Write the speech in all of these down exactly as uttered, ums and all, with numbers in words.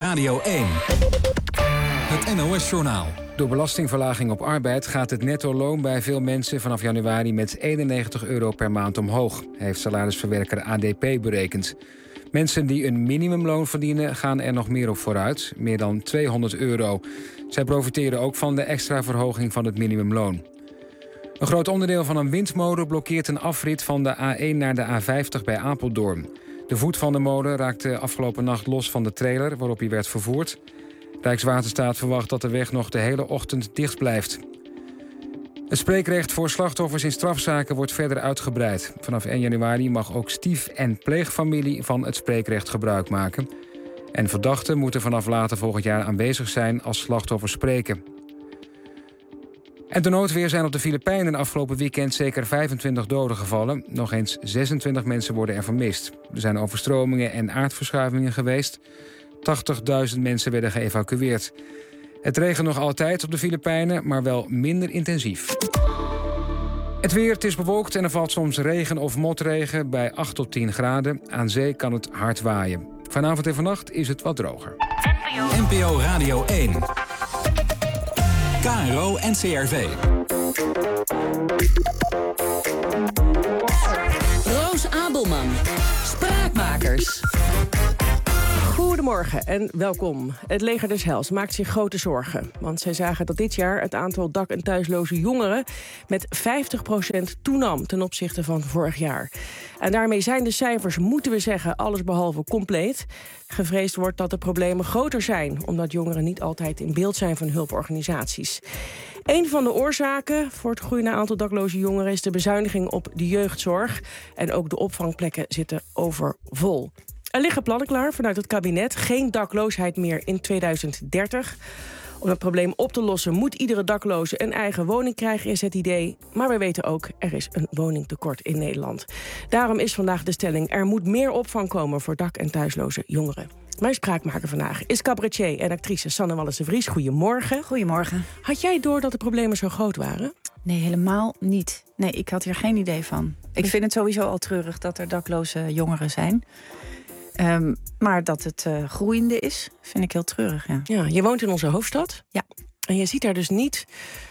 Radio één. Het N O S-journaal. Door belastingverlaging op arbeid gaat het netto-loon bij veel mensen vanaf januari met eenennegentig euro per maand omhoog, heeft salarisverwerker A D P berekend. Mensen die een minimumloon verdienen gaan er nog meer op vooruit, meer dan tweehonderd euro. Zij profiteren ook van de extra verhoging van het minimumloon. Een groot onderdeel van een windmolen blokkeert een afrit van de A één naar de A vijftig bij Apeldoorn. De voet van de molen raakte afgelopen nacht los van de trailer waarop hij werd vervoerd. Rijkswaterstaat verwacht dat de weg nog de hele ochtend dicht blijft. Het spreekrecht voor slachtoffers in strafzaken wordt verder uitgebreid. Vanaf één januari mag ook stief- en pleegfamilie van het spreekrecht gebruik maken. En verdachten moeten vanaf later volgend jaar aanwezig zijn als slachtoffers spreken. En de noodweer zijn op de Filipijnen afgelopen weekend zeker vijfentwintig doden gevallen. Nog eens zesentwintig mensen worden er vermist. Er zijn overstromingen en aardverschuivingen geweest. tachtigduizend mensen werden geëvacueerd. Het regent nog altijd op de Filipijnen, maar wel minder intensief. Het weer, het is bewolkt en er valt soms regen of motregen bij acht tot tien graden. Aan zee kan het hard waaien. Vanavond en vannacht is het wat droger. N P O Radio één. K R O N C R V. Roos Abelman. Spraakmakers. Goedemorgen en welkom. Het leger des Heils maakt zich grote zorgen. Want zij zagen dat dit jaar het aantal dak- en thuisloze jongeren met vijftig procent toenam ten opzichte van vorig jaar. En daarmee zijn de cijfers, moeten we zeggen, allesbehalve compleet. Gevreesd wordt dat de problemen groter zijn, omdat jongeren niet altijd in beeld zijn van hulporganisaties. Een van de oorzaken voor het groeiende aantal dakloze jongeren is de bezuiniging op de jeugdzorg. En ook de opvangplekken zitten overvol. Er liggen plannen klaar vanuit het kabinet. Geen dakloosheid meer in tweeduizend dertig. Om het probleem op te lossen moet iedere dakloze een eigen woning krijgen, is het idee. Maar wij weten ook, er is een woningtekort in Nederland. Daarom is vandaag de stelling, er moet meer opvang komen voor dak- en thuisloze jongeren. Mijn spraakmaker vandaag is cabaretier en actrice Sanne Wallis de Vries. Goedemorgen. Goedemorgen. Had jij door dat de problemen zo groot waren? Nee, helemaal niet. Nee, ik had hier geen idee van. Ik vind het sowieso al treurig dat er dakloze jongeren zijn. Um, maar dat het uh, groeiende is, vind ik heel treurig, ja. Ja, je woont in onze hoofdstad. Ja. En je ziet daar dus niet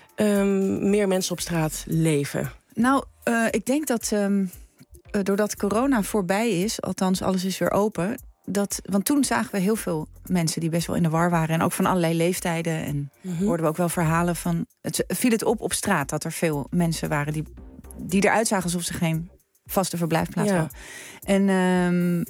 um, meer mensen op straat leven. Nou, uh, ik denk dat um, uh, doordat corona voorbij is, althans alles is weer open, dat, want toen zagen we heel veel mensen die best wel in de war waren en ook van allerlei leeftijden. En mm-hmm. hoorden we ook wel verhalen van, het viel het op op straat dat er veel mensen waren die, die eruit zagen alsof ze geen vaste verblijfplaats ja. hadden. En um,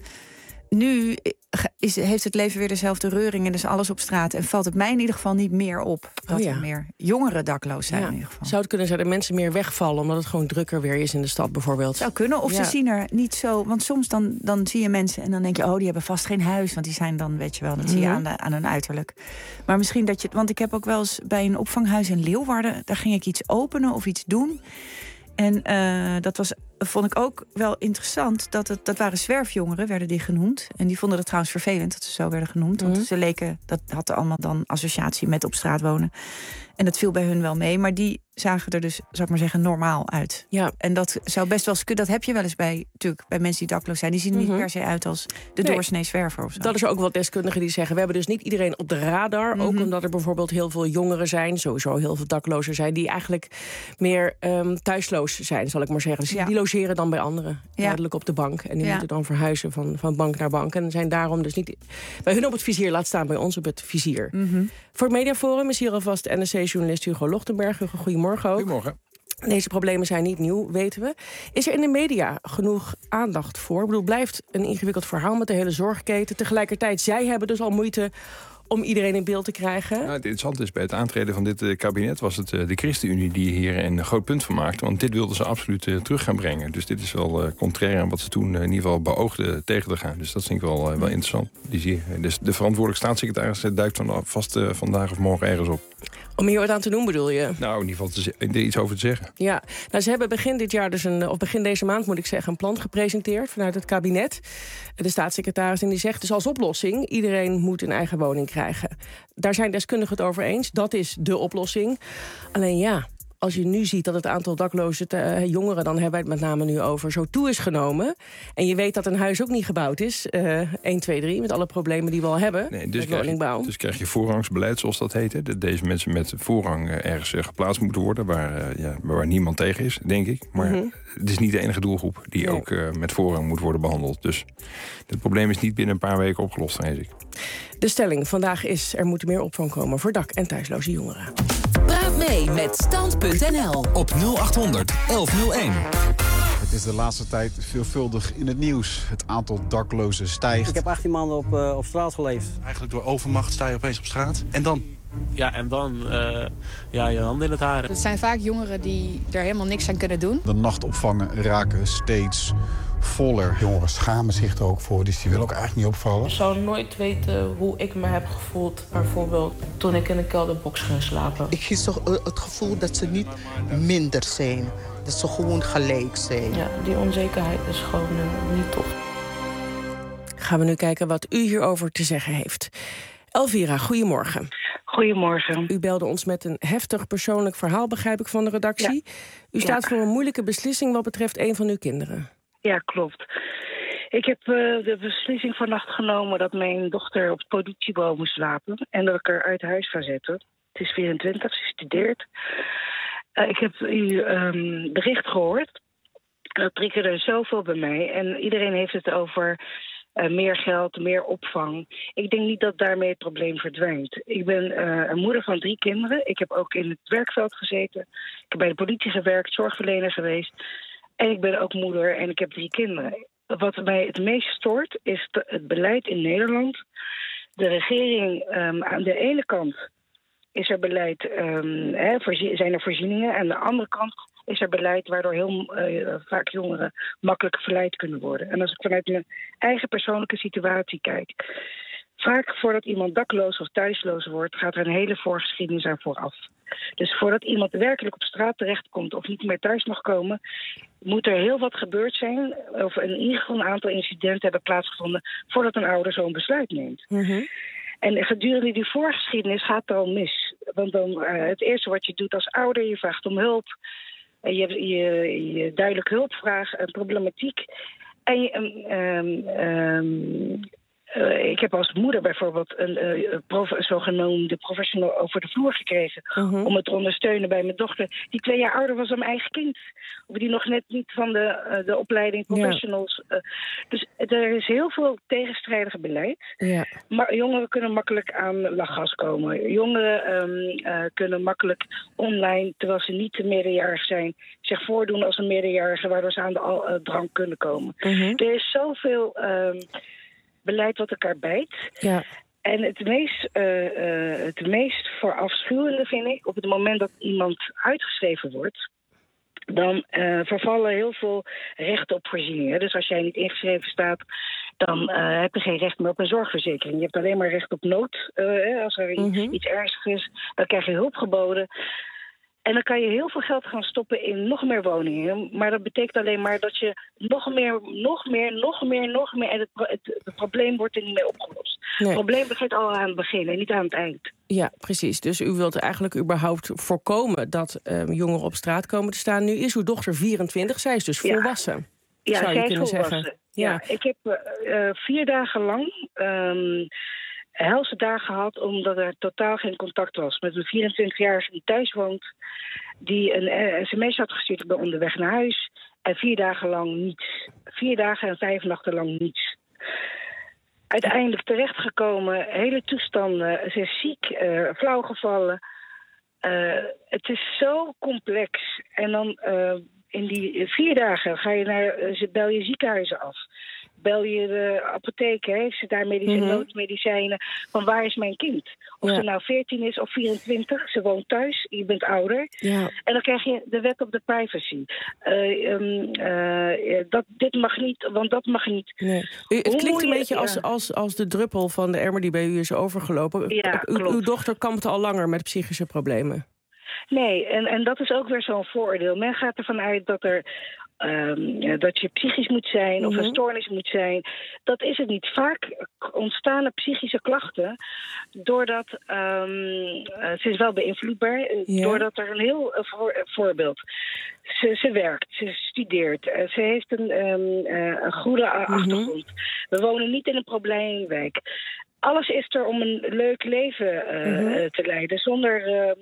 nu is, heeft het leven weer dezelfde reuring en dus alles op straat. En valt het mij in ieder geval niet meer op dat oh ja. er meer jongeren dakloos zijn. Ja. In ieder geval. Zou het kunnen zijn dat mensen meer wegvallen omdat het gewoon drukker weer is in de stad bijvoorbeeld? Zou kunnen, of ja. ze zien er niet zo. Want soms dan, dan zie je mensen en dan denk je, oh, die hebben vast geen huis. Want die zijn dan, weet je wel, dat zie je aan, de, aan hun uiterlijk. Maar misschien dat je, want ik heb ook wel eens bij een opvanghuis in Leeuwarden, daar ging ik iets openen of iets doen. En uh, dat was, vond ik ook wel interessant. Dat, het, dat waren zwerfjongeren, werden die genoemd. En die vonden het trouwens vervelend dat ze zo werden genoemd. Want mm. ze leken, dat had allemaal dan associatie met op straat wonen. En dat viel bij hun wel mee. Maar die zagen er dus, zou ik maar zeggen, normaal uit. Ja. En dat zou best wel eens kunnen. Dat heb je wel eens bij, natuurlijk, bij mensen die dakloos zijn. Die zien er mm-hmm. niet per se uit als de nee. doorsnee zwerver of zo. Dat is ook wel deskundigen die zeggen, we hebben dus niet iedereen op de radar. Mm-hmm. Ook omdat er bijvoorbeeld heel veel jongeren zijn, sowieso heel veel daklozen zijn, die eigenlijk meer um, thuisloos zijn, zal ik maar zeggen. Dus ja. die logeren dan bij anderen, ja. duidelijk op de bank. En die ja. moeten dan verhuizen van, van bank naar bank. En zijn daarom dus niet bij hun op het vizier, laat staan bij ons op het vizier. Mm-hmm. Voor het Mediaforum is hier alvast N R C-journalist Hugo Lochtenberg. Hugo, goedemorgen ook. Goedemorgen. Deze problemen zijn niet nieuw, weten we. Is er in de media genoeg aandacht voor? Ik bedoel, blijft een ingewikkeld verhaal met de hele zorgketen. Tegelijkertijd, zij hebben dus al moeite om iedereen in beeld te krijgen. Nou, het interessante is, bij het aantreden van dit uh, kabinet was het uh, de ChristenUnie die hier een groot punt van maakte. Want dit wilden ze absoluut uh, terug gaan brengen. Dus dit is wel uh, contrair aan wat ze toen uh, in ieder geval beoogden tegen te gaan. Dus dat vind ik wel, uh, wel interessant. Die zie je. Dus de verantwoordelijke staatssecretaris uh, duikt dan vast uh, vandaag of morgen ergens op. Om hier wat aan te doen, bedoel je? Nou, in ieder geval te, er iets over te zeggen. Ja, nou, ze hebben begin dit jaar dus een, of begin deze maand moet ik zeggen, een plan gepresenteerd vanuit het kabinet. De staatssecretaris en die zegt dus als oplossing, iedereen moet een eigen woning krijgen. Daar zijn deskundigen het over eens. Dat is de oplossing. Alleen ja, als je nu ziet dat het aantal dakloze uh, jongeren... dan hebben we het met name nu over, zo toe is genomen... en je weet dat een huis ook niet gebouwd is, uh, één, twee, drie... met alle problemen die we al hebben nee, dus met woningbouw. Je, dus krijg je voorrangsbeleid, zoals dat heet. Hè? Dat deze mensen met voorrang uh, ergens uh, geplaatst moeten worden... Waar, uh, ja, waar niemand tegen is, denk ik. Maar mm-hmm. het is niet de enige doelgroep die nee. ook uh, met voorrang moet worden behandeld. Dus het probleem is niet binnen een paar weken opgelost, vrees ik. De stelling vandaag is, er moet meer opvang komen voor dak- en thuisloze jongeren. Praat mee met stand punt n l op nul acht honderd, elf nul één. Het is de laatste tijd veelvuldig in het nieuws. Het aantal daklozen stijgt. Ik heb achttien maanden op, uh, op straat geleefd. Eigenlijk door overmacht sta je opeens op straat. En dan? Ja, en dan uh, ja, je handen in het haar. Het zijn vaak jongeren die er helemaal niks aan kunnen doen. De nachtopvangen raken steeds voller. Jongeren schamen zich er ook voor, dus die willen ook eigenlijk niet opvallen. Ik zou nooit weten hoe ik me heb gevoeld, bijvoorbeeld toen ik in een kelderbox ging slapen. Ik kies toch het gevoel dat ze niet minder zijn, dat ze gewoon gelijk zijn. Ja, die onzekerheid is gewoon uh, niet tof. Gaan we nu kijken wat u hierover te zeggen heeft. Elvira, goedemorgen. Goedemorgen. U belde ons met een heftig persoonlijk verhaal, begrijp ik, van de redactie. Ja. U staat ja. voor een moeilijke beslissing wat betreft een van uw kinderen. Ja, klopt. Ik heb uh, de beslissing vannacht genomen dat mijn dochter op het politiebureau moest slapen. En dat ik haar uit huis ga zetten. Het is vierentwintig, ze studeert. Uh, ik heb uw um, bericht gehoord. Dat triggerde zoveel bij mij. En iedereen heeft het over uh, meer geld, meer opvang. Ik denk niet dat daarmee het probleem verdwijnt. Ik ben uh, een moeder van drie kinderen. Ik heb ook in het werkveld gezeten. Ik heb bij de politie gewerkt, zorgverlener geweest. En ik ben ook moeder en ik heb drie kinderen. Wat mij het meest stoort is het beleid in Nederland. De regering, um, aan de ene kant is er beleid, um, hè, zijn er voorzieningen. Aan de andere kant is er beleid waardoor heel uh, vaak jongeren makkelijk verleid kunnen worden. En als ik vanuit mijn eigen persoonlijke situatie kijk, vaak voordat iemand dakloos of thuisloos wordt, gaat er een hele voorgeschiedenis aan vooraf. Dus voordat iemand werkelijk op straat terechtkomt of niet meer thuis mag komen, moet er heel wat gebeurd zijn, of in ieder geval een aantal incidenten hebben plaatsgevonden voordat een ouder zo'n besluit neemt. Mm-hmm. En gedurende die voorgeschiedenis gaat het al mis. Want dan uh, het eerste wat je doet als ouder, je vraagt om hulp. Uh, je, je, je duidelijk hulp vraagt, een problematiek. En je, um, um, Uh, ik heb als moeder bijvoorbeeld een uh, prof, zogenoemde professional over de vloer gekregen. Uh-huh. Om het te ondersteunen bij mijn dochter, die twee jaar ouder was dan mijn eigen kind. Of die nog net niet van de, uh, de opleiding professionals. Ja. Uh, dus er is heel veel tegenstrijdige beleid. Ja. Maar jongeren kunnen makkelijk aan lachgas komen. Jongeren um, uh, kunnen makkelijk online, terwijl ze niet meerderjarig zijn, zich voordoen als een meerderjarige, waardoor ze aan de al, uh, drank kunnen komen. Uh-huh. Er is zoveel Um, beleid wat elkaar bijt. Ja. En het meest, uh, uh, het meest verafschuwende vind ik, op het moment dat iemand uitgeschreven wordt, dan uh, vervallen heel veel rechten op voorzieningen. Dus als jij niet ingeschreven staat, dan uh, heb je geen recht meer op een zorgverzekering. Je hebt alleen maar recht op nood. Uh, als er mm-hmm. iets ernstigs is, dan krijg je hulp geboden. En dan kan je heel veel geld gaan stoppen in nog meer woningen. Maar dat betekent alleen maar dat je nog meer, nog meer, nog meer, nog meer... En het, het, het probleem wordt er niet meer opgelost. Nee. Het probleem begint al aan het begin en niet aan het eind. Ja, precies. Dus u wilt eigenlijk überhaupt voorkomen dat um, jongeren op straat komen te staan. Nu is uw dochter vierentwintig, zij is dus volwassen. Ja, zou ja je kunnen volwassen. zeggen. Ja. Ja. Ik heb uh, vier dagen lang Um, helse dagen gehad, omdat er totaal geen contact was met een vierentwintigjarige die thuis woont, die een sms had gestuurd, ik ben onderweg naar huis, en vier dagen lang niets. Vier dagen en vijf nachten lang niets. Uiteindelijk terechtgekomen, hele toestanden, ze is ziek, uh, flauw gevallen. Uh, het is zo complex. En dan uh, in die vier dagen ga je naar, uh, bel je ziekenhuizen af. Bel je de apotheek, heeft ze daar medicijn, mm-hmm. noodmedicijnen, van waar is mijn kind? Of ja. ze nou veertien is of vierentwintig, ze woont thuis, je bent ouder. Ja. En dan krijg je de wet op de privacy. Uh, um, uh, dat, dit mag niet, want dat mag niet. Nee. U, het klinkt een beetje als, als, als de druppel van de emmer die bij u is overgelopen. Ja, u, uw dochter kampt al langer met psychische problemen. Nee, en, en dat is ook weer zo'n vooroordeel. Men gaat ervan uit dat er Um, dat je psychisch moet zijn of Mm-hmm. een stoornis moet zijn. Dat is het niet. Vaak ontstaan er psychische klachten doordat, um, uh, ze is wel beïnvloedbaar, uh, Ja. doordat er een heel uh, voor, uh, voorbeeld. Ze, ze werkt, ze studeert, uh, ze heeft een, um, uh, een goede uh, Mm-hmm. achtergrond. We wonen niet in een probleemwijk. Alles is er om een leuk leven uh, Mm-hmm. uh, te leiden, zonder uh, uh,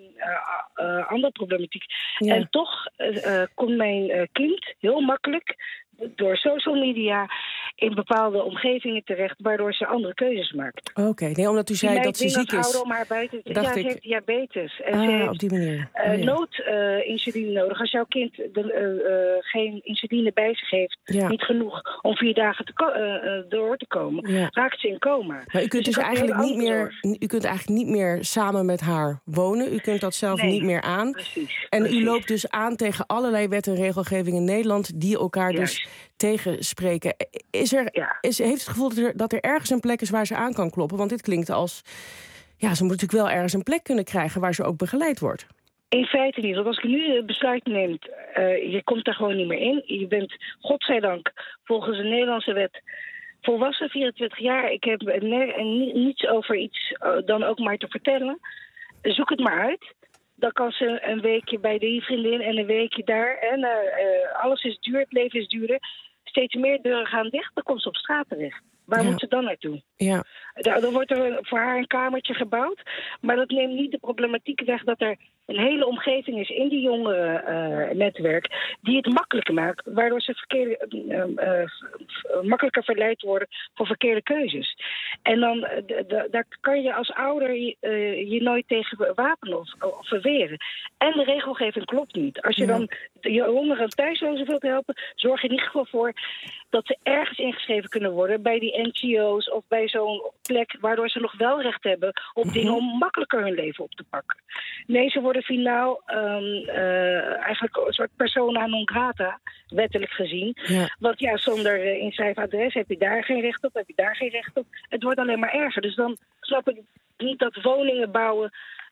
uh, andere problematiek. Ja. En toch uh, uh, komt mijn uh, kind heel makkelijk door social media in bepaalde omgevingen terecht, waardoor ze andere keuzes maakt. Oké, okay. Nee, omdat u zei Die dat ze meid ziek wil is. houden om haar buiten te... Dacht Ja, ze ik... heeft diabetes. En Ah, ze heeft op die manier. uh, Oh, ja. noodinsuline uh, nodig. Als jouw kind de, uh, uh, geen insuline bij zich heeft, Ja. niet genoeg om vier dagen te ko- uh, uh, door te komen, Ja. raakt ze in coma. Maar u kunt dus, ik had eigenlijk een niet hele meer, andere u kunt eigenlijk niet meer samen met haar wonen. U kunt dat zelf Nee, niet meer aan. Precies, En precies. u loopt dus aan tegen allerlei wet en regelgeving in Nederland die elkaar dus Juist. tegenspreken. Is er, Ja. is, heeft het gevoel dat er, dat er ergens een plek is waar ze aan kan kloppen? Want dit klinkt als... Ja, ze moet natuurlijk wel ergens een plek kunnen krijgen waar ze ook begeleid wordt. In feite niet. Want als ik nu het besluit neem, uh, je komt daar gewoon niet meer in. Je bent, godzijdank, volgens de Nederlandse wet volwassen, vierentwintig jaar. Ik heb ne- ni- niets over iets uh, dan ook maar te vertellen. Zoek het maar uit. Dan kan ze een weekje bij die vriendin en een weekje daar. En uh, uh, alles is duur, het leven is duurder. Steeds meer deuren gaan dicht, dan komt ze op straat terecht. Waar Ja. moet ze dan naartoe? Ja. Dan dan wordt er voor haar een kamertje gebouwd. Maar dat neemt niet de problematiek weg dat er een hele omgeving is in die jonge uh, netwerk die het makkelijker maakt, waardoor ze verkeerde, uh, uh, f- makkelijker verleid worden voor verkeerde keuzes. En dan uh, d- d- daar kan je als ouder uh, je nooit tegen wapenen of, of verweren. En de regelgeving klopt niet. Als je Ja. dan de jongeren thuislozen wilt helpen, zorg in ieder geval voor dat ze ergens ingeschreven kunnen worden bij die N G O's of bij zo'n plek waardoor ze nog wel recht hebben op Mhm. dingen om makkelijker hun leven op te pakken. Nee, ze worden finaal um, uh, eigenlijk een soort persona non grata, wettelijk gezien. Ja. Want ja, zonder uh, inschrijfadres heb je daar geen recht op, heb je daar geen recht op. Het wordt alleen maar erger. Dus dan snap ik niet dat woningen bouwen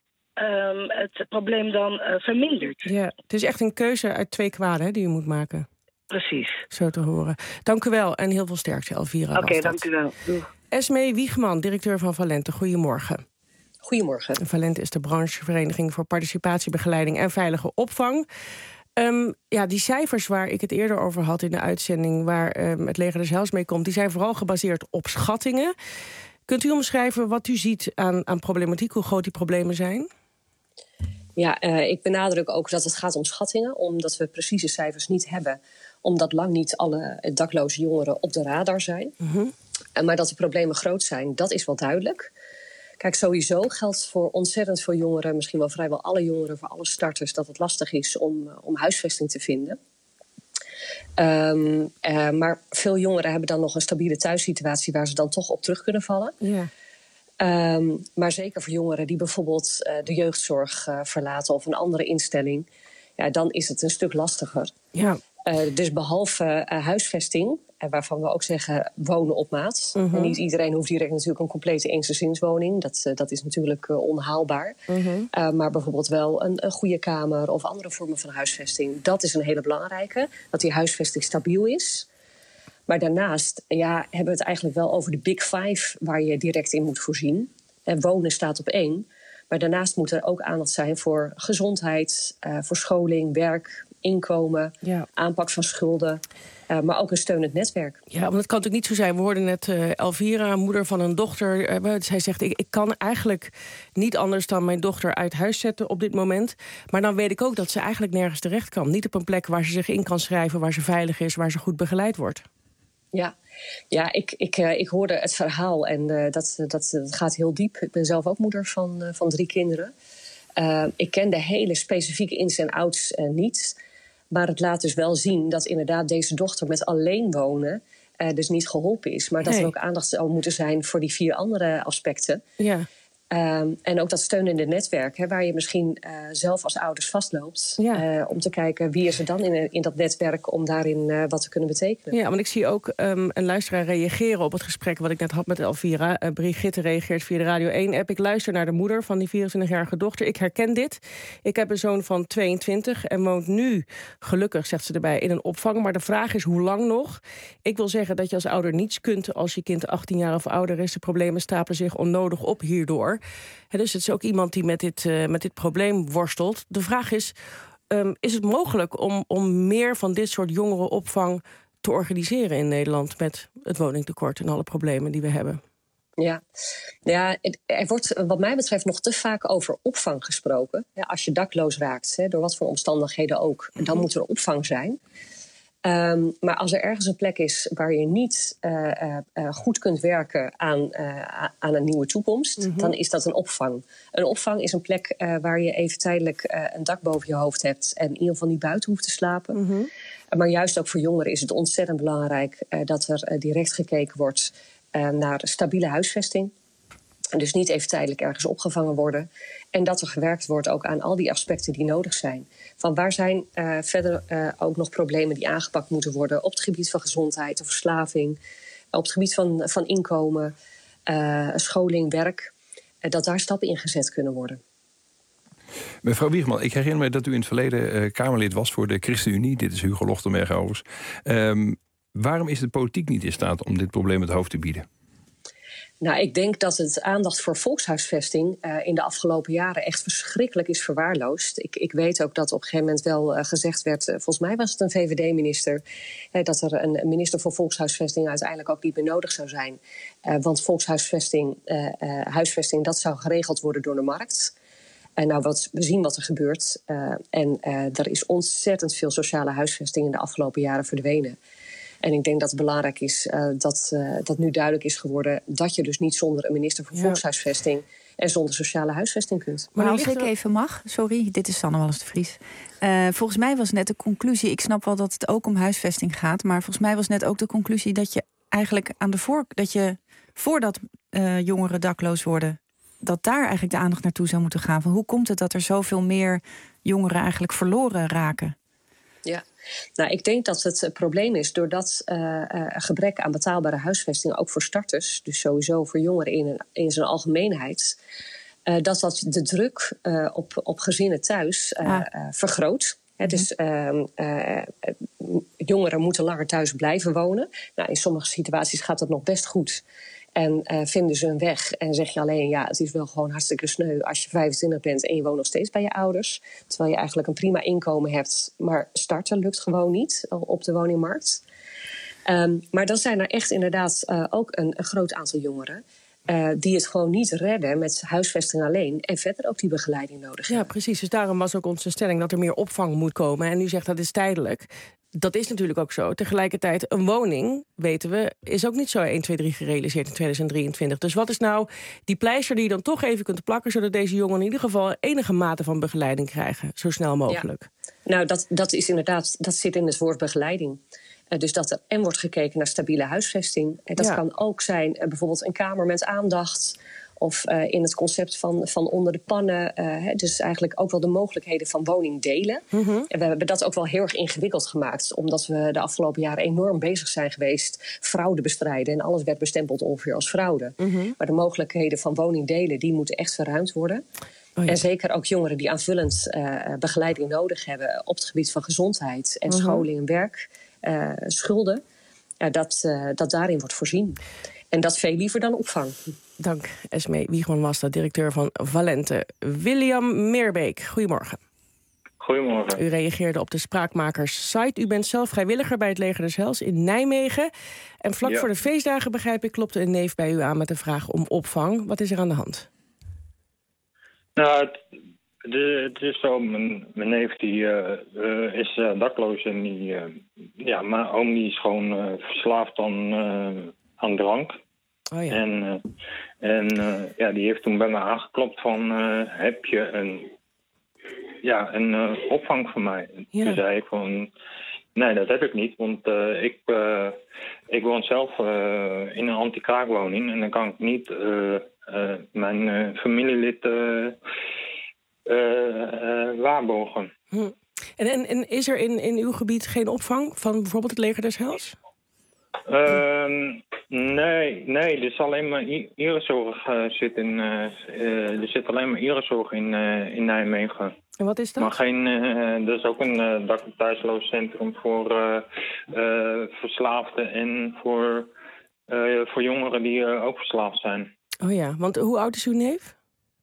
um, het probleem dan uh, vermindert. Ja, het is echt een keuze uit twee kwaden hè, die u moet maken. Precies. Zo te horen. Dank u wel en heel veel sterkte, Elvira. Oké, okay, was dat. dank u wel. Doeg. Esmee Wiegman, directeur van Valente. Goedemorgen. Goedemorgen. Valente is de branchevereniging voor participatiebegeleiding en veilige opvang. Um, ja, die cijfers waar ik het eerder over had in de uitzending, waar um, het leger des Heils mee komt, die zijn vooral gebaseerd op schattingen. Kunt u omschrijven wat u ziet aan, aan problematiek, hoe groot die problemen zijn? Ja, uh, ik benadruk ook dat het gaat om schattingen, omdat we precieze cijfers niet hebben, omdat lang niet alle dakloze jongeren op de radar zijn. Mm-hmm. Uh, maar dat de problemen groot zijn, dat is wel duidelijk. Kijk, sowieso geldt voor ontzettend veel jongeren, misschien wel vrijwel alle jongeren, voor alle starters, dat het lastig is om, om huisvesting te vinden. Um, uh, maar veel jongeren hebben dan nog een stabiele thuissituatie waar ze dan toch op terug kunnen vallen. Ja. Um, maar zeker voor jongeren die bijvoorbeeld uh, de jeugdzorg uh, verlaten of een andere instelling, ja, dan is het een stuk lastiger. Ja. Uh, dus behalve uh, huisvesting, uh, waarvan we ook zeggen wonen op maat. Mm-hmm. En niet iedereen hoeft direct natuurlijk een complete eensgezinswoning. Dat, uh, dat is natuurlijk uh, onhaalbaar. Mm-hmm. Uh, maar bijvoorbeeld wel een, een goede kamer of andere vormen van huisvesting. Dat is een hele belangrijke, dat die huisvesting stabiel is. Maar daarnaast ja, hebben we het eigenlijk wel over de big five waar je direct in moet voorzien. En wonen staat op één. Maar daarnaast moet er ook aandacht zijn voor gezondheid, uh, voor scholing, werk, inkomen, ja. aanpak van schulden. Uh, maar ook een steunend netwerk. Ja, want het kan natuurlijk niet zo zijn. We hoorden net uh, Elvira, moeder van een dochter. Uh, zij zegt, ik, ik kan eigenlijk niet anders dan mijn dochter uit huis zetten op dit moment. Maar dan weet ik ook dat ze eigenlijk nergens terecht kan. Niet op een plek waar ze zich in kan schrijven, waar ze veilig is, waar ze goed begeleid wordt. Ja, ja ik, ik, uh, ik hoorde het verhaal en uh, dat, dat, dat gaat heel diep. Ik ben zelf ook moeder van, uh, van drie kinderen. Uh, ik ken de hele specifieke ins en outs uh, niet. Maar het laat dus wel zien dat inderdaad deze dochter met alleen wonen uh, dus niet geholpen is. Maar dat nee. er ook aandacht zou moeten zijn voor die vier andere aspecten. Ja. Um, en ook dat steunende netwerk, hè, waar je misschien uh, zelf als ouders vastloopt. Ja. Uh, om te kijken wie is er dan in, in dat netwerk om daarin uh, wat te kunnen betekenen. Ja, want ik zie ook um, een luisteraar reageren op het gesprek wat ik net had met Elvira. Uh, Brigitte reageert via de Radio één-app. Ik luister naar de moeder van die vierentwintigjarige dochter. Ik herken dit. Ik heb een zoon van tweeëntwintig en woont nu, gelukkig, zegt ze erbij, in een opvang. Maar de vraag is hoe lang nog? Ik wil zeggen dat je als ouder niets kunt als je kind achttien jaar of ouder is. De problemen stapelen zich onnodig op hierdoor. He, dus het is ook iemand die met dit, uh, met dit probleem worstelt. De vraag is, um, is het mogelijk om, om meer van dit soort jongerenopvang te organiseren in Nederland met het woningtekort en alle problemen die we hebben? Ja, ja er wordt wat mij betreft nog te vaak over opvang gesproken. Ja, als je dakloos raakt, hè, door wat voor omstandigheden ook, dan moet er opvang zijn. Um, maar als er ergens een plek is waar je niet uh, uh, uh, goed kunt werken aan, uh, aan een nieuwe toekomst, mm-hmm. dan is dat een opvang. Een opvang is een plek uh, waar je even tijdelijk uh, een dak boven je hoofd hebt en in ieder geval niet buiten hoeft te slapen. Mm-hmm. Uh, maar juist ook voor jongeren is het ontzettend belangrijk uh, dat er uh, direct gekeken wordt uh, naar stabiele huisvesting. Dus niet even tijdelijk ergens opgevangen worden. En dat er gewerkt wordt ook aan al die aspecten die nodig zijn. Van waar zijn uh, verder uh, ook nog problemen die aangepakt moeten worden op het gebied van gezondheid of verslaving, op het gebied van, van inkomen, uh, scholing, werk. Uh, dat daar stappen in gezet kunnen worden. Mevrouw Wiegman, ik herinner me dat u in het verleden uh, Kamerlid was voor de ChristenUnie. Dit is Hugo Lochtenberg overigens. Um, waarom is de politiek niet in staat om dit probleem het hoofd te bieden? Nou, ik denk dat het aandacht voor volkshuisvesting uh, in de afgelopen jaren echt verschrikkelijk is verwaarloosd. Ik, ik weet ook dat op een gegeven moment wel uh, gezegd werd, uh, volgens mij was het een V V D-minister, uh, dat er een minister voor volkshuisvesting uiteindelijk ook niet meer nodig zou zijn. Uh, want volkshuisvesting, uh, uh, huisvesting, dat zou geregeld worden door de markt. En nou, wat, we zien wat er gebeurt. Uh, en uh, er is ontzettend veel sociale huisvesting in de afgelopen jaren verdwenen. En ik denk dat het belangrijk is uh, dat, uh, dat nu duidelijk is geworden dat je dus niet zonder een minister voor ja. volkshuisvesting en zonder sociale huisvesting kunt. Maar als ik even mag, sorry, dit is Sanne Wallis de Vries. Uh, volgens mij was net de conclusie, ik snap wel dat het ook om huisvesting gaat, maar volgens mij was net ook de conclusie dat je eigenlijk aan de voor, dat je voordat uh, jongeren dakloos worden, dat daar eigenlijk de aandacht naartoe zou moeten gaan. Van hoe komt het dat er zoveel meer jongeren eigenlijk verloren raken? Ja, nou, ik denk dat het probleem is doordat uh, uh, gebrek aan betaalbare huisvesting, ook voor starters, dus sowieso voor jongeren in, in zijn algemeenheid, uh, dat dat de druk uh, op, op gezinnen thuis uh, ah. uh, vergroot. He, dus uh, uh, jongeren moeten langer thuis blijven wonen. Nou, in sommige situaties gaat dat nog best goed. En uh, vinden ze een weg en zeg je alleen, ja, het is wel gewoon hartstikke sneu als je vijfentwintig bent en je woont nog steeds bij je ouders. Terwijl je eigenlijk een prima inkomen hebt, maar starten lukt gewoon niet op de woningmarkt. Um, maar dan zijn er echt inderdaad uh, ook een, een groot aantal jongeren Uh, die het gewoon niet redden met huisvesting alleen en verder ook die begeleiding nodig hebben. Ja, precies. Dus daarom was ook onze stelling dat er meer opvang moet komen. En u zegt dat is tijdelijk. Dat is natuurlijk ook zo. Tegelijkertijd, een woning, weten we, is ook niet zo één, twee, drie gerealiseerd in tweeduizend drieëntwintig. Dus wat is nou die pleister die je dan toch even kunt plakken, zodat deze jongeren in ieder geval enige mate van begeleiding krijgen, zo snel mogelijk? Ja. Nou, dat, dat is inderdaad, dat zit in het woord begeleiding. Uh, dus dat er en wordt gekeken naar stabiele huisvesting. En dat ja. kan ook zijn uh, bijvoorbeeld een kamer met aandacht, of uh, in het concept van, van onder de pannen. Uh, hè, dus eigenlijk ook wel de mogelijkheden van woning delen. Mm-hmm. En we hebben dat ook wel heel erg ingewikkeld gemaakt, omdat we de afgelopen jaren enorm bezig zijn geweest fraude bestrijden. En alles werd bestempeld ongeveer als fraude. Mm-hmm. Maar de mogelijkheden van woning delen, die moeten echt verruimd worden. Oh ja. En zeker ook jongeren die aanvullend uh, begeleiding nodig hebben op het gebied van gezondheid en mm-hmm. scholing en werk. Uh, schulden, uh, dat, uh, dat daarin wordt voorzien. En dat veel liever dan opvang. Dank, Esmee Wiegman was dat, directeur van Valente. William Meerbeek, goedemorgen. Goedemorgen. U reageerde op de Spraakmakers-site. U bent zelf vrijwilliger bij het Leger des Heils in Nijmegen. En vlak ja. voor de feestdagen, begrijp ik, klopte een neef bij u aan met de vraag om opvang. Wat is er aan de hand? Nou, het, de, het is zo, mijn, mijn neef die, uh, uh, is uh, dakloos en die, uh, ja, mijn oom die is gewoon uh, verslaafd aan, uh, aan drank. Oh ja. En, uh, en uh, ja, die heeft toen bij me aangeklopt van, uh, heb je een, ja, een uh, opvang voor mij? Ja. Toen zei ik van, nee, dat heb ik niet, want uh, ik, uh, ik woon zelf uh, in een anti-kraakwoning en dan kan ik niet uh, uh, mijn uh, familielid uh, uh, uh, waarborgen. Hm. En, en, en is er in, in uw gebied geen opvang van bijvoorbeeld het Leger des Heils? Uh, nee, nee, er is alleen maar Ierenzorg uh, zit in. Uh, uh, er zit alleen maar Ierenzorg in, uh, in Nijmegen. En wat is dat? Maar geen. Uh, er is ook een uh, dak- en thuisloos centrum voor uh, uh, verslaafden en voor, uh, voor jongeren die uh, ook verslaafd zijn. Oh ja, want hoe oud is uw neef?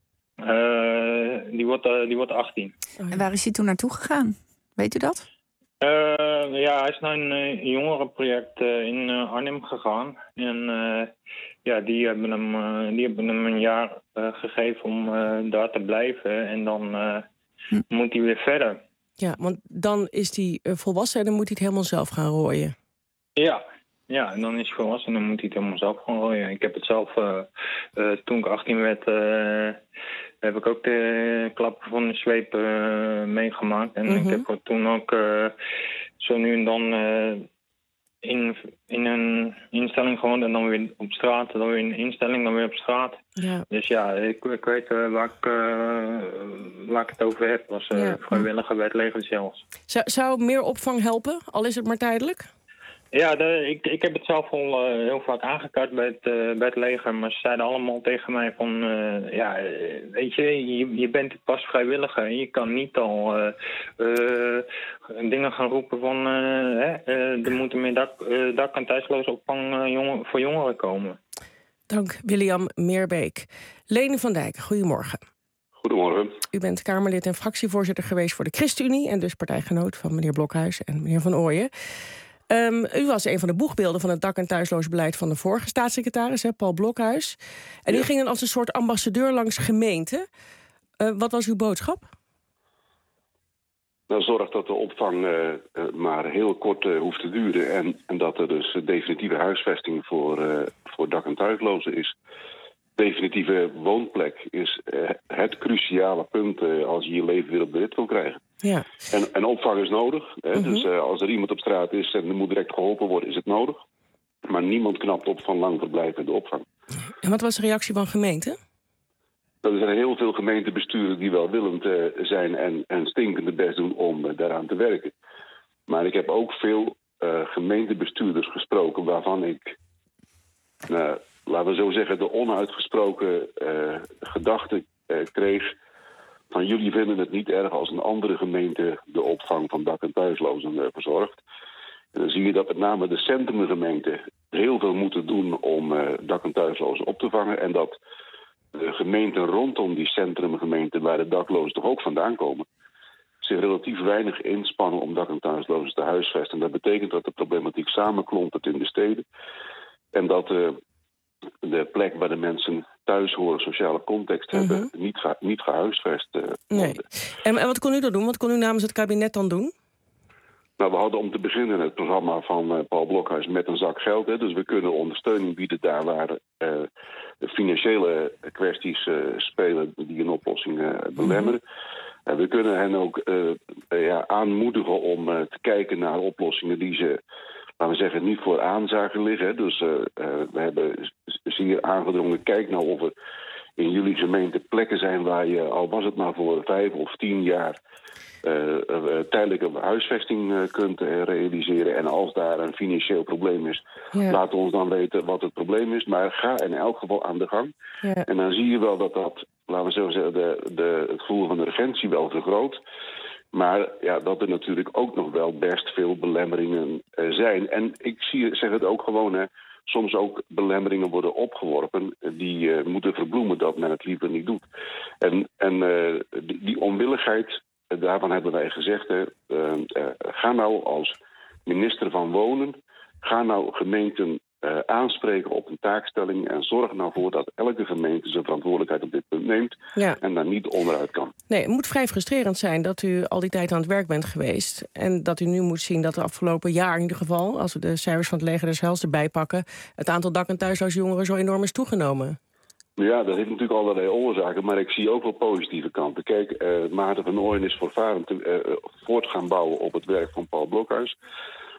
Uh, die, wordt, uh, die wordt achttien. Oh ja. En waar is hij toen naartoe gegaan? Weet u dat? Uh, ja, hij is naar een uh, jongerenproject uh, in uh, Arnhem gegaan. En uh, ja, die hebben hem, uh, die hebben hem een jaar uh, gegeven om uh, daar te blijven. En dan uh, hm. moet hij weer verder. Ja, want dan is hij uh, volwassen en dan moet hij het helemaal zelf gaan rooien. Ja, ja, en dan is hij volwassen en dan moet hij het helemaal zelf gaan rooien. Ik heb het zelf, uh, uh, toen ik achttien werd, uh, heb ik ook de klappen van de zweep uh, meegemaakt. En mm-hmm. ik heb toen ook uh, zo nu en dan uh, in, in een instelling gewoond en dan weer op straat. Dan weer in een instelling, dan weer op straat. Ja. Dus ja, ik, ik weet uh, waar, ik, uh, waar ik het over heb. Was uh, ja. vrijwilliger bij het Leger zelfs. Zou, zou meer opvang helpen, al is het maar tijdelijk? Ja, de, ik, ik heb het zelf al uh, heel vaak aangekaart bij het, uh, bij het leger. Maar ze zeiden allemaal tegen mij van... Uh, ja, weet je, je, je bent pas vrijwilliger. En je kan niet al uh, uh, dingen gaan roepen van... Uh, hè, uh, er moeten meer dak, uh, dak- en thuisloze opvang uh, jongen, voor jongeren komen. Dank, William Meerbeek. Lene van Dijk, goedemorgen. Goedemorgen. U bent Kamerlid en fractievoorzitter geweest voor de ChristenUnie... en dus partijgenoot van meneer Blokhuis en meneer Van Ooyen. Um, u was een van de boegbeelden van het dak- en thuisloos beleid van de vorige staatssecretaris, hè, Paul Blokhuis. En ja. U ging dan als een soort ambassadeur langs gemeenten. Uh, wat was uw boodschap? Nou, zorg dat de opvang uh, uh, maar heel kort uh, hoeft te duren. En, en dat er dus definitieve huisvesting voor, uh, voor dak- en thuislozen is. Definitieve woonplek is uh, het cruciale punt uh, als je je leven weer op de rit wil krijgen. Ja. En, en opvang is nodig. Hè? Mm-hmm. Dus uh, als er iemand op straat is en er moet direct geholpen worden, is het nodig. Maar niemand knapt op van lang verblijf in de opvang. En wat was de reactie van gemeenten? Er zijn heel veel gemeentebesturen die welwillend uh, zijn en, en stinkende best doen om uh, daaraan te werken. Maar ik heb ook veel uh, gemeentebestuurders gesproken waarvan ik... Uh, laten we zo zeggen, de onuitgesproken uh, gedachte uh, kreeg... van jullie vinden het niet erg als een andere gemeente de opvang van dak- en thuislozen uh, verzorgt. En dan zie je dat met name de centrumgemeenten heel veel moeten doen om uh, dak- en thuislozen op te vangen. En dat de gemeenten rondom die centrumgemeenten, waar de daklozen toch ook vandaan komen, zich relatief weinig inspannen om dak- en thuislozen te huisvesten. Dat betekent dat de problematiek samenklontert in de steden. En dat... Uh, de plek waar de mensen thuis horen, sociale context mm-hmm. hebben, niet, ge- niet gehuisvest uh, nee. En, en wat kon u dan doen? Wat kon u namens het kabinet dan doen? Nou, we hadden om te beginnen het programma van uh, Paul Blokhuis met een zak geld. Hè, dus we kunnen ondersteuning bieden daar waar uh, de financiële kwesties uh, spelen die een oplossing uh, belemmeren. Mm-hmm. Uh, we kunnen hen ook uh, uh, ja, aanmoedigen om uh, te kijken naar oplossingen die ze... laten we zeggen, niet voor aanzagen liggen. Dus uh, uh, we hebben zeer aangedrongen, kijk nou of er in jullie gemeente plekken zijn waar je, al was het maar voor vijf of tien jaar, uh, uh, tijdelijke huisvesting uh, kunt uh, realiseren. En als daar een financieel probleem is, ja. laat ons dan weten wat het probleem is. Maar ga in elk geval aan de gang. Ja. En dan zie je wel dat dat, laten we zo zeggen, de, de, het gevoel van de urgentie wel vergroot. Maar ja, dat er natuurlijk ook nog wel best veel belemmeringen uh, zijn. En ik zie, zeg het ook gewoon, hè, soms ook belemmeringen worden opgeworpen die uh, moeten verbloemen dat men het liever niet doet. En, en uh, die, die onwilligheid, uh, daarvan hebben wij gezegd, hè, uh, uh, ga nou als minister van Wonen, ga nou gemeenten uh, aanspreken op een taakstelling en zorg nou voor dat elke gemeente zijn verantwoordelijkheid op dit punt neemt ja. en daar niet onderuit kan. Nee, het moet vrij frustrerend zijn dat u al die tijd aan het werk bent geweest en dat u nu moet zien dat de afgelopen jaar in ieder geval, als we de cijfers van het Leger des Heils erbij pakken, het aantal dak- en thuisloze jongeren zo enorm is toegenomen. Ja, dat heeft natuurlijk allerlei oorzaken, maar ik zie ook wel positieve kanten. Kijk, uh, Maarten van Ooyen is voortvarend uh, voort gaan bouwen op het werk van Paul Blokhuis.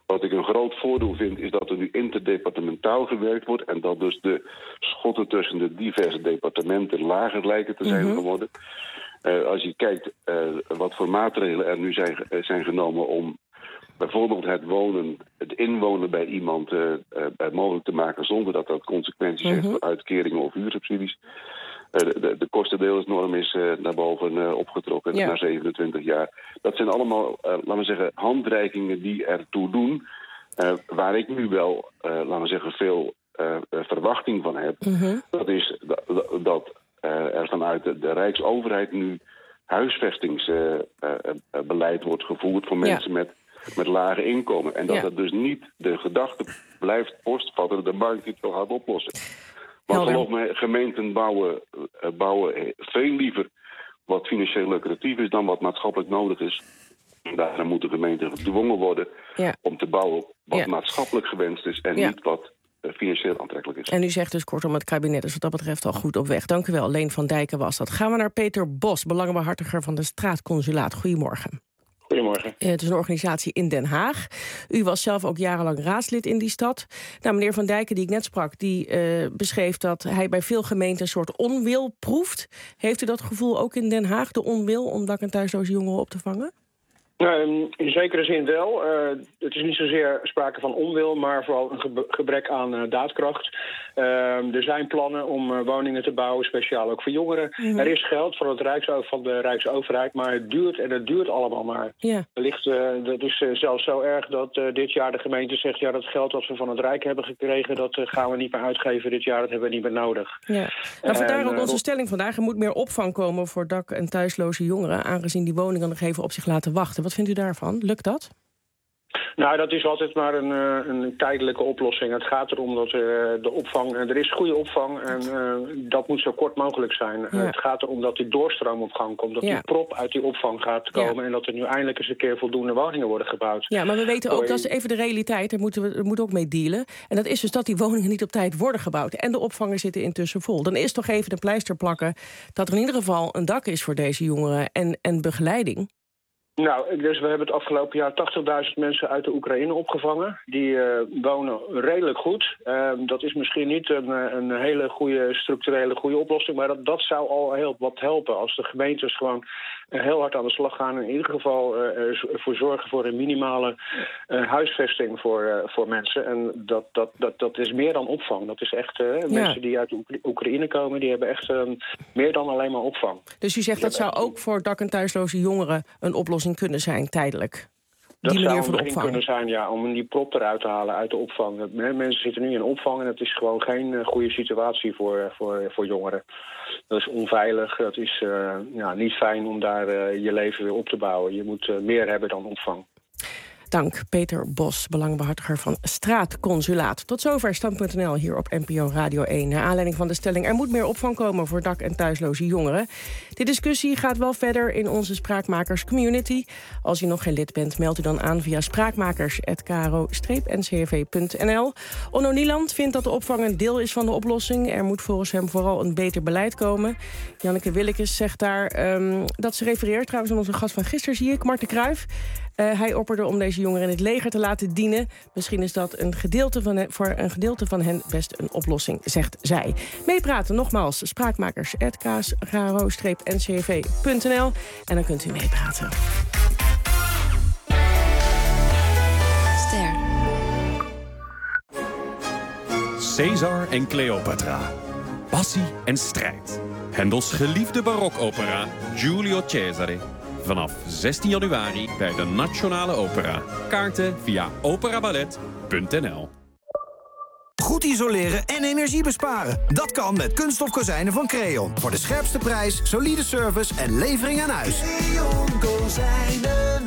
Wat ik een groot voordeel vind, is dat er nu interdepartementaal gewerkt wordt en dat dus de schotten tussen de diverse departementen lager lijken te zijn mm-hmm. geworden. Uh, als je kijkt uh, wat voor maatregelen er nu zijn, uh, zijn genomen om bijvoorbeeld het wonen, het inwonen bij iemand uh, uh, mogelijk te maken zonder dat dat consequenties mm-hmm. heeft voor uitkeringen of huursubsidies. Uh, de, de, de kostendeelsnorm is uh, naar boven uh, opgetrokken ja. na zevenentwintig jaar. Dat zijn allemaal, uh, laten we zeggen, handreikingen die ertoe doen. Uh, waar ik nu wel, uh, laten we zeggen, veel uh, verwachting van heb. Mm-hmm. Dat is dat, dat uh, er vanuit de, de Rijksoverheid nu huisvestingsbeleid uh, uh, wordt gevoerd voor mensen ja. met, met lage inkomen. En dat ja. het dus niet de gedachte blijft postvatten dat de bank dit wel gaat oplossen. Want Helder. geloof me, gemeenten bouwen, uh, bouwen veel liever wat financieel lucratief is dan wat maatschappelijk nodig is. Daarom moeten gemeenten gedwongen worden ja. om te bouwen wat ja. maatschappelijk gewenst is en ja. niet wat uh, financieel aantrekkelijk is. En u zegt dus kortom, het kabinet is wat dat betreft al goed op weg. Dank u wel, Leen van Dijken was dat. Gaan we naar Peter Bos, belangenbehartiger van de Straatconsulaat. Goedemorgen. Goedemorgen. Het is een organisatie in Den Haag. U was zelf ook jarenlang raadslid in die stad. Nou, meneer Van Dijken, die ik net sprak, die uh, beschreef dat hij bij veel gemeenten een soort onwil proeft. Heeft u dat gevoel ook in Den Haag, de onwil om dak- en thuisloze jongeren op te vangen? Uh, in zekere zin wel. Uh, het is niet zozeer sprake van onwil, maar vooral een ge- gebrek aan uh, daadkracht. Uh, er zijn plannen om uh, woningen te bouwen, speciaal ook voor jongeren. Mm-hmm. Er is geld van, het Rijks- van de Rijksoverheid, maar het duurt en het duurt allemaal maar. Yeah. Wellicht, uh, dat is uh, zelfs zo erg dat uh, dit jaar de gemeente zegt, ja, dat geld dat we van het Rijk hebben gekregen, dat uh, gaan we niet meer uitgeven dit jaar, dat hebben we niet meer nodig. Ja. Nou, vandaar ook onze stelling vandaag. Er moet meer opvang komen voor dak- en thuisloze jongeren, aangezien die woningen nog even op zich laten wachten. Wat vindt u daarvan? Lukt dat? Nou, dat is altijd maar een, uh, een tijdelijke oplossing. Het gaat erom dat uh, de opvang... er is goede opvang en uh, dat moet zo kort mogelijk zijn. Ja. Uh, het gaat erom dat die doorstroom op gang komt. Dat ja. die prop uit die opvang gaat komen... Ja. en dat er nu eindelijk eens een keer voldoende woningen worden gebouwd. Ja, maar we weten ook, dat is even de realiteit. Daar moeten we er moet ook mee dealen. En dat is dus dat die woningen niet op tijd worden gebouwd. En de opvangen zitten intussen vol. Dan is toch even de pleister plakken... dat er in ieder geval een dak is voor deze jongeren en, en begeleiding. Nou, dus we hebben het afgelopen jaar tachtigduizend mensen uit de Oekraïne opgevangen. Die uh, wonen redelijk goed. Uh, dat is misschien niet een, een hele goede structurele goede oplossing, maar dat, dat zou al heel wat helpen. Als de gemeentes gewoon uh, heel hard aan de slag gaan en in ieder geval uh, ervoor zorgen voor een minimale uh, huisvesting voor, uh, voor mensen. En dat, dat, dat, dat is meer dan opvang. Dat is echt uh, ja. mensen die uit de Oek- Oekraïne komen, die hebben echt uh, meer dan alleen maar opvang. Dus u zegt dat zou ook voor dak- en thuisloze jongeren een oplossing kunnen zijn, tijdelijk? Dat die zou manier misschien kunnen zijn, ja, om die prop eruit te halen uit de opvang. Mensen zitten nu in opvang en het is gewoon geen goede situatie voor, voor, voor jongeren. Dat is onveilig, dat is uh, ja, niet fijn om daar uh, je leven weer op te bouwen. Je moet uh, meer hebben dan opvang. Dank, Peter Bos, belangenbehartiger van Straatconsulaat. Tot zover stand punt n l hier op N P O Radio één. Naar aanleiding van de stelling, er moet meer opvang komen voor dak- en thuisloze jongeren. De discussie gaat wel verder in onze Spraakmakers community. Als u nog geen lid bent, meld u dan aan via spraakmakers punt k r o n c r v punt n l. Onno Nieland vindt dat de opvang een deel is van de oplossing. Er moet volgens hem vooral een beter beleid komen. Janneke Willekes zegt daar um, dat ze refereert trouwens aan onze gast van gisteren, zie ik, Marten Cruijff. Uh, hij opperde om deze jongeren in het leger te laten dienen. Misschien is dat een gedeelte van hen, voor een gedeelte van hen best een oplossing, zegt zij. Meepraten nogmaals, spraakmakers punt k r o n c r v punt n l. En dan kunt u meepraten. Ster. Caesar en Cleopatra. Passie en strijd. Hendels geliefde barokopera Giulio Cesare. Vanaf zestien januari bij de Nationale Opera. Kaarten via operaballet punt n l. Goed isoleren en energie besparen. Dat kan met kunststof kozijnen van Creon. Voor de scherpste prijs, solide service en levering aan huis. Creon Kozijnen.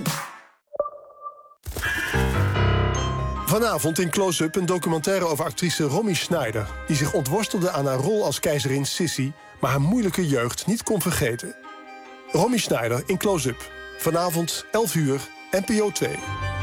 Vanavond in Close-Up een documentaire over actrice Romy Schneider... die zich ontworstelde aan haar rol als keizerin Sissi... maar haar moeilijke jeugd niet kon vergeten. Romy Schneider in Close-Up. Vanavond elf uur, N P O twee.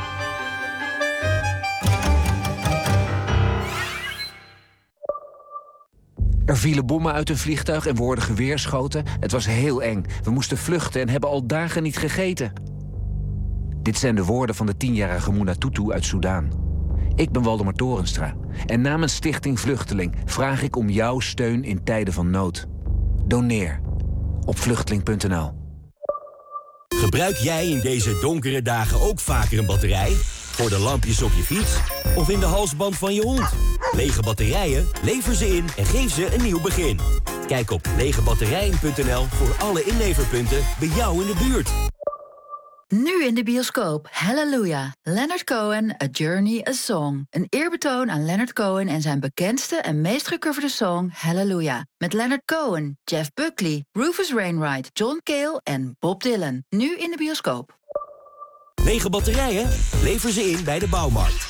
Er vielen bommen uit een vliegtuig en we hoorden geweerschoten. Het was heel eng. We moesten vluchten en hebben al dagen niet gegeten. Dit zijn de woorden van de tienjarige Mouna Tutu uit Soedan. Ik ben Waldemar Torenstra. En namens Stichting Vluchteling vraag ik om jouw steun in tijden van nood. Doneer op vluchteling punt n l. Gebruik jij in deze donkere dagen ook vaker een batterij? Voor de lampjes op je fiets? Of in de halsband van je hond? Lege batterijen? Lever ze in en geef ze een nieuw begin. Kijk op legebatterijen punt n l voor alle inleverpunten bij jou in de buurt. Nu in de bioscoop Hallelujah. Leonard Cohen, A Journey, A Song. Een eerbetoon aan Leonard Cohen en zijn bekendste en meest gecoverde song Hallelujah. Met Leonard Cohen, Jeff Buckley, Rufus Wainwright, John Cale en Bob Dylan. Nu in de bioscoop. Lege batterijen? Lever ze in bij de bouwmarkt.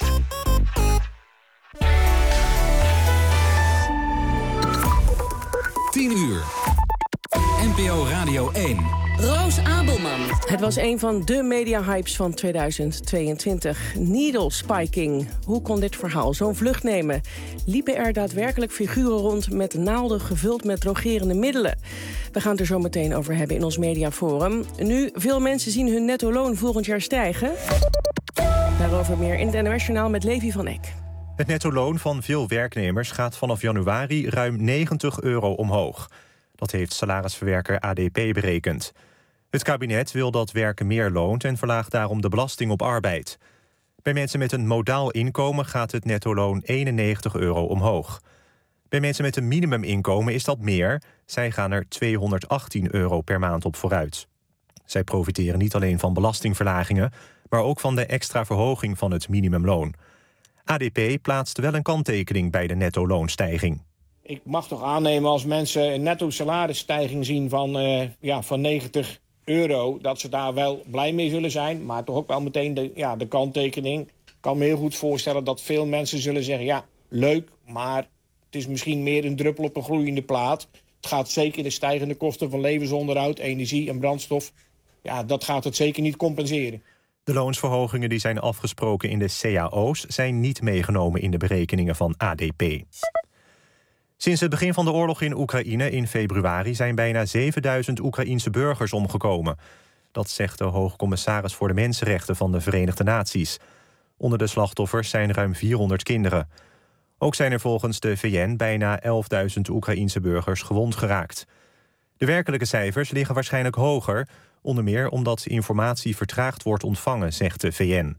tien uur. N P O Radio één. Roos Abelman. Het was een van de media-hypes van tweeduizend tweeëntwintig. Needle spiking. Hoe kon dit verhaal zo'n vlucht nemen? Liepen er daadwerkelijk figuren rond met naalden gevuld met drogerende middelen? We gaan het er zo meteen over hebben in ons mediaforum. Nu, veel mensen zien hun netto loon volgend jaar stijgen. Daarover meer in het N O S-journaal met Levi van Eck. Het netto loon van veel werknemers gaat vanaf januari ruim negentig euro omhoog. Dat heeft salarisverwerker A D P berekend. Het kabinet wil dat werken meer loont en verlaagt daarom de belasting op arbeid. Bij mensen met een modaal inkomen gaat het nettoloon eenennegentig euro omhoog. Bij mensen met een minimuminkomen is dat meer. Zij gaan er tweehonderdachttien euro per maand op vooruit. Zij profiteren niet alleen van belastingverlagingen, maar ook van de extra verhoging van het minimumloon. A D P plaatst wel een kanttekening bij de nettoloonstijging. Ik mag toch aannemen als mensen een netto salarisstijging zien van, uh, ja, van negentig euro... dat ze daar wel blij mee zullen zijn, maar toch ook wel meteen de, ja, de kanttekening. Ik kan me heel goed voorstellen dat veel mensen zullen zeggen... ja, leuk, maar het is misschien meer een druppel op een gloeiende plaat. Het gaat zeker de stijgende kosten van levensonderhoud, energie en brandstof... ja, dat gaat het zeker niet compenseren. De loonsverhogingen die zijn afgesproken in de C A O's... zijn niet meegenomen in de berekeningen van A D P. Sinds het begin van de oorlog in Oekraïne in februari... zijn bijna zevenduizend Oekraïense burgers omgekomen. Dat zegt de hoogcommissaris voor de Mensenrechten van de Verenigde Naties. Onder de slachtoffers zijn ruim vierhonderd kinderen. Ook zijn er volgens de V N bijna elfduizend Oekraïense burgers gewond geraakt. De werkelijke cijfers liggen waarschijnlijk hoger... onder meer omdat informatie vertraagd wordt ontvangen, zegt de V N.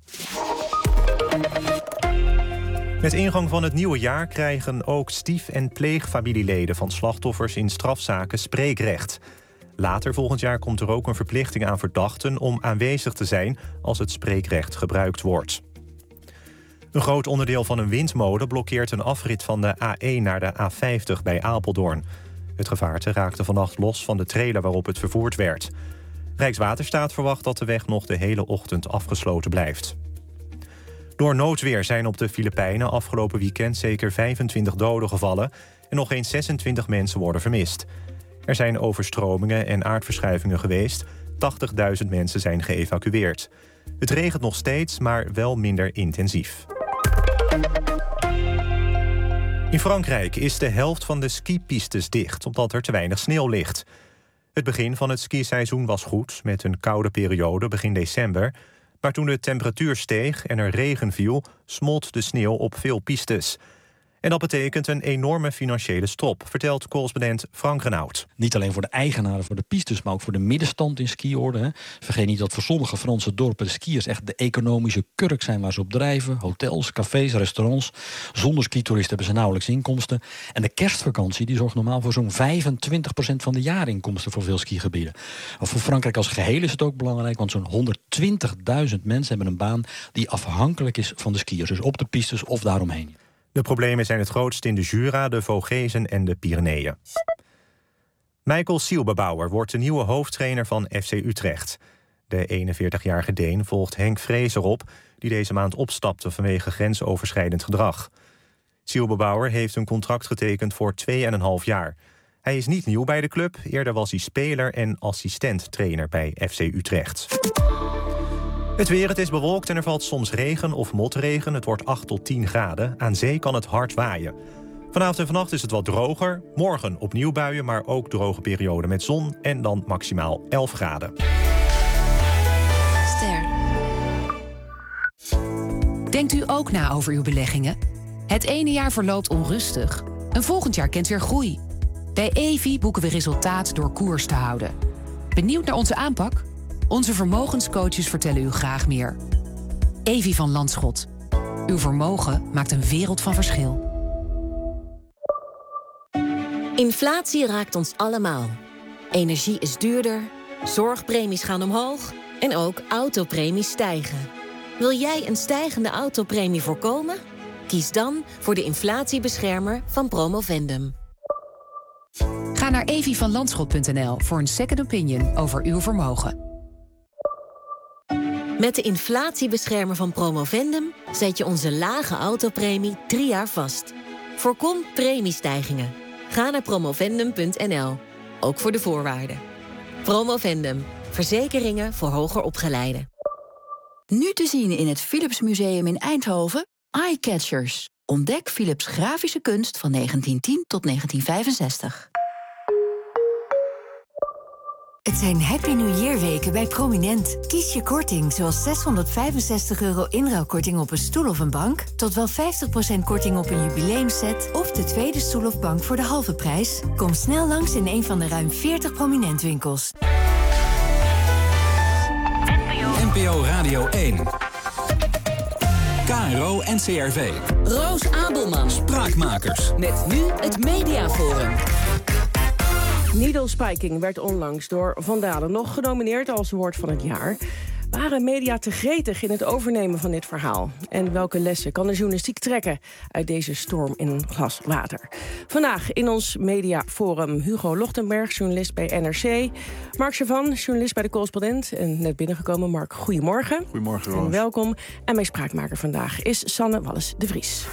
Met ingang van het nieuwe jaar krijgen ook stief- en pleegfamilieleden van slachtoffers in strafzaken spreekrecht. Later volgend jaar komt er ook een verplichting aan verdachten om aanwezig te zijn als het spreekrecht gebruikt wordt. Een groot onderdeel van een windmolen blokkeert een afrit van de A één naar de A vijftig bij Apeldoorn. Het gevaarte raakte vannacht los van de trailer waarop het vervoerd werd. Rijkswaterstaat verwacht dat de weg nog de hele ochtend afgesloten blijft. Door noodweer zijn op de Filipijnen afgelopen weekend zeker vijfentwintig doden gevallen en nog eens zesentwintig mensen worden vermist. Er zijn overstromingen en aardverschuivingen geweest. tachtigduizend mensen zijn geëvacueerd. Het regent nog steeds, maar wel minder intensief. In Frankrijk is de helft van de skipistes dicht, omdat er te weinig sneeuw ligt. Het begin van het skiseizoen was goed, met een koude periode begin december. Maar toen de temperatuur steeg en er regen viel, smolt de sneeuw op veel pistes. En dat betekent een enorme financiële strop, vertelt correspondent Frank Renaud. Niet alleen voor de eigenaren, voor de pistes, maar ook voor de middenstand in skiorde. Hè. Vergeet niet dat voor sommige Franse dorpen de skiers echt de economische kurk zijn waar ze op drijven. Hotels, cafés, restaurants. Zonder skitoeristen hebben ze nauwelijks inkomsten. En de kerstvakantie die zorgt normaal voor zo'n vijfentwintig procent van de jaarinkomsten voor veel skigebieden. Maar voor Frankrijk als geheel is het ook belangrijk, want zo'n honderdtwintigduizend mensen hebben een baan die afhankelijk is van de skiers. Dus op de pistes of daaromheen. De problemen zijn het grootst in de Jura, de Vogezen en de Pyreneeën. Michael Zielbebouwer wordt de nieuwe hoofdtrainer van F C Utrecht. De eenenveertigjarige Deen volgt Henk Vrezer op, die deze maand opstapte vanwege grensoverschrijdend gedrag. Zielbebouwer heeft een contract getekend voor twee en een half jaar. Hij is niet nieuw bij de club, eerder was hij speler en assistent-trainer bij F C Utrecht. Het weer, het is bewolkt en er valt soms regen of motregen. Het wordt acht tot tien graden. Aan zee kan het hard waaien. Vanavond en vannacht is het wat droger. Morgen opnieuw buien, maar ook droge perioden met zon. En dan maximaal elf graden. Ster. Denkt u ook na over uw beleggingen? Het ene jaar verloopt onrustig. Een volgend jaar kent weer groei. Bij Evi boeken we resultaat door koers te houden. Benieuwd naar onze aanpak? Onze vermogenscoaches vertellen u graag meer. Evi van Landschot. Uw vermogen maakt een wereld van verschil. Inflatie raakt ons allemaal. Energie is duurder, zorgpremies gaan omhoog en ook autopremies stijgen. Wil jij een stijgende autopremie voorkomen? Kies dan voor de inflatiebeschermer van Promovendum. Ga naar evi van landschot punt n l voor een second opinion over uw vermogen. Met de inflatiebeschermer van Promovendum zet je onze lage autopremie drie jaar vast. Voorkom premiestijgingen. Ga naar promovendum punt n l, ook voor de voorwaarden. Promovendum, verzekeringen voor hoger opgeleiden. Nu te zien in het Philips Museum in Eindhoven, Eyecatchers. Ontdek Philips grafische kunst van negentien tien tot negentien vijfenzestig. Het zijn Happy New Year weken bij Prominent. Kies je korting zoals zeshonderdvijfenzestig euro inruilkorting op een stoel of een bank, tot wel vijftig procent korting op een jubileumset of de tweede stoel of bank voor de halve prijs. Kom snel langs in een van de ruim veertig Prominent winkels. N P O Radio één. K R O N C R V. Roos Abelman. Spraakmakers. Met nu het Mediaforum. Needle spiking werd onlangs door Van Dalen nog genomineerd als woord van het jaar. Waren media te gretig in het overnemen van dit verhaal? En welke lessen kan de journalistiek trekken uit deze storm in een glas water? Vandaag in ons mediaforum Hugo Lochtenberg, journalist bij N R C. Mark Chavan, journalist bij De Correspondent. En net binnengekomen, Mark, goedemorgen. Goedemorgen, Roos. En welkom. En mijn spraakmaker vandaag is Sanne Wallis de Vries.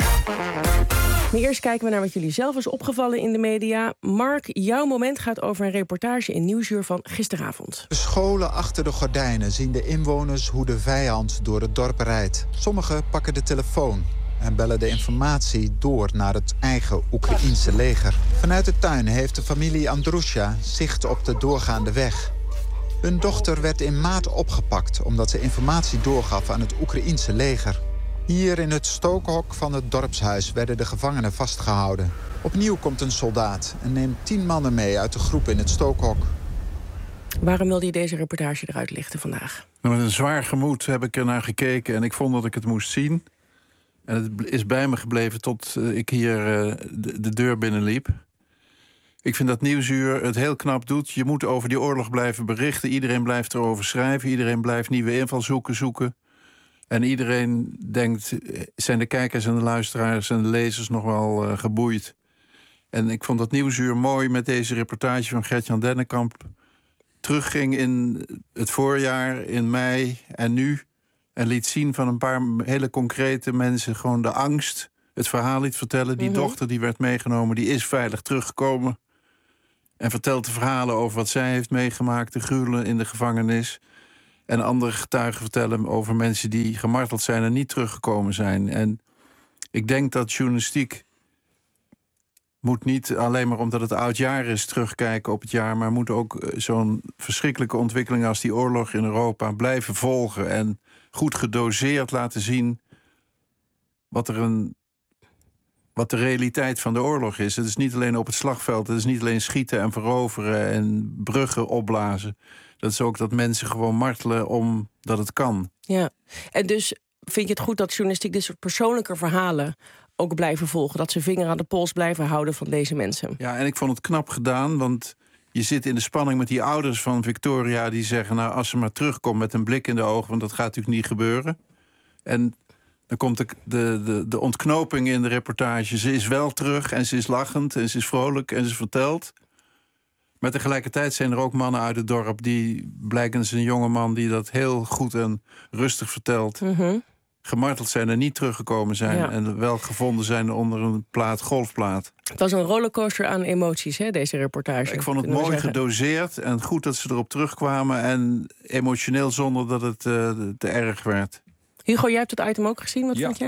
Maar eerst kijken we naar wat jullie zelf is opgevallen in de media. Mark, jouw moment gaat over een reportage in Nieuwsuur van gisteravond. Scholen achter de gordijnen zien de inwoners hoe de vijand door het dorp rijdt. Sommigen pakken de telefoon en bellen de informatie door naar het eigen Oekraïense leger. Vanuit de tuin heeft de familie Andrusha zicht op de doorgaande weg. Hun dochter werd in maart opgepakt omdat ze informatie doorgaf aan het Oekraïense leger. Hier in het stookhok van het dorpshuis werden de gevangenen vastgehouden. Opnieuw komt een soldaat en neemt tien mannen mee uit de groep in het stookhok. Waarom wilde je deze reportage eruit lichten vandaag? Nou, met een zwaar gemoed heb ik er naar gekeken en ik vond dat ik het moest zien. En het is bij me gebleven tot uh, ik hier uh, de, de deur binnenliep. Ik vind dat Nieuwsuur het heel knap doet. Je moet over die oorlog blijven berichten. Iedereen blijft erover schrijven. Iedereen blijft nieuwe invalshoeken zoeken. En iedereen denkt, zijn de kijkers en de luisteraars en de lezers nog wel uh, geboeid. En ik vond dat Nieuwsuur mooi met deze reportage van Gert-Jan Dennekamp terugging in het voorjaar, in mei en nu. En liet zien van een paar hele concrete mensen gewoon de angst. Het verhaal liet vertellen. Die mm-hmm. dochter die werd meegenomen, die is veilig teruggekomen. En vertelt de verhalen over wat zij heeft meegemaakt, de gruwelen in de gevangenis. En andere getuigen vertellen over mensen die gemarteld zijn en niet teruggekomen zijn. En ik denk dat journalistiek moet niet alleen maar omdat het oudjaar is terugkijken op het jaar, maar moet ook zo'n verschrikkelijke ontwikkeling als die oorlog in Europa blijven volgen en goed gedoseerd laten zien wat er een wat de realiteit van de oorlog is. Het is niet alleen op het slagveld, het is niet alleen schieten en veroveren en bruggen opblazen. Dat is ook dat mensen gewoon martelen omdat het kan. Ja, en dus vind je het goed dat journalistiek dit soort persoonlijke verhalen ook blijven volgen? Dat ze vinger aan de pols blijven houden van deze mensen? Ja, en ik vond het knap gedaan, want je zit in de spanning met die ouders van Victoria die zeggen, nou, als ze maar terugkomt met een blik in de ogen, want dat gaat natuurlijk niet gebeuren. En dan komt de, de, de, de ontknoping in de reportage. Ze is wel terug en ze is lachend en ze is vrolijk en ze vertelt. Maar tegelijkertijd zijn er ook mannen uit het dorp die, blijkens een jonge man die dat heel goed en rustig vertelt, mm-hmm. gemarteld zijn en niet teruggekomen zijn. Ja. En wel gevonden zijn onder een plaat golfplaat. Het was een rollercoaster aan emoties, hè, deze reportage. Ik vond het mooi zeggen. gedoseerd en goed dat ze erop terugkwamen. En emotioneel zonder dat het uh, te erg werd. Hugo, jij hebt het item ook gezien. Wat ja. vond jij?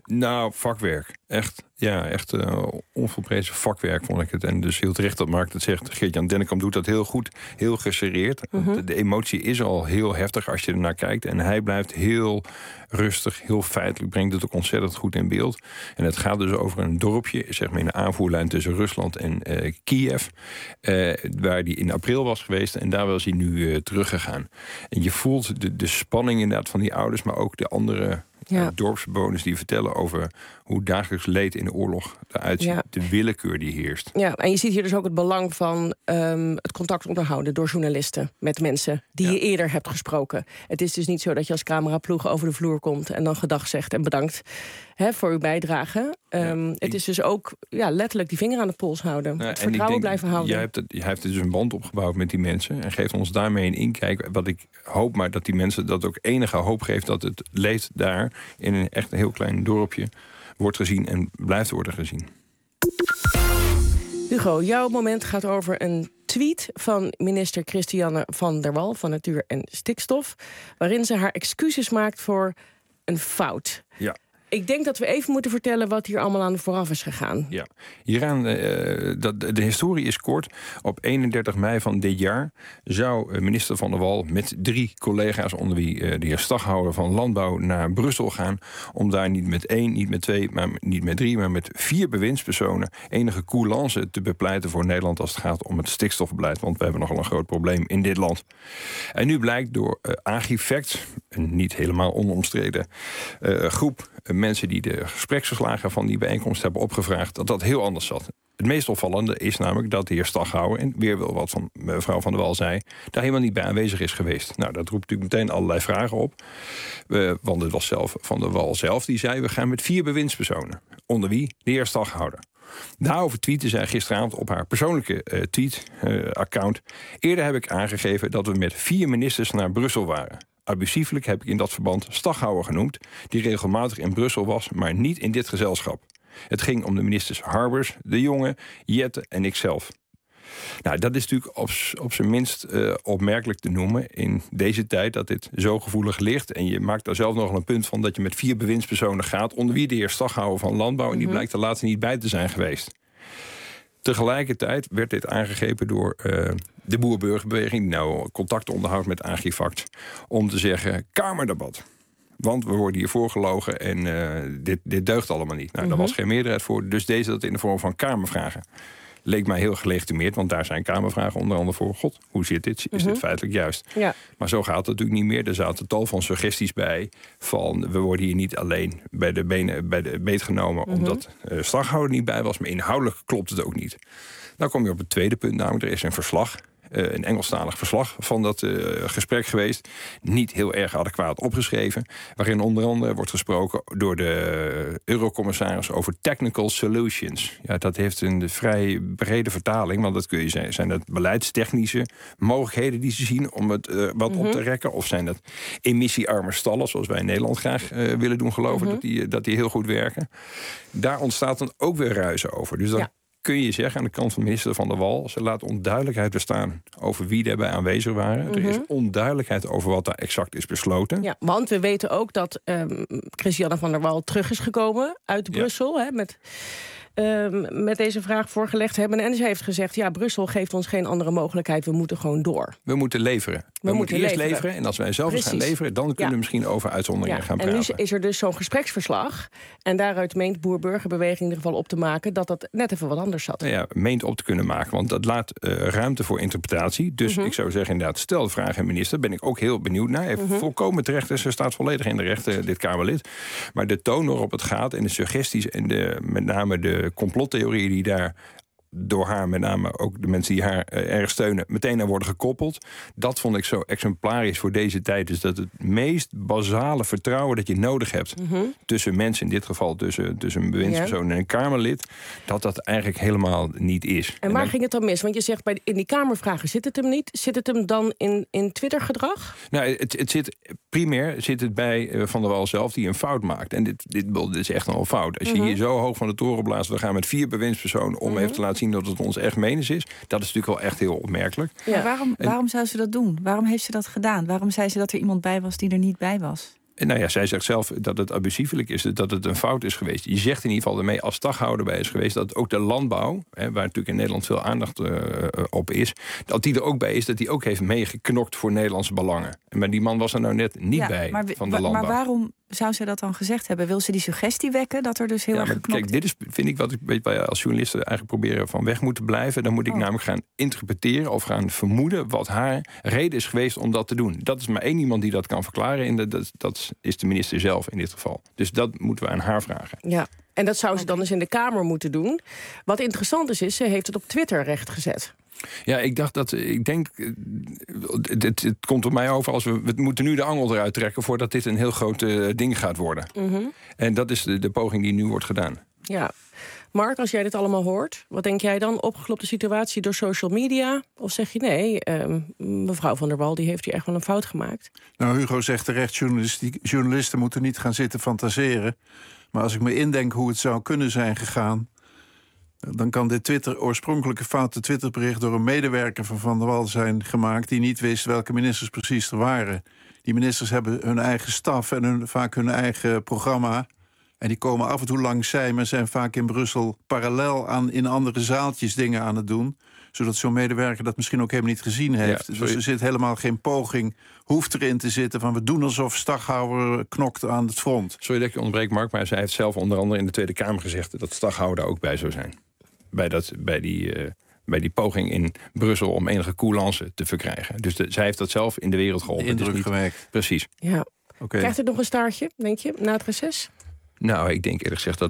Nou, vakwerk. Echt, ja, echt uh, onvolprezen vakwerk vond ik het. En dus heel terecht dat Mark het zegt. Geert-Jan Dennekamp doet dat heel goed, heel geserreerd. Uh-huh. De, de emotie is al heel heftig als je ernaar kijkt. En hij blijft heel rustig, heel feitelijk, brengt het ook ontzettend goed in beeld. En het gaat dus over een dorpje, zeg maar in de aanvoerlijn tussen Rusland en uh, Kiev. Uh, waar die in april was geweest en daar was hij nu uh, teruggegaan. En je voelt de, de spanning inderdaad van die ouders, maar ook de andere... Ja. dorpsbewoners die vertellen over hoe dagelijks leed in de oorlog eruit ziet. Ja. De willekeur die heerst. Ja, en je ziet hier dus ook het belang van um, het contact onderhouden door journalisten met mensen die ja. je eerder hebt gesproken. Het is dus niet zo dat je als cameraploeg over de vloer komt en dan gedag zegt en bedankt hè, voor uw bijdrage. Um, ja, het ik... is dus ook ja, letterlijk die vinger aan de pols houden. Ja, het vertrouwen denk, blijven houden. Jij hebt, het, jij hebt dus een band opgebouwd met die mensen en geeft ons daarmee een inkijk. Wat ik hoop maar dat die mensen dat ook enige hoop geeft dat het leed daar in een echt een heel klein dorpje wordt gezien en blijft worden gezien. Hugo, jouw moment gaat over een tweet van minister Christiane van der Wal van Natuur en Stikstof, waarin ze haar excuses maakt voor een fout. Ja. Ik denk dat we even moeten vertellen wat hier allemaal aan vooraf is gegaan. Ja, hieraan, uh, dat, de historie is kort. Op eenendertig mei van dit jaar zou minister Van der Wal met drie collega's, onder wie uh, de heer Staghouwer van Landbouw, naar Brussel gaan om daar niet met één, niet met twee, maar niet met drie, maar met vier bewindspersonen enige coulance te bepleiten voor Nederland als het gaat om het stikstofbeleid. Want we hebben nogal een groot probleem in dit land. En nu blijkt door uh, Agifacts, een niet helemaal onomstreden uh, groep mensen die de gespreksverslagen van die bijeenkomst hebben opgevraagd, dat dat heel anders zat. Het meest opvallende is namelijk dat de heer Staghouwer, en weer wel wat van mevrouw Van der Wal zei, daar helemaal niet bij aanwezig is geweest. Nou, dat roept natuurlijk meteen allerlei vragen op. Uh, want het was zelf Van der Wal zelf die zei, we gaan met vier bewindspersonen. Onder wie de heer Staghouwer. Daarover tweette zij gisteravond op haar persoonlijke uh, tweet-account. Uh, Eerder heb ik aangegeven dat we met vier ministers naar Brussel waren. Abusieflijk heb ik in dat verband Staghouwer genoemd, die regelmatig in Brussel was, maar niet in dit gezelschap. Het ging om de ministers Harbers, De Jonge, Jette en ikzelf. Nou, dat is natuurlijk op, op zijn minst uh, opmerkelijk te noemen in deze tijd dat dit zo gevoelig ligt. En je maakt daar zelf nog een punt van dat je met vier bewindspersonen gaat, onder wie de heer Staghouwer van Landbouw, en die blijkt er later niet bij te zijn geweest. Tegelijkertijd werd dit aangegrepen door uh, de boer-burgerbeweging, die nou contact onderhoudt met Agifacts, om te zeggen, kamerdebat. Want we worden hier voorgelogen en uh, dit, dit deugt allemaal niet. Nou, mm-hmm. Daar was geen meerderheid voor, dus deze dat in de vorm van kamervragen. Leek mij heel gelegitimeerd, want daar zijn kamervragen onder andere voor. God, hoe zit dit? Is mm-hmm. dit feitelijk juist? Ja. Maar zo gaat het natuurlijk niet meer. Er zaten tal van suggesties bij van, we worden hier niet alleen bij de benen bij de beet genomen, mm-hmm. omdat uh, Staghouwer niet bij was, maar inhoudelijk klopt het ook niet. Dan kom je op het tweede punt, namelijk er is een verslag. Uh, een Engelstalig verslag van dat uh, gesprek geweest. Niet heel erg adequaat opgeschreven. Waarin onder andere wordt gesproken door de eurocommissaris over technical solutions. Ja, dat heeft een vrij brede vertaling. Want dat kun je zijn. Zijn dat beleidstechnische mogelijkheden die ze zien om het uh, wat mm-hmm. op te rekken? Of zijn dat emissiearme stallen, zoals wij in Nederland graag uh, willen doen geloven, mm-hmm. dat, die, dat die heel goed werken? Daar ontstaat dan ook weer ruizen over. Dus dan ja. kun je zeggen aan de kant van minister Van der Wal, ze laat onduidelijkheid bestaan over wie daarbij aanwezig waren. Mm-hmm. Er is onduidelijkheid over wat daar exact is besloten. Ja, want we weten ook dat um, Christiane Van der Wal terug is gekomen uit Brussel, ja. hè, met... Um, met deze vraag voorgelegd hebben. En ze heeft gezegd, ja, Brussel geeft ons geen andere mogelijkheid. We moeten gewoon door. We moeten leveren. We, we moeten, moeten eerst leveren. leveren. En als wij zelf eens gaan leveren, dan kunnen ja. we misschien over uitzonderingen ja. gaan praten. En nu is er dus zo'n gespreksverslag. En daaruit meent boer-burgerbeweging in ieder geval op te maken dat dat net even wat anders zat. Nou ja, meent op te kunnen maken. Want dat laat uh, ruimte voor interpretatie. Dus mm-hmm. ik zou zeggen inderdaad, stel de vraag aan minister. Ben ik ook heel benieuwd naar. Even mm-hmm. volkomen terecht. Dus ze staat volledig in de rechten, dit Kamerlid. Maar de toon waarop het gaat en de suggesties en de, met name de complottheorieën die daar door haar, met name ook de mensen die haar uh, erg steunen, meteen aan worden gekoppeld. Dat vond ik zo exemplarisch voor deze tijd. Dus dat het meest basale vertrouwen dat je nodig hebt mm-hmm. tussen mensen, in dit geval tussen, tussen een bewindspersoon ja. en een Kamerlid, dat dat eigenlijk helemaal niet is. En, en waar dan, ging het dan mis? Want je zegt bij in die Kamervragen zit het hem niet. Zit het hem dan in, in Twitter-gedrag? Nou, het, het zit primair zit het bij uh, Van der Wal zelf die een fout maakt. En dit, dit, dit is echt al een fout. Als je mm-hmm. hier zo hoog van de toren blaast, we gaan met vier bewindspersonen om mm-hmm. even te laten zien dat het ons echt menens is. Dat is natuurlijk wel echt heel opmerkelijk. Ja. Maar waarom, waarom zou ze dat doen? Waarom heeft ze dat gedaan? Waarom zei ze dat er iemand bij was die er niet bij was? En nou ja, zij zegt zelf dat het abusiefelijk is, dat het een fout is geweest. Je zegt in ieder geval ermee als daghouder bij is geweest dat ook de landbouw, hè, waar natuurlijk in Nederland veel aandacht uh, op is, dat die er ook bij is, dat die ook heeft meegeknokt voor Nederlandse belangen. Maar die man was er nou net niet ja, bij maar, van de landbouw. Maar waarom zou ze dat dan gezegd hebben? Wil ze die suggestie wekken dat er dus heel ja, erg maar geknokt kijk, dit is, vind ik wat ik als journalisten eigenlijk proberen van weg moeten blijven. Dan moet ik oh. namelijk gaan interpreteren of gaan vermoeden wat haar reden is geweest om dat te doen. Dat is maar één iemand die dat kan verklaren. En dat, dat is de minister zelf in dit geval. Dus dat moeten we aan haar vragen. Ja, en dat zou ze dan eens in de Kamer moeten doen. Wat interessant is, is ze heeft het op Twitter rechtgezet. Ja, ik dacht dat, ik denk, het, het, het komt op mij over als we, we moeten nu de angel eruit trekken voordat dit een heel groot uh, ding gaat worden. Mm-hmm. En dat is de, de poging die nu wordt gedaan. Ja. Mark, als jij dit allemaal hoort, wat denk jij dan? Opgeklopte situatie door social media? Of zeg je nee, uh, mevrouw Van der Wal die heeft hier echt wel een fout gemaakt? Nou, Hugo zegt terecht, journalisten moeten niet gaan zitten fantaseren. Maar als ik me indenk hoe het zou kunnen zijn gegaan, dan kan dit Twitter, oorspronkelijke foute Twitterbericht door een medewerker van Van der Wal zijn gemaakt die niet wist welke ministers precies er waren. Die ministers hebben hun eigen staf en hun, vaak hun eigen programma. En die komen af en toe langs zij, maar zijn vaak in Brussel parallel aan in andere zaaltjes dingen aan het doen. Zodat zo'n medewerker dat misschien ook helemaal niet gezien heeft. Ja, dus er zit helemaal geen poging, hoeft erin te zitten van we doen alsof Staghouwer knokt aan het front. Sorry dat ik je ontbreek, Mark, maar zij heeft zelf onder andere in de Tweede Kamer gezegd dat Staghouwer daar ook bij zou zijn. Bij, dat, bij, die, uh, bij die poging in Brussel om enige coulance te verkrijgen. Dus de, zij heeft dat zelf in de wereld geholpen. De indruk niet, gewerkt. Precies. Ja. Okay. Krijgt het nog een staartje, denk je, na het reces? Nou, ik denk eerlijk gezegd dat...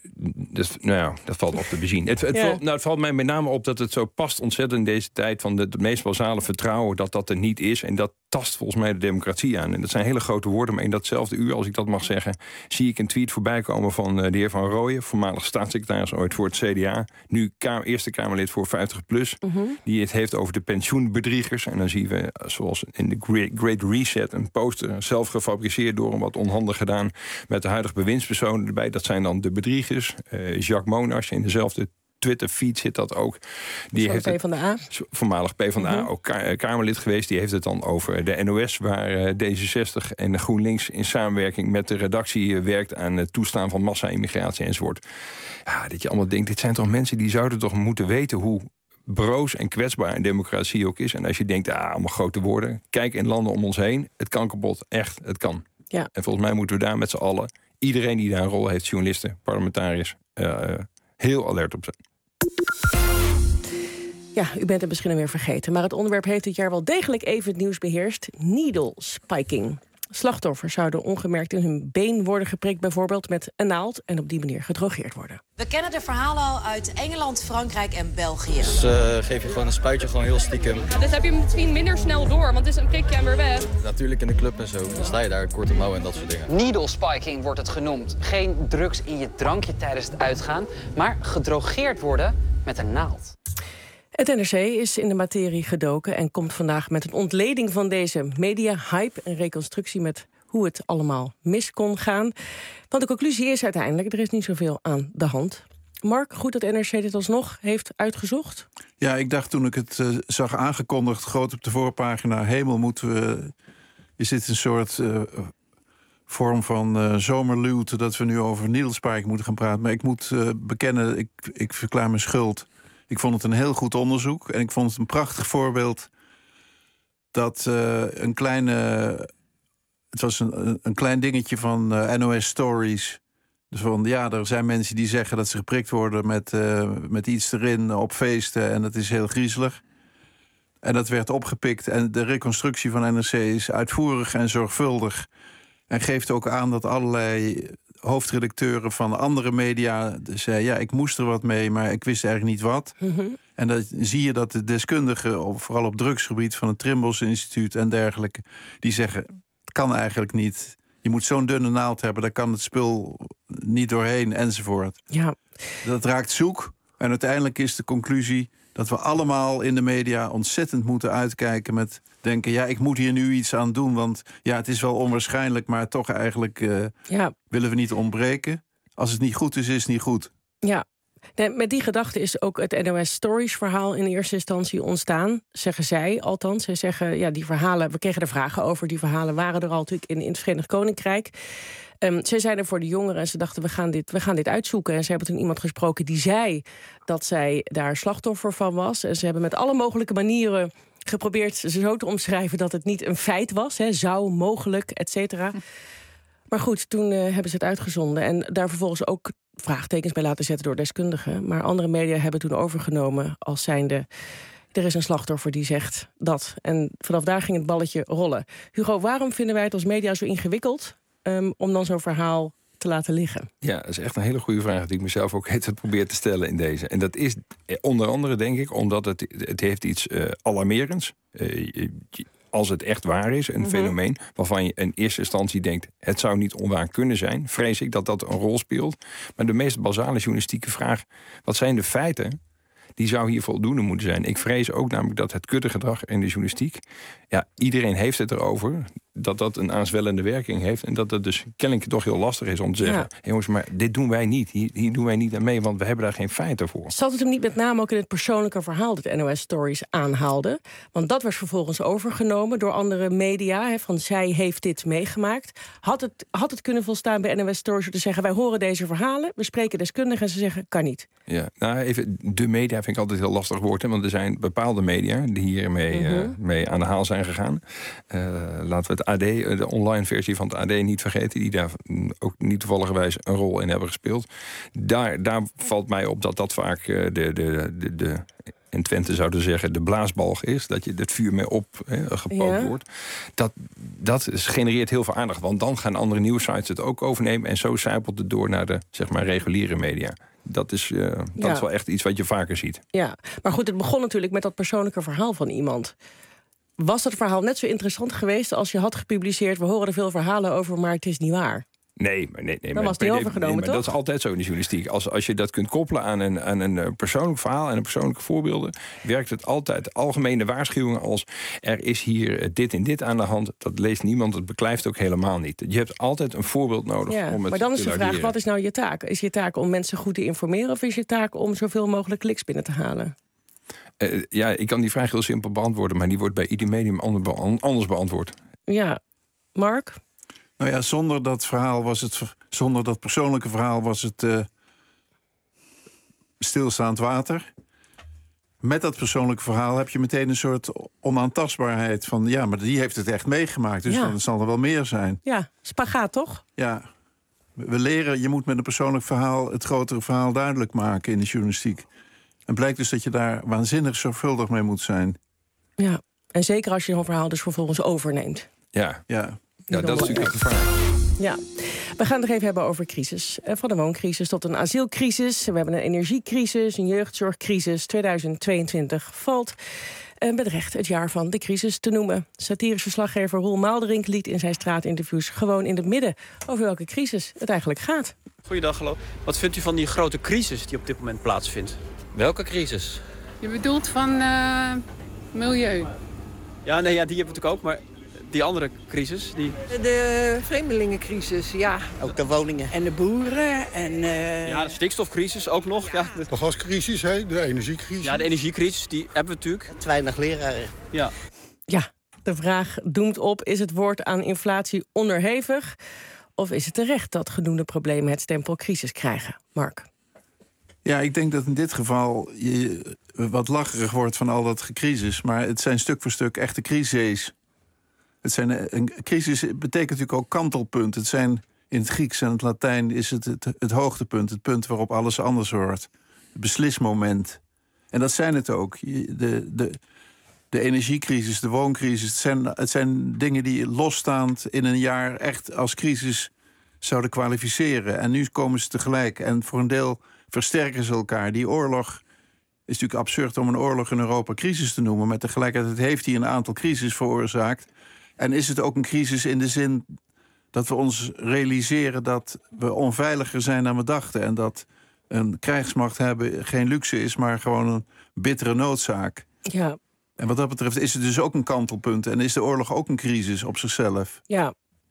Dat, nou ja, dat valt op te bezien. Het, het, ja. valt, nou, het valt mij met name op dat het zo past ontzettend in deze tijd van de, de meest basale vertrouwen dat dat er niet is. En dat tast volgens mij de democratie aan. En dat zijn hele grote woorden, maar in datzelfde uur, als ik dat mag zeggen, zie ik een tweet voorbij komen van uh, de heer Van Rooyen, voormalig staatssecretaris ooit voor het C D A, nu Kamer, Eerste Kamerlid voor vijftig plus, Mm-hmm. die het heeft over de pensioenbedriegers. En dan zien we, zoals in de Great, Great Reset, een poster zelf gefabriceerd door hem, wat onhandig gedaan, met de huidige bewindspersonen erbij. Dat zijn dan de bedriegers. Uh, Jacques Monash, in dezelfde Twitter-feed zit dat ook. Die heeft P van de A. Voormalig P van de A, mm-hmm. ook ka- Kamerlid geweest. Die heeft het dan over de N O S, waar uh, D zesenzestig en de GroenLinks in samenwerking met de redactie uh, werkt aan het toestaan van massa-immigratie enzovoort. Ja, dat je allemaal denkt, dit zijn toch mensen die zouden toch moeten weten hoe broos en kwetsbaar een democratie ook is. En als je denkt, ah, allemaal grote woorden. Kijk in landen om ons heen. Het kan kapot. Echt, het kan. Ja. En volgens mij moeten we daar met z'n allen, iedereen die daar een rol heeft, journalisten, parlementariërs, uh, heel alert op zijn. Ja, u bent het misschien weer vergeten, maar het onderwerp heeft dit jaar wel degelijk even het nieuws beheerst. Needle spiking. Slachtoffers zouden ongemerkt in hun been worden geprikt, bijvoorbeeld met een naald, en op die manier gedrogeerd worden. We kennen de verhalen al uit Engeland, Frankrijk en België. Dus uh, geef je gewoon een spuitje, gewoon heel stiekem. Dus heb je misschien minder snel door, want het is een prikje en weer weg. Natuurlijk in de club en zo, dan sta je daar, korte mouwen en dat soort dingen. Needle spiking wordt het genoemd. Geen drugs in je drankje tijdens het uitgaan, maar gedrogeerd worden met een naald. Het N R C is in de materie gedoken en komt vandaag met een ontleding van deze media-hype, een reconstructie met hoe het allemaal mis kon gaan. Want de conclusie is uiteindelijk, er is niet zoveel aan de hand. Mark, goed dat N R C dit alsnog heeft uitgezocht. Ja, ik dacht toen ik het uh, zag aangekondigd, groot op de voorpagina, hemel, moeten we... Is dit een soort uh, vorm van uh, zomerluwte dat we nu over needle spiking moeten gaan praten? Maar ik moet uh, bekennen, ik, ik verklaar mijn schuld. Ik vond het een heel goed onderzoek en ik vond het een prachtig voorbeeld dat uh, een kleine... Het was een, een klein dingetje van uh, N O S Stories. Dus van, ja, er zijn mensen die zeggen dat ze geprikt worden met, uh, met iets erin op feesten en dat is heel griezelig. En dat werd opgepikt en de reconstructie van N R C is uitvoerig en zorgvuldig. En geeft ook aan dat allerlei hoofdredacteuren van andere media zeiden, ja, ik moest er wat mee, maar ik wist eigenlijk niet wat. Mm-hmm. En dan zie je dat de deskundigen, vooral op drugsgebied van het Trimbos Instituut en dergelijke, die zeggen, het kan eigenlijk niet. Je moet zo'n dunne naald hebben, daar kan het spul niet doorheen, enzovoort. Ja. Dat raakt zoek. En uiteindelijk is de conclusie dat we allemaal in de media ontzettend moeten uitkijken met denken, ja, ik moet hier nu iets aan doen, want ja, het is wel onwaarschijnlijk, maar toch eigenlijk uh, ja. willen we niet ontbreken. Als het niet goed is, is het niet goed. Ja. Nee, met die gedachte is ook het N O S Stories-verhaal in eerste instantie ontstaan. Zeggen zij, althans. Zij zeggen, ja, die verhalen, we kregen er vragen over. Die verhalen waren er al natuurlijk in, in het Verenigd Koninkrijk. Um, zij zijn er voor de jongeren en ze dachten, we gaan, dit, we gaan dit uitzoeken. En ze hebben toen iemand gesproken die zei dat zij daar slachtoffer van was. En ze hebben met alle mogelijke manieren geprobeerd ze zo te omschrijven dat het niet een feit was. Hè, zou, mogelijk, et cetera. Maar goed, toen uh, hebben ze het uitgezonden. En daar vervolgens ook vraagtekens bij laten zetten door deskundigen. Maar andere media hebben toen overgenomen als zijnde, er is een slachtoffer die zegt dat. En vanaf daar ging het balletje rollen. Hugo, waarom vinden wij het als media zo ingewikkeld um, om dan zo'n verhaal te laten liggen? Ja, dat is echt een hele goede vraag die ik mezelf ook het probeer te stellen in deze. En dat is onder andere, denk ik, omdat het, het heeft iets uh, alarmerends. Uh, als het echt waar is, een mm-hmm. fenomeen waarvan je in eerste instantie denkt, het zou niet onwaar kunnen zijn, vrees ik dat dat een rol speelt. Maar de meest basale journalistieke vraag, wat zijn de feiten? Die zou hier voldoende moeten zijn. Ik vrees ook namelijk dat het kuddegedrag in de journalistiek, ja, iedereen heeft het erover, dat dat een aanzwellende werking heeft en dat het dus kennelijk toch heel lastig is om te zeggen, ja. jongens, maar dit doen wij niet. Hier, hier doen wij niet aan mee, want we hebben daar geen feiten voor. Zat het hem niet met name ook in het persoonlijke verhaal dat N O S Stories aanhaalde? Want dat werd vervolgens overgenomen door andere media. Hè, van zij heeft dit meegemaakt. Had het, had het kunnen volstaan bij N O S Stories om te zeggen, wij horen deze verhalen, we spreken deskundigen en ze zeggen, kan niet. Ja, nou even, de media vind ik altijd een heel lastig woord. Hè, want er zijn bepaalde media die hiermee mm-hmm. uh, mee aan de haal zijn gegaan. Uh, laten we het A D, de online versie van het A D niet vergeten, die daar ook niet toevalligerwijs een rol in hebben gespeeld. Daar, daar valt mij op dat dat vaak uh, de, de, de, de in Twente zouden zeggen de blaasbalg is, dat je het vuur mee op he, gepookt ja. wordt. Dat, dat genereert heel veel aandacht, want dan gaan andere nieuwsites het ook overnemen en zo zijpelt het door naar de zeg maar reguliere media. Dat is, uh, dat ja. is wel echt iets wat je vaker ziet. Ja, maar goed, het begon natuurlijk met dat persoonlijke verhaal van iemand. Was dat verhaal net zo interessant geweest als je had gepubliceerd, we horen er veel verhalen over, maar het is niet waar? Nee, maar, nee, nee, dan was die overgenomen, nee, maar dat is altijd zo in de journalistiek. Als, als je dat kunt koppelen aan een, aan een persoonlijk verhaal en een persoonlijke voorbeelden, werkt het altijd. Algemene waarschuwingen als er is hier dit en dit aan de hand, dat leest niemand, dat beklijft ook helemaal niet. Je hebt altijd een voorbeeld nodig ja, om het maar dan is de vraag, lauderen. Wat is nou je taak? Is je taak om mensen goed te informeren of is je taak om zoveel mogelijk kliks binnen te halen? Uh, ja, ik kan die vraag heel simpel beantwoorden, maar die wordt bij ieder medium anders beantwoord. Ja, Mark? Nou ja, zonder dat verhaal was het, zonder dat persoonlijke verhaal was het uh, stilstaand water. Met dat persoonlijke verhaal heb je meteen een soort onaantastbaarheid van, ja, maar die heeft het echt meegemaakt, dus ja. dan zal er wel meer zijn. Ja, spagaat toch? Ja, we leren, je moet met een persoonlijk verhaal het grotere verhaal duidelijk maken in de journalistiek. En blijkt dus dat je daar waanzinnig zorgvuldig mee moet zijn. Ja, en zeker als je zo'n verhaal dus vervolgens overneemt. Ja, ja. Ja, dat is natuurlijk het gevaar. Ja, we gaan het nog even hebben over crisis. Van de wooncrisis tot een asielcrisis. We hebben een energiecrisis, een jeugdzorgcrisis. tweeduizend tweeëntwintig valt uh, met recht het jaar van de crisis te noemen. Satirisch verslaggever Roel Maalderink liet in zijn straatinterviews gewoon in het midden over welke crisis het eigenlijk gaat. Goeiedag, hallo. Wat vindt u van die grote crisis die op dit moment plaatsvindt? Welke crisis? Je bedoelt van uh, milieu? Ja, nee, ja, die hebben we natuurlijk ook, maar die andere crisis, die... De vreemdelingencrisis, ja. Ook de woningen. En de boeren en... Uh... Ja, de stikstofcrisis ook nog. Ja. De gascrisis, hè? De energiecrisis. Ja, de energiecrisis, die hebben we natuurlijk. Te weinig leraren. Ja. Ja, de vraag doemt op, is het woord aan inflatie onderhevig? Of is het terecht dat genoemde problemen het stempel crisis krijgen? Mark? Ja, ik denk dat in dit geval je wat lacherig wordt van al dat gecrisis. Maar het zijn stuk voor stuk echte crises. Het zijn, een crisis betekent natuurlijk ook kantelpunt. Het zijn, in het Grieks en het Latijn is het, het het hoogtepunt. Het punt waarop alles anders wordt. Het beslismoment. En dat zijn het ook. De, de, de energiecrisis, de wooncrisis. Het zijn, het zijn dingen die losstaand in een jaar echt als crisis zouden kwalificeren. En nu komen ze tegelijk. En voor een deel versterken ze elkaar. Die oorlog is natuurlijk absurd om een oorlog in Europa crisis te noemen. Maar tegelijkertijd heeft hij een aantal crises veroorzaakt. En is het ook een crisis in de zin dat we ons realiseren dat we onveiliger zijn dan we dachten. En dat een krijgsmacht hebben geen luxe is, maar gewoon een bittere noodzaak. Ja. En wat dat betreft is het dus ook een kantelpunt. En is de oorlog ook een crisis op zichzelf. Ja.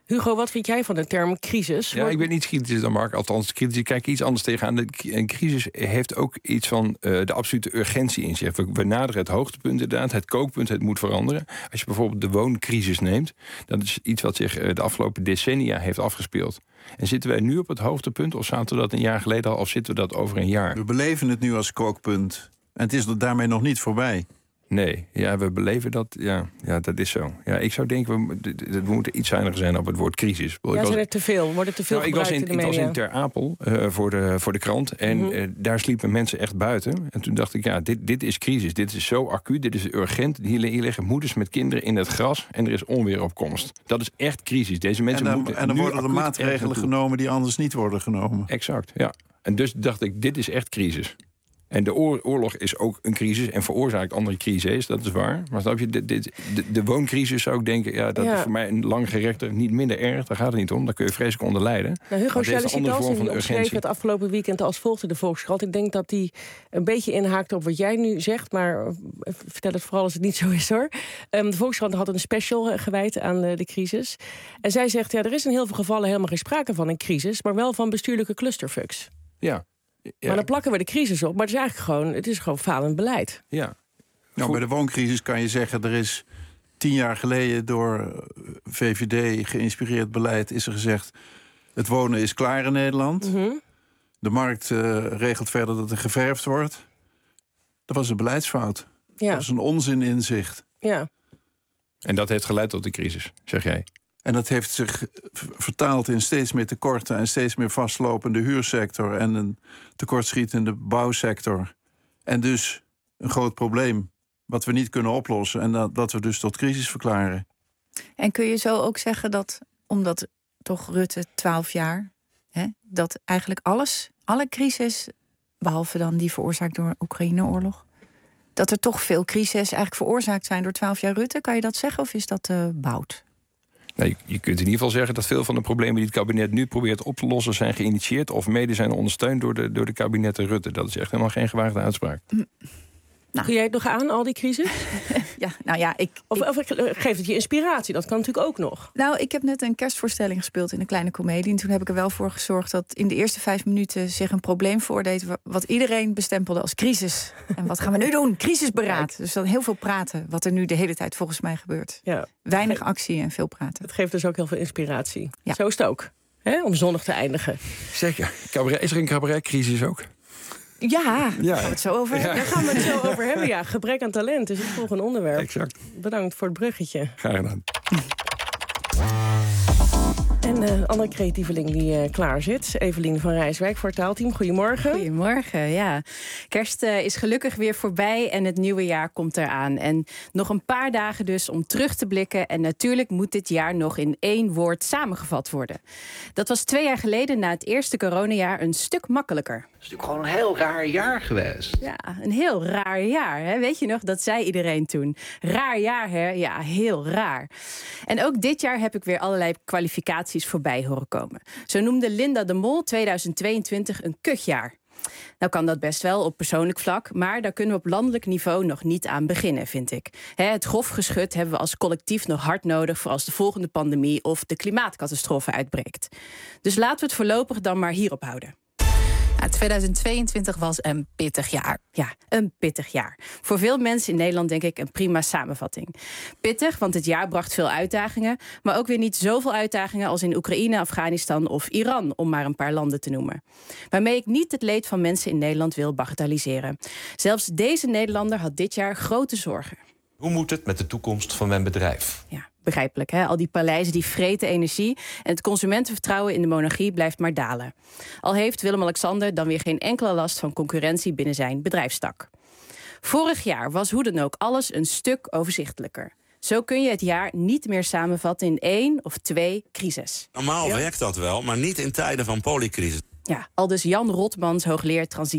Hugo, wat vind jij van de term crisis? Ja, ik ben iets kritischer dan Mark. Althans, kritisch. Ik kijk iets anders tegenaan. De, een crisis heeft ook iets van uh, de absolute urgentie in zich. We, we naderen het hoogtepunt inderdaad. Het kookpunt, het moet veranderen. Als je bijvoorbeeld de wooncrisis neemt, dat is iets wat zich uh, de afgelopen decennia heeft afgespeeld. En zitten wij nu op het hoogtepunt, of zaten we dat een jaar geleden al, of zitten we dat over een jaar? We beleven het nu als kookpunt. En het is daarmee nog niet voorbij. Nee, ja, we beleven dat. Ja, ja, dat is zo. Ja, ik zou denken, we, we moeten iets zuiniger zijn op het woord crisis. Ja, was, zijn er te veel? Wordt er te veel nou, ik was in, in de ik media? was in Ter Apel uh, voor, de, voor de krant. En mm-hmm. uh, daar sliepen mensen echt buiten. En toen dacht ik, ja, dit, dit is crisis. Dit is zo acuut, dit is urgent. Hier, hier liggen moeders met kinderen in het gras en er is onweeropkomst. Dat is echt crisis. Deze mensen en dan, moeten en dan worden er maatregelen genomen die anders niet worden genomen. Exact, ja. En dus dacht ik, dit is echt crisis. En de oorlog is ook een crisis en veroorzaakt andere crises, dat is waar. Maar snap je, de, de, de, de wooncrisis zou ik denken, ja, dat ja. is voor mij een langgerekte niet minder erg. Daar gaat het niet om, daar kun je vreselijk onder lijden. Nou, Hugo Challis-Sitalsing omschreef het afgelopen weekend als volgt in de Volkskrant. Ik denk dat die een beetje inhaakt op wat jij nu zegt, maar vertel het vooral als het niet zo is, hoor. Um, de Volkskrant had een special gewijd aan de, de crisis. En zij zegt, ja, er is in heel veel gevallen helemaal geen sprake van een crisis, maar wel van bestuurlijke clusterfucks. Ja. Ja. Maar dan plakken we de crisis op. Maar het is eigenlijk gewoon, het is gewoon falend beleid. Ja. Nou, bij de wooncrisis kan je zeggen, er is tien jaar geleden door V V D geïnspireerd beleid is er gezegd, het wonen is klaar in Nederland. Mm-hmm. De markt uh, regelt verder dat er geverfd wordt. Dat was een beleidsfout. Ja. Dat was een onzininzicht. Ja. En dat heeft geleid tot de crisis, zeg jij? En dat heeft zich vertaald in steeds meer tekorten en steeds meer vastlopende huursector en een tekortschietende bouwsector. En dus een groot probleem wat we niet kunnen oplossen en dat, dat we dus tot crisis verklaren. En kun je zo ook zeggen dat, omdat toch Rutte twaalf jaar, hè, dat eigenlijk alles, alle crisis, behalve dan die veroorzaakt door Oekraïne-oorlog, dat er toch veel crisis eigenlijk veroorzaakt zijn door twaalf jaar Rutte? Kan je dat zeggen of is dat uh, bout? Nou, je, je kunt in ieder geval zeggen dat veel van de problemen die het kabinet nu probeert op te lossen zijn geïnitieerd of mede zijn ondersteund door de, door de kabinetten Rutte. Dat is echt helemaal geen gewaagde uitspraak. Mm. Nou. Kun jij het nog aan, al die crisis? ja, nou ja, ik, of, ik... of geeft het je inspiratie? Dat kan natuurlijk ook nog. Nou, ik heb net een kerstvoorstelling gespeeld in een kleine komedie. En toen heb ik er wel voor gezorgd dat in de eerste vijf minuten zich een probleem voordeed wat iedereen bestempelde als crisis. En wat gaan we nu doen? Crisisberaad. Dus dan heel veel praten, wat er nu de hele tijd volgens mij gebeurt. Ja. Weinig actie en veel praten. Het geeft dus ook heel veel inspiratie. Ja. Zo is het ook, hè? Om zonnig te eindigen. Zeker. Cabaret, is er een cabaretcrisis ook? Ja, ja, gaan we het zo over hebben. Ja. Daar gaan we het zo over hebben, ja. Gebrek aan talent is het volgende onderwerp. Exact. Bedankt voor het bruggetje. Graag gedaan. En een uh, andere creatieveling die uh, klaar zit. Evelien van Rijswijk voor het taalteam. Goedemorgen. Goedemorgen, ja. Kerst uh, is gelukkig weer voorbij en het nieuwe jaar komt eraan. En nog een paar dagen dus om terug te blikken. En natuurlijk moet dit jaar nog in één woord samengevat worden. Dat was twee jaar geleden na het eerste coronajaar een stuk makkelijker. Het is natuurlijk gewoon een heel raar jaar geweest. Ja, een heel raar jaar. Hè? Weet je nog, dat zei iedereen toen. Raar jaar, hè? Ja, heel raar. En ook dit jaar heb ik weer allerlei kwalificaties voorbij horen komen. Zo noemde Linda de Mol tweeduizend tweeëntwintig een kutjaar. Nou kan dat best wel op persoonlijk vlak, maar daar kunnen we op landelijk niveau nog niet aan beginnen, vind ik. Het grof geschut hebben we als collectief nog hard nodig voor als de volgende pandemie of de klimaatcatastrofe uitbreekt. Dus laten we het voorlopig dan maar hierop houden. Ja, tweeduizend tweeëntwintig was een pittig jaar. Ja, een pittig jaar. Voor veel mensen in Nederland denk ik een prima samenvatting. Pittig, want het jaar bracht veel uitdagingen, maar ook weer niet zoveel uitdagingen als in Oekraïne, Afghanistan of Iran, om maar een paar landen te noemen. Waarmee ik niet het leed van mensen in Nederland wil bagatelliseren. Zelfs deze Nederlander had dit jaar grote zorgen. Hoe moet het met de toekomst van mijn bedrijf? Ja, begrijpelijk, hè? Al die paleizen die vreten energie en het consumentenvertrouwen in de monarchie blijft maar dalen. Al heeft Willem-Alexander dan weer geen enkele last van concurrentie binnen zijn bedrijfstak. Vorig jaar was hoe dan ook alles een stuk overzichtelijker. Zo kun je het jaar niet meer samenvatten in één of twee crises. Normaal ja. werkt dat wel, maar niet in tijden van polycrisis. Ja, aldus Jan Rotmans, hoogleraar transitie,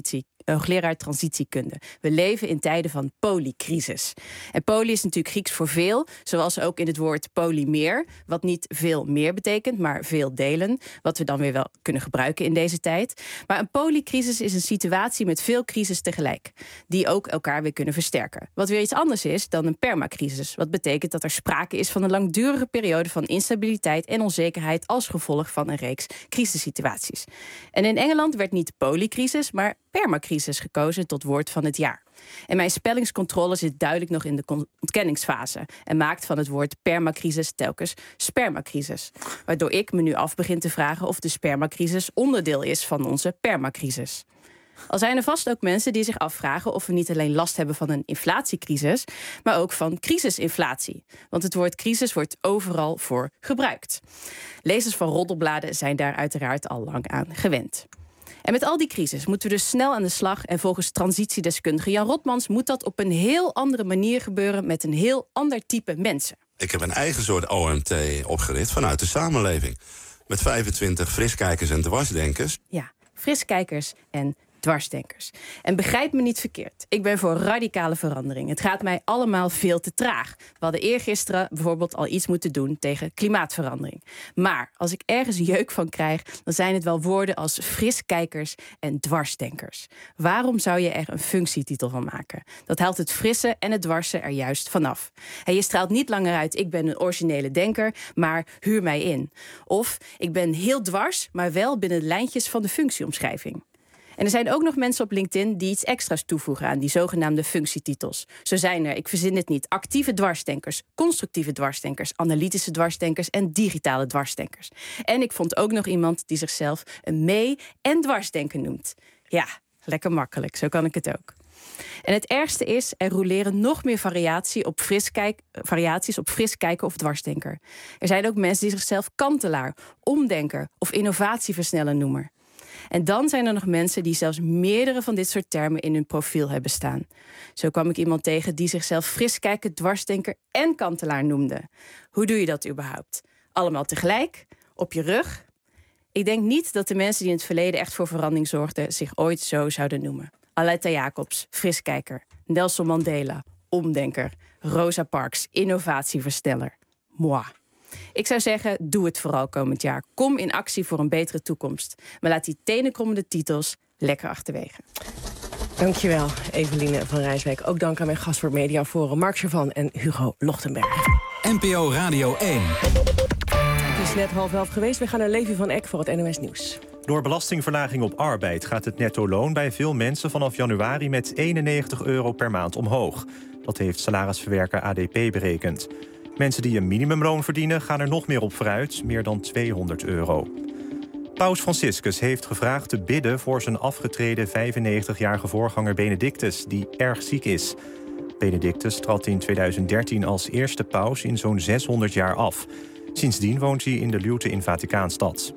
een hoogleraar transitiekunde. We leven in tijden van polycrisis. En poly is natuurlijk Grieks voor veel, zoals ook in het woord polymeer, wat niet veel meer betekent, maar veel delen, wat we dan weer wel kunnen gebruiken in deze tijd. Maar een polycrisis is een situatie met veel crisis tegelijk, die ook elkaar weer kunnen versterken. Wat weer iets anders is dan een permacrisis, wat betekent dat er sprake is van een langdurige periode van instabiliteit en onzekerheid als gevolg van een reeks crisissituaties. En in Engeland werd niet polycrisis, maar permacrisis gekozen tot woord van het jaar. En mijn spellingscontrole zit duidelijk nog in de ontkenningsfase en maakt van het woord permacrisis telkens spermacrisis. Waardoor ik me nu af begin te vragen of de spermacrisis onderdeel is van onze permacrisis. Al zijn er vast ook mensen die zich afvragen of we niet alleen last hebben van een inflatiecrisis, maar ook van crisisinflatie. Want het woord crisis wordt overal voor gebruikt. Lezers van roddelbladen zijn daar uiteraard al lang aan gewend. En met al die crisis moeten we dus snel aan de slag en volgens transitiedeskundige Jan Rotmans moet dat op een heel andere manier gebeuren met een heel ander type mensen. Ik heb een eigen soort O M T opgericht vanuit de samenleving. Met vijfentwintig friskijkers en dwarsdenkers. Ja, friskijkers en dwarsdenkers. En begrijp me niet verkeerd. Ik ben voor radicale verandering. Het gaat mij allemaal veel te traag. We hadden eergisteren bijvoorbeeld al iets moeten doen tegen klimaatverandering. Maar als ik ergens jeuk van krijg, dan zijn het wel woorden als friskijkers en dwarsdenkers. Waarom zou je er een functietitel van maken? Dat haalt het frisse en het dwarsen er juist vanaf. En je straalt niet langer uit, ik ben een originele denker, maar huur mij in. Of, ik ben heel dwars, maar wel binnen de lijntjes van de functieomschrijving. En er zijn ook nog mensen op LinkedIn die iets extra's toevoegen aan die zogenaamde functietitels. Zo zijn er, ik verzin het niet, actieve dwarsdenkers, constructieve dwarsdenkers, analytische dwarsdenkers en digitale dwarsdenkers. En ik vond ook nog iemand die zichzelf een mee- en dwarsdenker noemt. Ja, lekker makkelijk, zo kan ik het ook. En het ergste is, er roleren nog meer variatie op friskijk, variaties op friskijker of dwarsdenker. Er zijn ook mensen die zichzelf kantelaar, omdenker of innovatieversneller noemen. En dan zijn er nog mensen die zelfs meerdere van dit soort termen in hun profiel hebben staan. Zo kwam ik iemand tegen die zichzelf friskijker, dwarsdenker en kantelaar noemde. Hoe doe je dat überhaupt? Allemaal tegelijk? Op je rug? Ik denk niet dat de mensen die in het verleden echt voor verandering zorgden zich ooit zo zouden noemen. Aleida Jacobs, friskijker. Nelson Mandela, omdenker. Rosa Parks, innovatieversteller. Moi. Ik zou zeggen, doe het vooral komend jaar. Kom in actie voor een betere toekomst. Maar laat die tenenkrommende titels lekker achterwege. Dankjewel, Eveline van Rijswijk. Ook dank aan mijn gast voor het Mediaforum, Mark Servan en Hugo Lochtenberg. N P O Radio één. Het is net half elf geweest. We gaan naar Levi van Eck voor het N O S Nieuws. Door belastingverlaging op arbeid gaat het netto-loon bij veel mensen vanaf januari met eenennegentig euro per maand omhoog. Dat heeft salarisverwerker A D P berekend. Mensen die een minimumloon verdienen gaan er nog meer op vooruit, meer dan tweehonderd euro. Paus Franciscus heeft gevraagd te bidden voor zijn afgetreden vijfennegentigjarige voorganger Benedictus, die erg ziek is. Benedictus trad in tweeduizend dertien als eerste paus in zo'n zeshonderd jaar af. Sindsdien woont hij in de luwte in Vaticaanstad.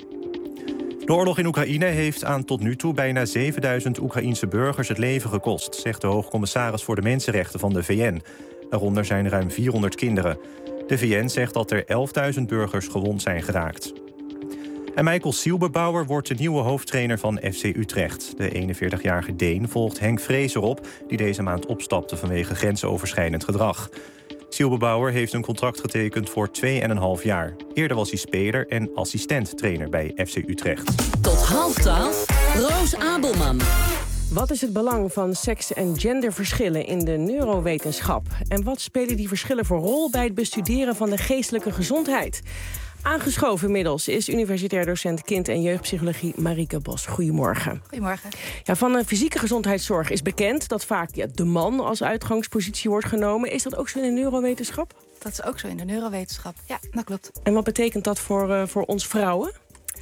De oorlog in Oekraïne heeft aan tot nu toe bijna zevenduizend Oekraïense burgers het leven gekost, zegt de hoogcommissaris voor de mensenrechten van de V N. Daaronder zijn ruim vierhonderd kinderen. De V N zegt dat er elfduizend burgers gewond zijn geraakt. En Michael Sielbebouwer wordt de nieuwe hoofdtrainer van F C Utrecht. De eenenveertigjarige Deen volgt Henk Vrezer op, die deze maand opstapte vanwege grensoverschrijdend gedrag. Sielbebouwer heeft een contract getekend voor twee en een half jaar. Eerder was hij speler en assistent-trainer bij F C Utrecht. Tot half twaalf, Roos Abelman. Wat is het belang van seks- en genderverschillen in de neurowetenschap? En wat spelen die verschillen voor rol bij het bestuderen van de geestelijke gezondheid? Aangeschoven inmiddels is universitair docent kind- en jeugdpsychologie Marieke Bos. Goedemorgen. Goedemorgen. Ja, van de fysieke gezondheidszorg is bekend dat vaak ja, de man als uitgangspositie wordt genomen. Is dat ook zo in de neurowetenschap? Dat is ook zo in de neurowetenschap. Ja, dat klopt. En wat betekent dat voor, uh, voor ons vrouwen?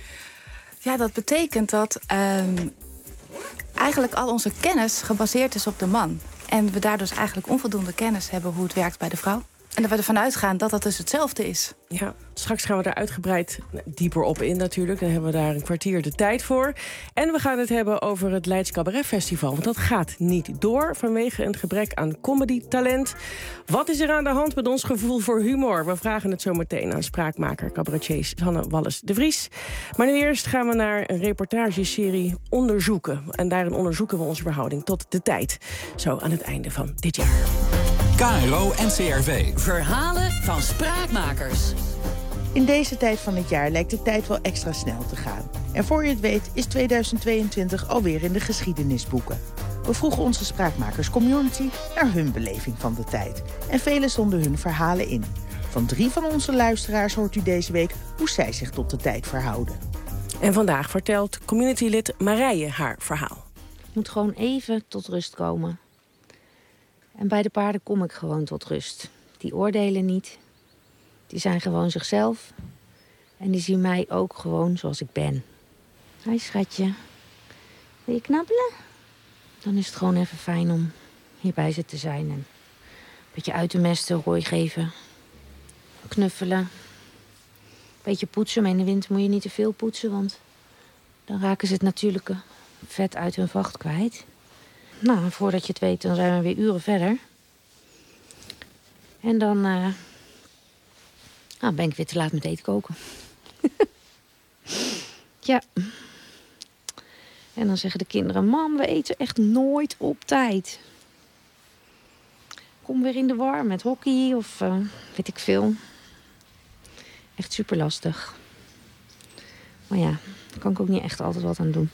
Ja, dat betekent dat um, eigenlijk al onze kennis gebaseerd is op de man. En we daardoor dus eigenlijk onvoldoende kennis hebben hoe het werkt bij de vrouw. En dat we ervan uitgaan dat dat dus hetzelfde is. Ja, straks gaan we daar uitgebreid dieper op in natuurlijk. Dan hebben we daar een kwartier de tijd voor. En we gaan het hebben over het Leids Cabaret Festival. Want dat gaat niet door vanwege een gebrek aan comedy-talent. Wat is er aan de hand met ons gevoel voor humor? We vragen het zo meteen aan spraakmaker, cabaretier Sanne Wallis de Vries. Maar nu eerst gaan we naar een reportageserie Onderzoeken. En daarin onderzoeken we onze verhouding tot de tijd. Zo aan het einde van dit jaar. K R O en C R V. Verhalen van spraakmakers. In deze tijd van het jaar lijkt de tijd wel extra snel te gaan. En voor je het weet is tweeduizend tweeëntwintig alweer in de geschiedenisboeken. We vroegen onze spraakmakers-community naar hun beleving van de tijd. En velen zonden hun verhalen in. Van drie van onze luisteraars hoort u deze week hoe zij zich tot de tijd verhouden. En vandaag vertelt communitylid Marije haar verhaal. Ik moet gewoon even tot rust komen. En bij de paarden kom ik gewoon tot rust. Die oordelen niet. Die zijn gewoon zichzelf. En die zien mij ook gewoon zoals ik ben. Hoi schatje. Wil je knabbelen? Dan is het gewoon even fijn om hier bij ze te zijn. En een beetje uit te mesten, rooi geven. Knuffelen. Een beetje poetsen. Maar in de winter moet je niet te veel poetsen. Want dan raken ze het natuurlijke vet uit hun vacht kwijt. Nou, voordat je het weet, dan zijn we weer uren verder. En dan uh, nou, ben ik weer te laat met eten koken. Ja. En dan zeggen de kinderen... Mam, we eten echt nooit op tijd. Kom weer in de war met hockey of uh, weet ik veel. Echt super lastig. Maar ja, daar kan ik ook niet echt altijd wat aan doen.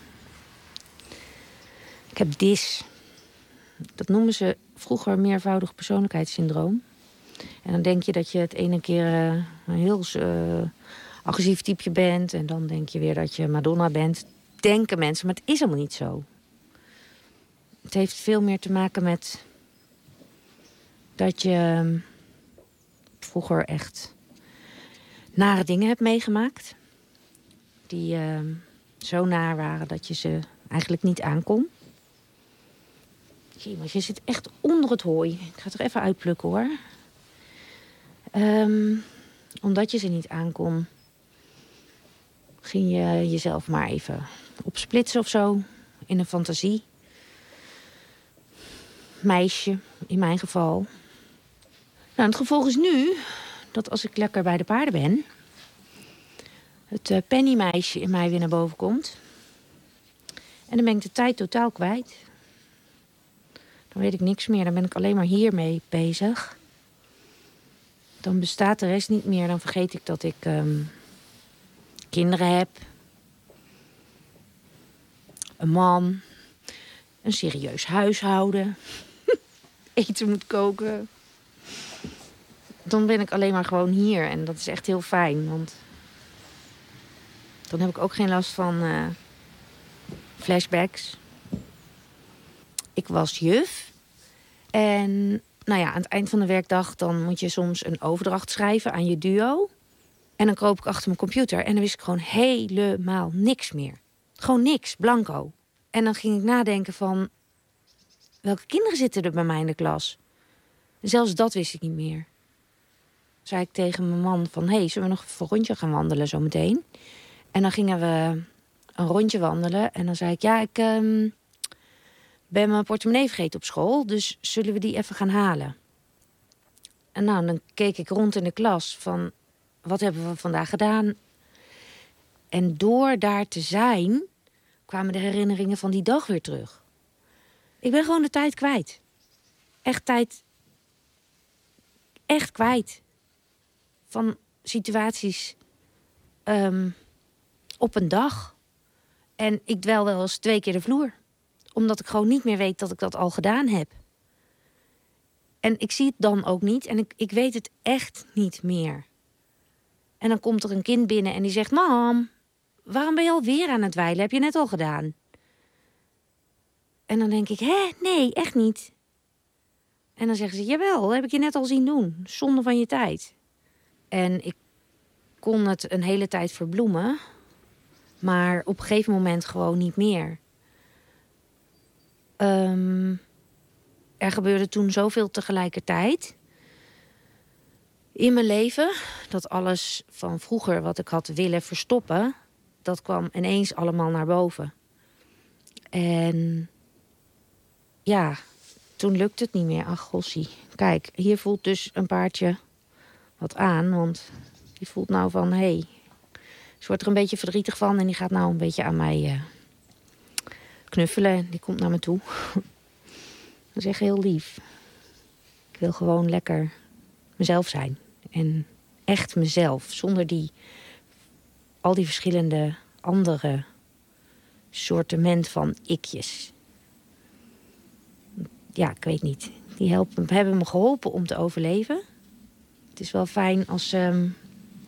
Ik heb D I S. Dat noemen ze vroeger meervoudig persoonlijkheidssyndroom. En dan denk je dat je het ene keer uh, een heel uh, agressief typeje bent. En dan denk je weer dat je Madonna bent. Denken mensen, maar het is helemaal niet zo. Het heeft veel meer te maken met dat je uh, vroeger echt nare dingen hebt meegemaakt. Die uh, zo naar waren dat je ze eigenlijk niet aankon. Zie, maar je zit echt onder het hooi. Ik ga het er even uitplukken, hoor. Um, omdat je ze niet aankon, ging je jezelf maar even opsplitsen of zo. In een fantasie. Meisje, in mijn geval. Nou, het gevolg is nu dat als ik lekker bij de paarden ben, het uh, pennymeisje in mij weer naar boven komt. En dan ben ik de tijd totaal kwijt. Dan weet ik niks meer. Dan ben ik alleen maar hiermee bezig. Dan bestaat de rest niet meer. Dan vergeet ik dat ik um, kinderen heb. Een man. Een serieus huishouden. Eten moet koken. Dan ben ik alleen maar gewoon hier. En dat is echt heel fijn. Want dan heb ik ook geen last van uh, flashbacks. Ik was juf. En nou ja, aan het eind van de werkdag dan moet je soms een overdracht schrijven aan je duo. En dan kroop ik achter mijn computer en dan wist ik gewoon helemaal niks meer. Gewoon niks, blanco. En dan ging ik nadenken van, welke kinderen zitten er bij mij in de klas? En zelfs dat wist ik niet meer. Dan zei ik tegen mijn man van, hé, hey, zullen we nog even een rondje gaan wandelen zometeen? En dan gingen we een rondje wandelen en dan zei ik, ja, ik... Um, ben mijn portemonnee vergeten op school, dus zullen we die even gaan halen? En nou, dan keek ik rond in de klas van, wat hebben we vandaag gedaan? En door daar te zijn, kwamen de herinneringen van die dag weer terug. Ik ben gewoon de tijd kwijt. Echt tijd. Echt kwijt. Van situaties um, op een dag. En ik dwel wel eens twee keer de vloer. Omdat ik gewoon niet meer weet dat ik dat al gedaan heb. En ik zie het dan ook niet. En ik, ik weet het echt niet meer. En dan komt er een kind binnen en die zegt, mam, waarom ben je alweer aan het dweilen? Heb je net al gedaan? En dan denk ik, hè, nee, echt niet. En dan zeggen ze, jawel, heb ik je net al zien doen. Zonde van je tijd. En ik kon het een hele tijd verbloemen. Maar op een gegeven moment gewoon niet meer. Um, er gebeurde toen zoveel tegelijkertijd. in mijn leven. Dat alles van vroeger wat ik had willen verstoppen, dat kwam ineens allemaal naar boven. En ja, toen lukte het niet meer. Ach, gossie. Kijk, hier voelt dus een paardje wat aan. Want die voelt nou van, hé, hey, ze wordt er een beetje verdrietig van. En die gaat nou een beetje aan mij uh, knuffelen. Die komt naar me toe. Dat is echt heel lief. Ik wil gewoon lekker mezelf zijn. En echt mezelf. Zonder die, al die verschillende andere sortiment van ikjes. Ja, ik weet niet. Die helpen, hebben me geholpen om te overleven. Het is wel fijn als, um,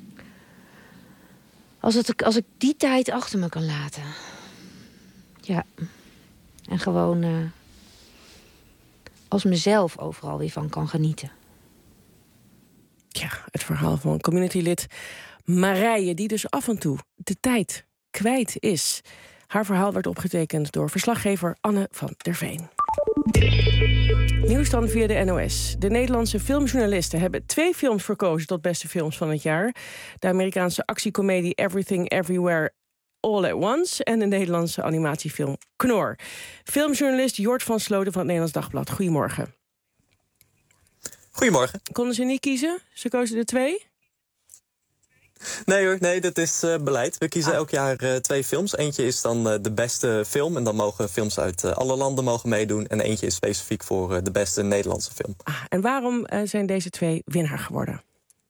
als, het, als ik die tijd achter me kan laten. Ja. En gewoon uh, als mezelf overal weer van kan genieten. Ja, het verhaal van communitylid Marije, die dus af en toe de tijd kwijt is. Haar verhaal werd opgetekend door verslaggever Anne van der Veen. Nieuws dan via de N O S. De Nederlandse filmjournalisten hebben twee films verkozen tot beste films van het jaar. De Amerikaanse actiecomedie Everything Everywhere All at Once en de Nederlandse animatiefilm Knor. Filmjournalist Jort van Sloten van het Nederlands Dagblad. Goedemorgen. Goedemorgen. Konden ze niet kiezen? Ze kozen er twee? Nee hoor, nee, dat is uh, beleid. We kiezen ah. elk jaar uh, twee films. Eentje is dan uh, de beste film. En dan mogen films uit uh, alle landen mogen meedoen. En eentje is specifiek voor uh, de beste Nederlandse film. Ah, en waarom uh, zijn deze twee winnaar geworden?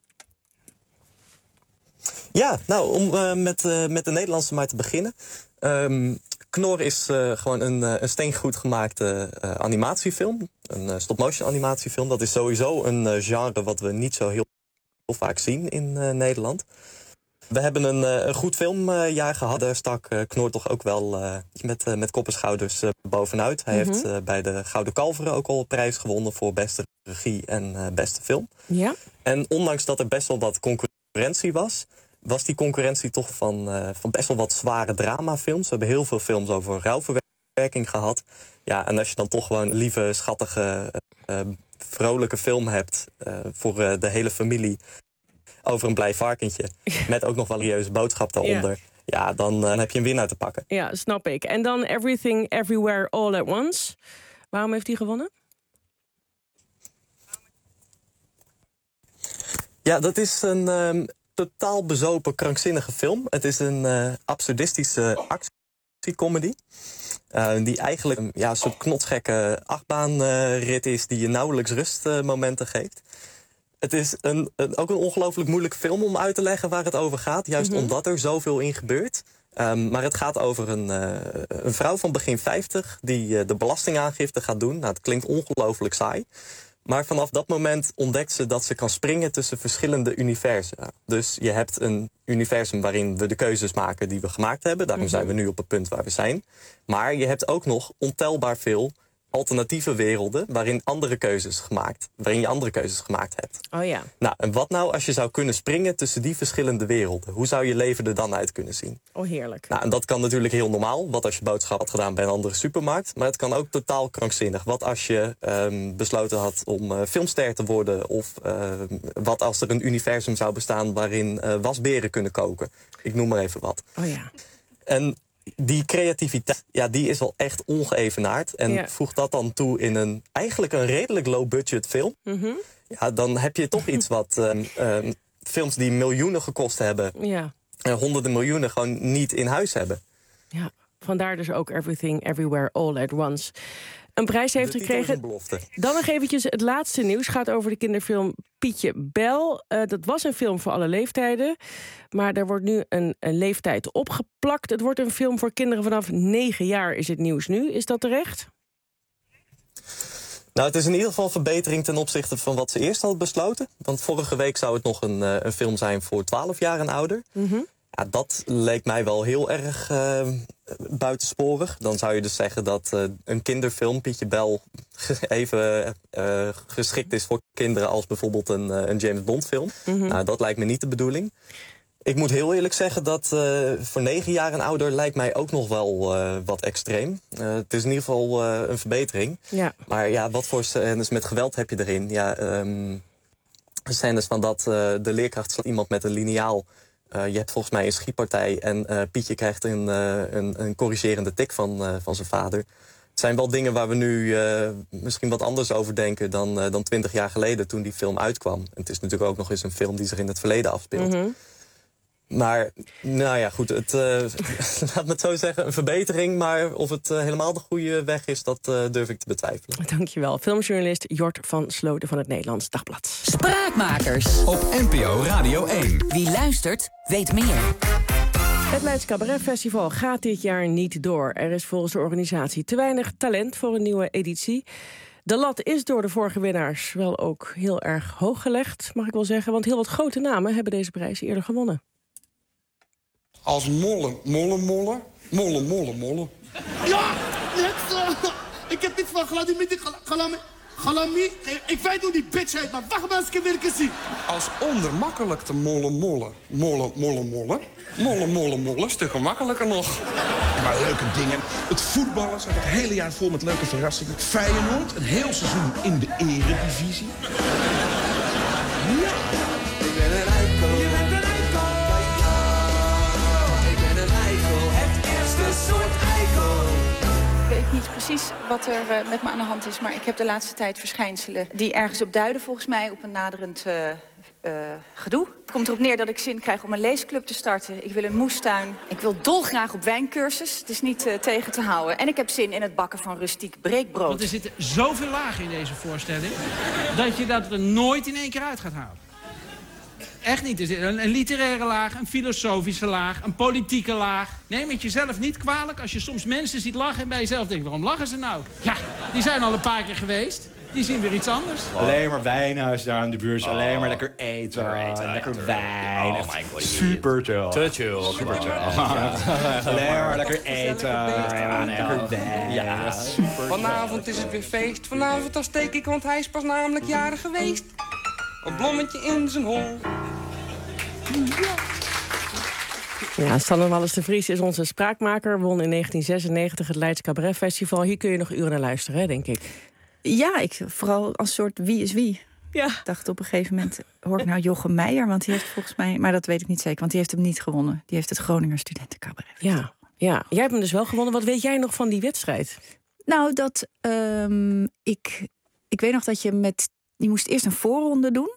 Ja, nou, om uh, met, uh, met de Nederlandse maar te beginnen. Um, Knor is uh, gewoon een, uh, een steengoed gemaakte uh, animatiefilm. Een uh, stop-motion animatiefilm. Dat is sowieso een uh, genre wat we niet zo heel vaak zien in uh, Nederland. We hebben een, uh, een goed filmjaar uh, gehad. Daar stak uh, Knor toch ook wel uh, met, uh, met kop en schouders uh, bovenuit. Hij mm-hmm. heeft uh, bij de Gouden Kalveren ook al een prijs gewonnen voor beste regie en uh, beste film. Ja. En ondanks dat er best wel wat concurrentie was, was die concurrentie toch van, uh, van best wel wat zware dramafilms. We hebben heel veel films over rouwverwerking gehad. Ja, en als je dan toch gewoon een lieve, schattige, uh, vrolijke film hebt uh, voor uh, de hele familie over een blij varkentje, met ook nog wel een serieuze boodschap daaronder, ja, ja dan uh, heb je een winnaar te pakken. Ja, snap ik. En dan Everything Everywhere All at Once. Waarom heeft hij gewonnen? Ja, dat is een um, totaal bezopen, krankzinnige film. Het is een uh, absurdistische actiecomedy. Uh, die eigenlijk um, ja, een soort knotsgekke achtbaanrit uh, is die je nauwelijks rustmomenten uh, geeft. Het is een, een, ook een ongelooflijk moeilijke film om uit te leggen waar het over gaat. Juist mm-hmm. omdat er zoveel in gebeurt. Um, maar het gaat over een, uh, een vrouw van begin vijftig die uh, de belastingaangifte gaat doen. Nou, het klinkt ongelooflijk saai. Maar vanaf dat moment ontdekt ze dat ze kan springen tussen verschillende universa. Dus je hebt een universum waarin we de keuzes maken die we gemaakt hebben. Daarom mm-hmm. zijn we nu op het punt waar we zijn. Maar je hebt ook nog ontelbaar veel alternatieve werelden waarin andere keuzes gemaakt, waarin je andere keuzes gemaakt hebt. Oh ja. Nou, en wat nou als je zou kunnen springen tussen die verschillende werelden? Hoe zou je leven er dan uit kunnen zien? Oh, heerlijk. Nou, en dat kan natuurlijk heel normaal. Wat als je boodschap had gedaan bij een andere supermarkt. Maar het kan ook totaal krankzinnig. Wat als je um, besloten had om uh, filmster te worden? Of uh, wat als er een universum zou bestaan waarin uh, wasberen kunnen koken? Ik noem maar even wat. Oh ja. En die creativiteit, ja, die is wel echt ongeëvenaard. En ja. voeg dat dan toe in een eigenlijk een redelijk low-budget film. Mm-hmm. Ja, dan heb je toch iets wat um, um, films die miljoenen gekost hebben, ja. en honderden miljoenen gewoon niet in huis hebben. Ja, vandaar dus ook Everything Everywhere All at Once een prijs heeft gekregen. Dan nog eventjes het laatste nieuws. Gaat over de kinderfilm Pietje Bel. Uh, dat was een film voor alle leeftijden. Maar er wordt nu een, een leeftijd opgeplakt. Het wordt een film voor kinderen vanaf negen jaar, is het nieuws nu. Is dat terecht? Nou, het is in ieder geval een verbetering ten opzichte van wat ze eerst hadden besloten. Want vorige week zou het nog een, uh, een film zijn voor twaalf jaar en ouder. Mm-hmm. Ja, dat leek mij wel heel erg uh, buitensporig. Dan zou je dus zeggen dat uh, een kinderfilm, Pietje Bel, even uh, geschikt is voor kinderen als bijvoorbeeld een, uh, een James Bond film. Mm-hmm. Nou, dat lijkt me niet de bedoeling. Ik moet heel eerlijk zeggen dat uh, voor negen jaar en ouder lijkt mij ook nog wel uh, wat extreem. Uh, het is in ieder geval uh, een verbetering. Ja. Maar ja, wat voor scènes met geweld heb je erin? Ja, um, scènes van dat uh, de leerkracht slaat iemand met een liniaal. Uh, je hebt volgens mij een schietpartij en uh, Pietje krijgt een, uh, een, een corrigerende tik van, uh, van zijn vader. Het zijn wel dingen waar we nu uh, misschien wat anders over denken dan, uh, dan twintig jaar geleden toen die film uitkwam. En het is natuurlijk ook nog eens een film die zich in het verleden afspeelt. Mm-hmm. Maar, nou ja, goed, het, uh, laat me het zo zeggen, een verbetering. Maar of het uh, helemaal de goede weg is, dat uh, durf ik te betwijfelen. Dankjewel. Filmjournalist Jort van Sloten van het Nederlands Dagblad. Spraakmakers. Op N P O Radio één. Wie luistert, weet meer. Het Leids Cabaret Festival gaat dit jaar niet door. Er is volgens de organisatie te weinig talent voor een nieuwe editie. De lat is door de vorige winnaars wel ook heel erg hoog gelegd, mag ik wel zeggen. Want heel wat grote namen hebben deze prijs eerder gewonnen. Als molle, molle, molle, molle, molle, molle. Ja, net zo. Ik heb dit van Gladimir, Galami, Galami. Ik weet hoe die bitch heet, maar wacht maar eens, ik wil ik eens zien. Als ondermakkelijk te molle, molle, molle, molle, molle. Molle, molle, molle, stuk gemakkelijker nog. Maar leuke dingen. Het voetballen staat het hele jaar vol met leuke verrassingen. Feyenoord, een heel seizoen in de eredivisie. Ja. Ik ben een eikel. Je bent een eikel. Ik ben een eikel. Het eerste soort eikel. Ik weet niet precies wat er uh, met me aan de hand is, maar ik heb de laatste tijd verschijnselen die ergens op duiden, volgens mij, op een naderend uh, uh, gedoe. Het komt erop neer dat ik zin krijg om een leesclub te starten. Ik wil een moestuin. Ik wil dolgraag op wijncursus. Het is niet uh, tegen te houden. En ik heb zin in het bakken van rustiek breekbrood. Want er zitten zoveel lagen in deze voorstelling dat je dat er nooit in één keer uit gaat halen. Echt niet. Er zit een, een literaire laag, een filosofische laag, een politieke laag. Neem het jezelf niet kwalijk als je soms mensen ziet lachen en bij jezelf denkt, waarom lachen ze nou? Ja, die zijn al een paar keer geweest. Die zien weer iets anders. Oh. Alleen maar wijnhuis daar in de buurt. Oh. Alleen maar lekker eten. Lekker, eten, lekker lekker wijn. Oh my God. Super chill. Te chill. Super chill. Ja. Alleen maar lekker eten. Ja, lekker wijn. Ja, super. Vanavond is het weer feest. Vanavond dan steek ik, want hij is pas namelijk jaren geweest. Een blommetje in zijn hol. Ja, Sanne Wallis de Vries is onze spraakmaker. Won in negentien zesennegentig het Leids Cabaret Festival. Hier kun je nog uren naar luisteren, hè, denk ik. Ja, ik, vooral als soort wie is wie. Ja. Ik dacht op een gegeven moment, hoor ik nou Jochem Meijer? Want die heeft volgens mij, maar dat weet ik niet zeker, want die heeft hem niet gewonnen. Die heeft het Groninger Studentencabaret. Ja, ja, jij hebt hem dus wel gewonnen. Wat weet jij nog van die wedstrijd? Nou, dat um, ik, ik weet nog dat je met, je moest eerst een voorronde doen.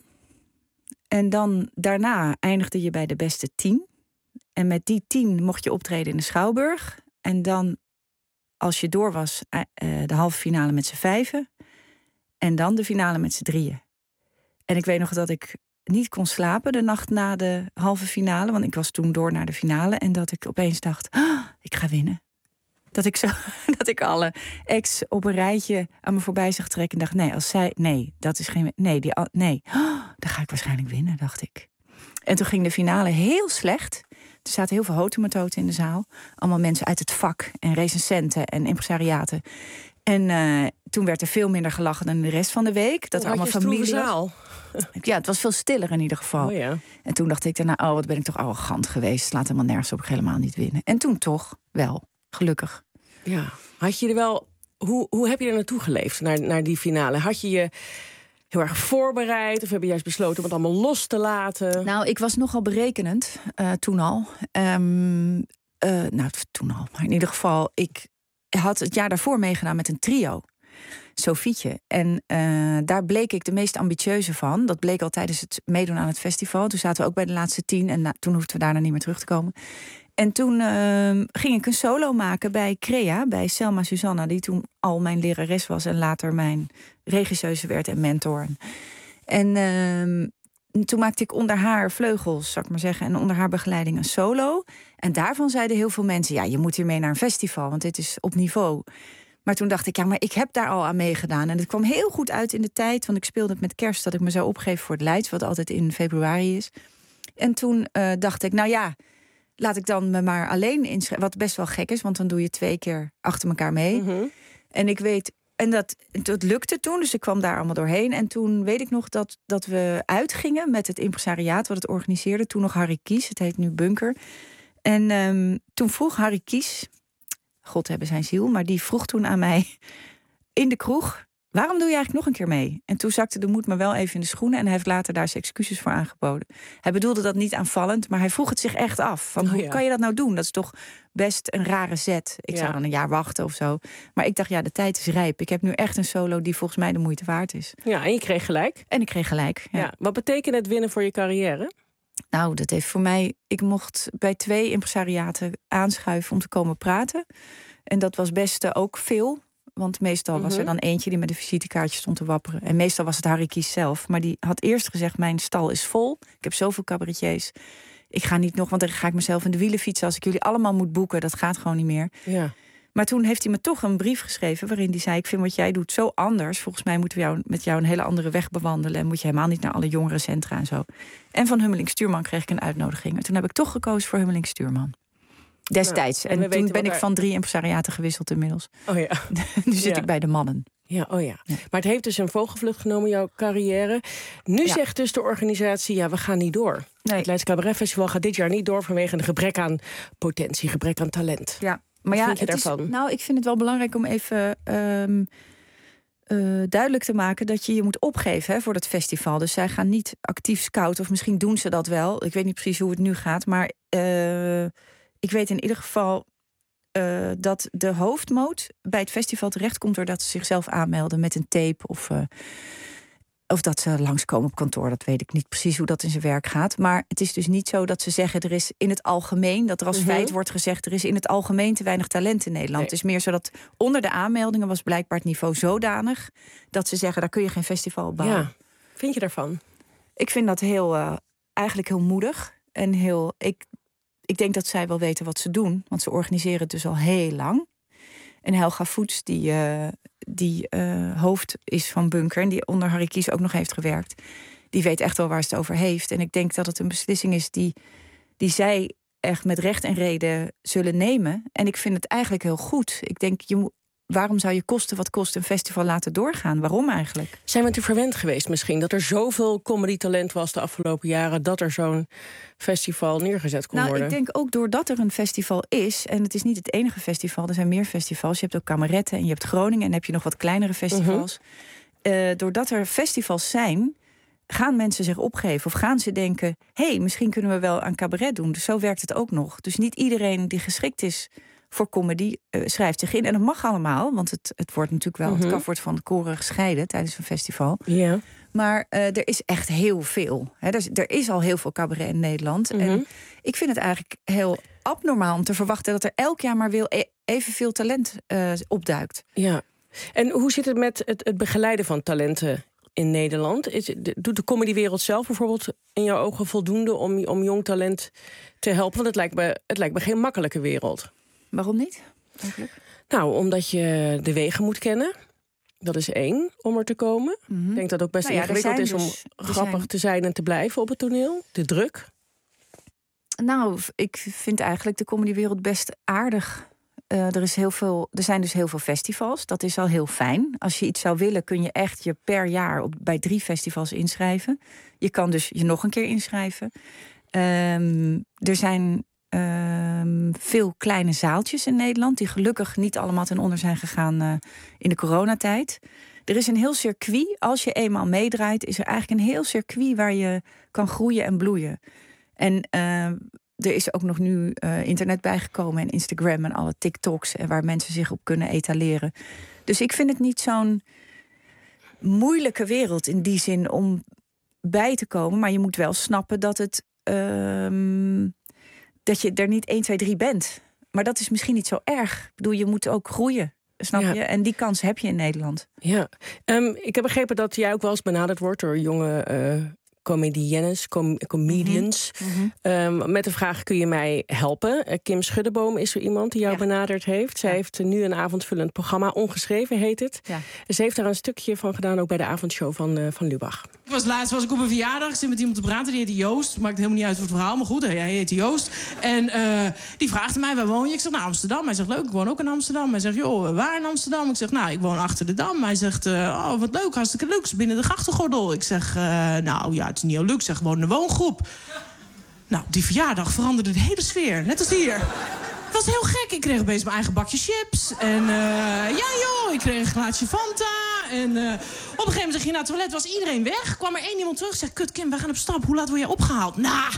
En dan daarna eindigde je bij de beste tien. En met die tien mocht je optreden in de Schouwburg. En dan, als je door was, uh, de halve finale met z'n vijven. En dan de finale met z'n drieën. En ik weet nog dat ik niet kon slapen de nacht na de halve finale. Want ik was toen door naar de finale. En dat ik opeens dacht, oh, ik ga winnen. Dat ik, zo, dat ik alle ex op een rijtje aan me voorbij zag trekken. En dacht, nee, als zij, nee, dat is geen, nee, die, nee, oh, dan ga ik waarschijnlijk winnen, dacht ik. En toen ging de finale heel slecht. Er zaten heel veel hotematoten in de zaal. Allemaal mensen uit het vak en recensenten en impresariaten. En uh, toen werd er veel minder gelachen dan de rest van de week. Dat oh, er allemaal familie zaal. Ja, het was veel stiller in ieder geval. Oh, ja. En toen dacht ik daarna, oh, wat ben ik toch arrogant geweest. Slaat helemaal nergens op, ik helemaal niet winnen. En toen toch wel, gelukkig. Ja, had je er wel... Hoe, hoe heb je er naartoe geleefd, naar, naar die finale? Had je je heel erg voorbereid? Of heb je juist besloten om het allemaal los te laten? Nou, ik was nogal berekenend, uh, toen al. Um, uh, nou, toen al. Maar in ieder geval, ik had het jaar daarvoor meegedaan met een trio. Sofietje. En uh, daar bleek ik de meest ambitieuze van. Dat bleek al tijdens het meedoen aan het festival. Toen zaten we ook bij de laatste tien. En na, toen hoefden we daarna niet meer terug te komen. En toen uh, ging ik een solo maken bij Crea, bij Selma Susanna, die toen al mijn lerares was en later mijn regisseuse werd en mentor. En uh, toen maakte ik onder haar vleugels, zou ik maar zeggen, en onder haar begeleiding een solo. En daarvan zeiden heel veel mensen, ja, je moet hiermee naar een festival, want dit is op niveau. Maar toen dacht ik, ja, maar ik heb daar al aan meegedaan. En het kwam heel goed uit in de tijd, want ik speelde het met kerst dat ik me zou opgeven voor het Leids, wat altijd in februari is. En toen uh, dacht ik, nou ja, laat ik dan me maar alleen inschrijven. Wat best wel gek is, want dan doe je twee keer achter elkaar mee. Mm-hmm. En ik weet, en dat, dat lukte toen, dus ik kwam daar allemaal doorheen. En toen weet ik nog dat, dat we uitgingen met het impresariaat wat het organiseerde. Toen nog Harry Kies, het heet nu Bunker. En um, toen vroeg Harry Kies, God hebben zijn ziel, maar die vroeg toen aan mij in de kroeg, waarom doe je eigenlijk nog een keer mee? En toen zakte de moed me wel even in de schoenen... en hij heeft later daar zijn excuses voor aangeboden. Hij bedoelde dat niet aanvallend, maar hij vroeg het zich echt af. Van, Oh, hoe ja. kan je dat nou doen? Dat is toch best een rare zet. Ik Ja. zou dan een jaar wachten of zo. Maar ik dacht, ja, de tijd is rijp. Ik heb nu echt een solo die volgens mij de moeite waard is. Ja, en je kreeg gelijk. En ik kreeg gelijk, ja. Ja. Wat betekent het winnen voor je carrière? Nou, dat heeft voor mij... Ik mocht bij twee impresariaten aanschuiven om te komen praten. En dat was best uh, ook veel. Want meestal was er dan eentje die met een visitekaartje stond te wapperen. En meestal was het Harry Kies zelf. Maar die had eerst gezegd, mijn stal is vol. Ik heb zoveel cabaretiers. Ik ga niet nog, want dan ga ik mezelf in de wielen fietsen... als ik jullie allemaal moet boeken. Dat gaat gewoon niet meer. Ja. Maar toen heeft hij me toch een brief geschreven... waarin hij zei, ik vind wat jij doet zo anders. Volgens mij moeten we jou, met jou een hele andere weg bewandelen... en moet je helemaal niet naar alle jongerencentra en zo. En van Hummeling Stuurman kreeg ik een uitnodiging. En toen heb ik toch gekozen voor Hummeling Stuurman. Destijds. Nou, en we en toen weten ben wat ik er- van drie impresariaten gewisseld inmiddels. Oh ja. Nu zit Ja. ik bij de mannen. Ja, oh ja. Maar het heeft dus een vogelvlucht genomen, jouw carrière. Nu Ja. zegt dus de organisatie, ja, we gaan niet door. Nee. Het Leids Cabaret Festival gaat dit jaar niet door... vanwege een gebrek aan potentie, gebrek aan talent. Ja. Wat Maar ja, vind je het is, daarvan? nou, ik vind het wel belangrijk om even ehm, eh, duidelijk te maken... dat je je moet opgeven hè, voor dat festival. Dus zij gaan niet actief scouten, of misschien doen ze dat wel. Ik weet niet precies hoe het nu gaat, maar eh, ik weet in ieder geval... Uh, dat de hoofdmoot bij het festival terechtkomt... doordat ze zichzelf aanmelden met een tape... of, uh, of dat ze langskomen op kantoor. Dat weet ik niet precies hoe dat in zijn werk gaat. Maar het is dus niet zo dat ze zeggen... er is in het algemeen, dat er als Mm-hmm. feit wordt gezegd... er is in het algemeen te weinig talent in Nederland. Nee. Het is meer zo dat onder de aanmeldingen... was blijkbaar het niveau zodanig... dat ze zeggen, daar kun je geen festival op bouwen. Ja. Vind je daarvan? Ik vind dat heel, uh, eigenlijk heel moedig. En heel... Ik, Ik denk dat zij wel weten wat ze doen, want ze organiseren het dus al heel lang. En Helga Voets, die, uh, die uh, hoofd is van Bunker... en die onder Harry Kies ook nog heeft gewerkt... die weet echt wel waar ze het over heeft. En ik denk dat het een beslissing is die, die zij echt met recht en reden zullen nemen. En ik vind het eigenlijk heel goed. Ik denk, je moet... Waarom zou je kosten wat kost een festival laten doorgaan? Waarom eigenlijk? Zijn we te verwend geweest misschien? Dat er zoveel comedy-talent was de afgelopen jaren... dat er zo'n festival neergezet kon nou, worden? Ik denk ook doordat er een festival is... en het is niet het enige festival, er zijn meer festivals. Je hebt ook Kameretten en je hebt Groningen... en dan heb je nog wat kleinere festivals. Uh-huh. Uh, doordat er festivals zijn... gaan mensen zich opgeven of gaan ze denken... hé, hey, misschien kunnen we wel aan cabaret doen. Dus zo werkt het ook nog. Dus niet iedereen die geschikt is... voor comedy uh, schrijft zich in. En dat mag allemaal, want het, het wordt natuurlijk wel... Mm-hmm. het kaf wordt van de koren gescheiden tijdens een festival. Ja. Maar uh, er is echt heel veel. Hè. Er, is, er is al heel veel cabaret in Nederland. Mm-hmm. En ik vind het eigenlijk heel abnormaal om te verwachten... dat er elk jaar maar weer e- evenveel talent uh, opduikt. Ja. En hoe zit het met het, het begeleiden van talenten in Nederland? Is, de, doet de comedywereld zelf bijvoorbeeld in jouw ogen voldoende... om, om jong talent te helpen? Want het lijkt me, het lijkt me geen makkelijke wereld. Waarom niet, eigenlijk? Nou, omdat je de wegen moet kennen. Dat is één, om er te komen. Mm-hmm. Ik denk dat het ook best nou ja, ingewikkeld is dus, om grappig zijn... te zijn en te blijven op het toneel. De druk. Nou, ik vind eigenlijk de comedywereld best aardig. Uh, er, is heel veel, er zijn dus heel veel festivals. Dat is al heel fijn. Als je iets zou willen, kun je echt je per jaar op, bij drie festivals inschrijven. Je kan dus je nog een keer inschrijven. Um, er zijn um, veel kleine zaaltjes in Nederland... die gelukkig niet allemaal ten onder zijn gegaan uh, in de coronatijd. Er is een heel circuit. Als je eenmaal meedraait, is er eigenlijk een heel circuit... waar je kan groeien en bloeien. En uh, er is ook nog nu uh, internet bijgekomen en Instagram en alle TikToks... en waar mensen zich op kunnen etaleren. Dus ik vind het niet zo'n moeilijke wereld in die zin om bij te komen. Maar je moet wel snappen dat, het, uh, dat je er niet één, twee, drie bent. Maar dat is misschien niet zo erg. Ik bedoel, je moet ook groeien. Snap ja. je? En die kans heb je in Nederland. Ja. Um, ik heb begrepen dat jij ook wel eens benaderd wordt door jonge... Uh... comediennes, com- comedians. Mm-hmm. Um, met de vraag, kun je mij helpen? Uh, Kim Schuddeboom is er iemand die jou ja. benaderd heeft. Zij ja. heeft nu een avondvullend programma, Ongeschreven heet het. Ja. En ze heeft daar een stukje van gedaan, ook bij de avondshow van, uh, van Lubach. Ik was laatst was ik op een verjaardag, ik zit met iemand te praten, die heette Joost. Maakt helemaal niet uit voor het verhaal, maar goed, hij heette Joost. En uh, die vraagde mij, waar woon je? Ik zeg, nou, Amsterdam. Hij zegt, leuk, ik woon ook in Amsterdam. Hij zegt, joh, waar in Amsterdam? Ik zeg, nou, ik woon achter de Dam. Hij zegt, uh, oh, wat leuk, hartstikke leuk, binnen de grachtengordel. Ik zeg, uh, nou, ja, het is niet heel leuk, ik zeg, gewoon een woongroep. Nou, die verjaardag veranderde de hele sfeer, net als hier. Het was heel gek. Ik kreeg opeens mijn eigen bakje chips. En uh, ja joh, ik kreeg een glaasje Fanta. En uh, op een gegeven moment ging je naar het toilet, was iedereen weg. Kwam er één iemand terug, zei, kut Kim, we gaan op stap. Hoe laat word jij opgehaald? Nou.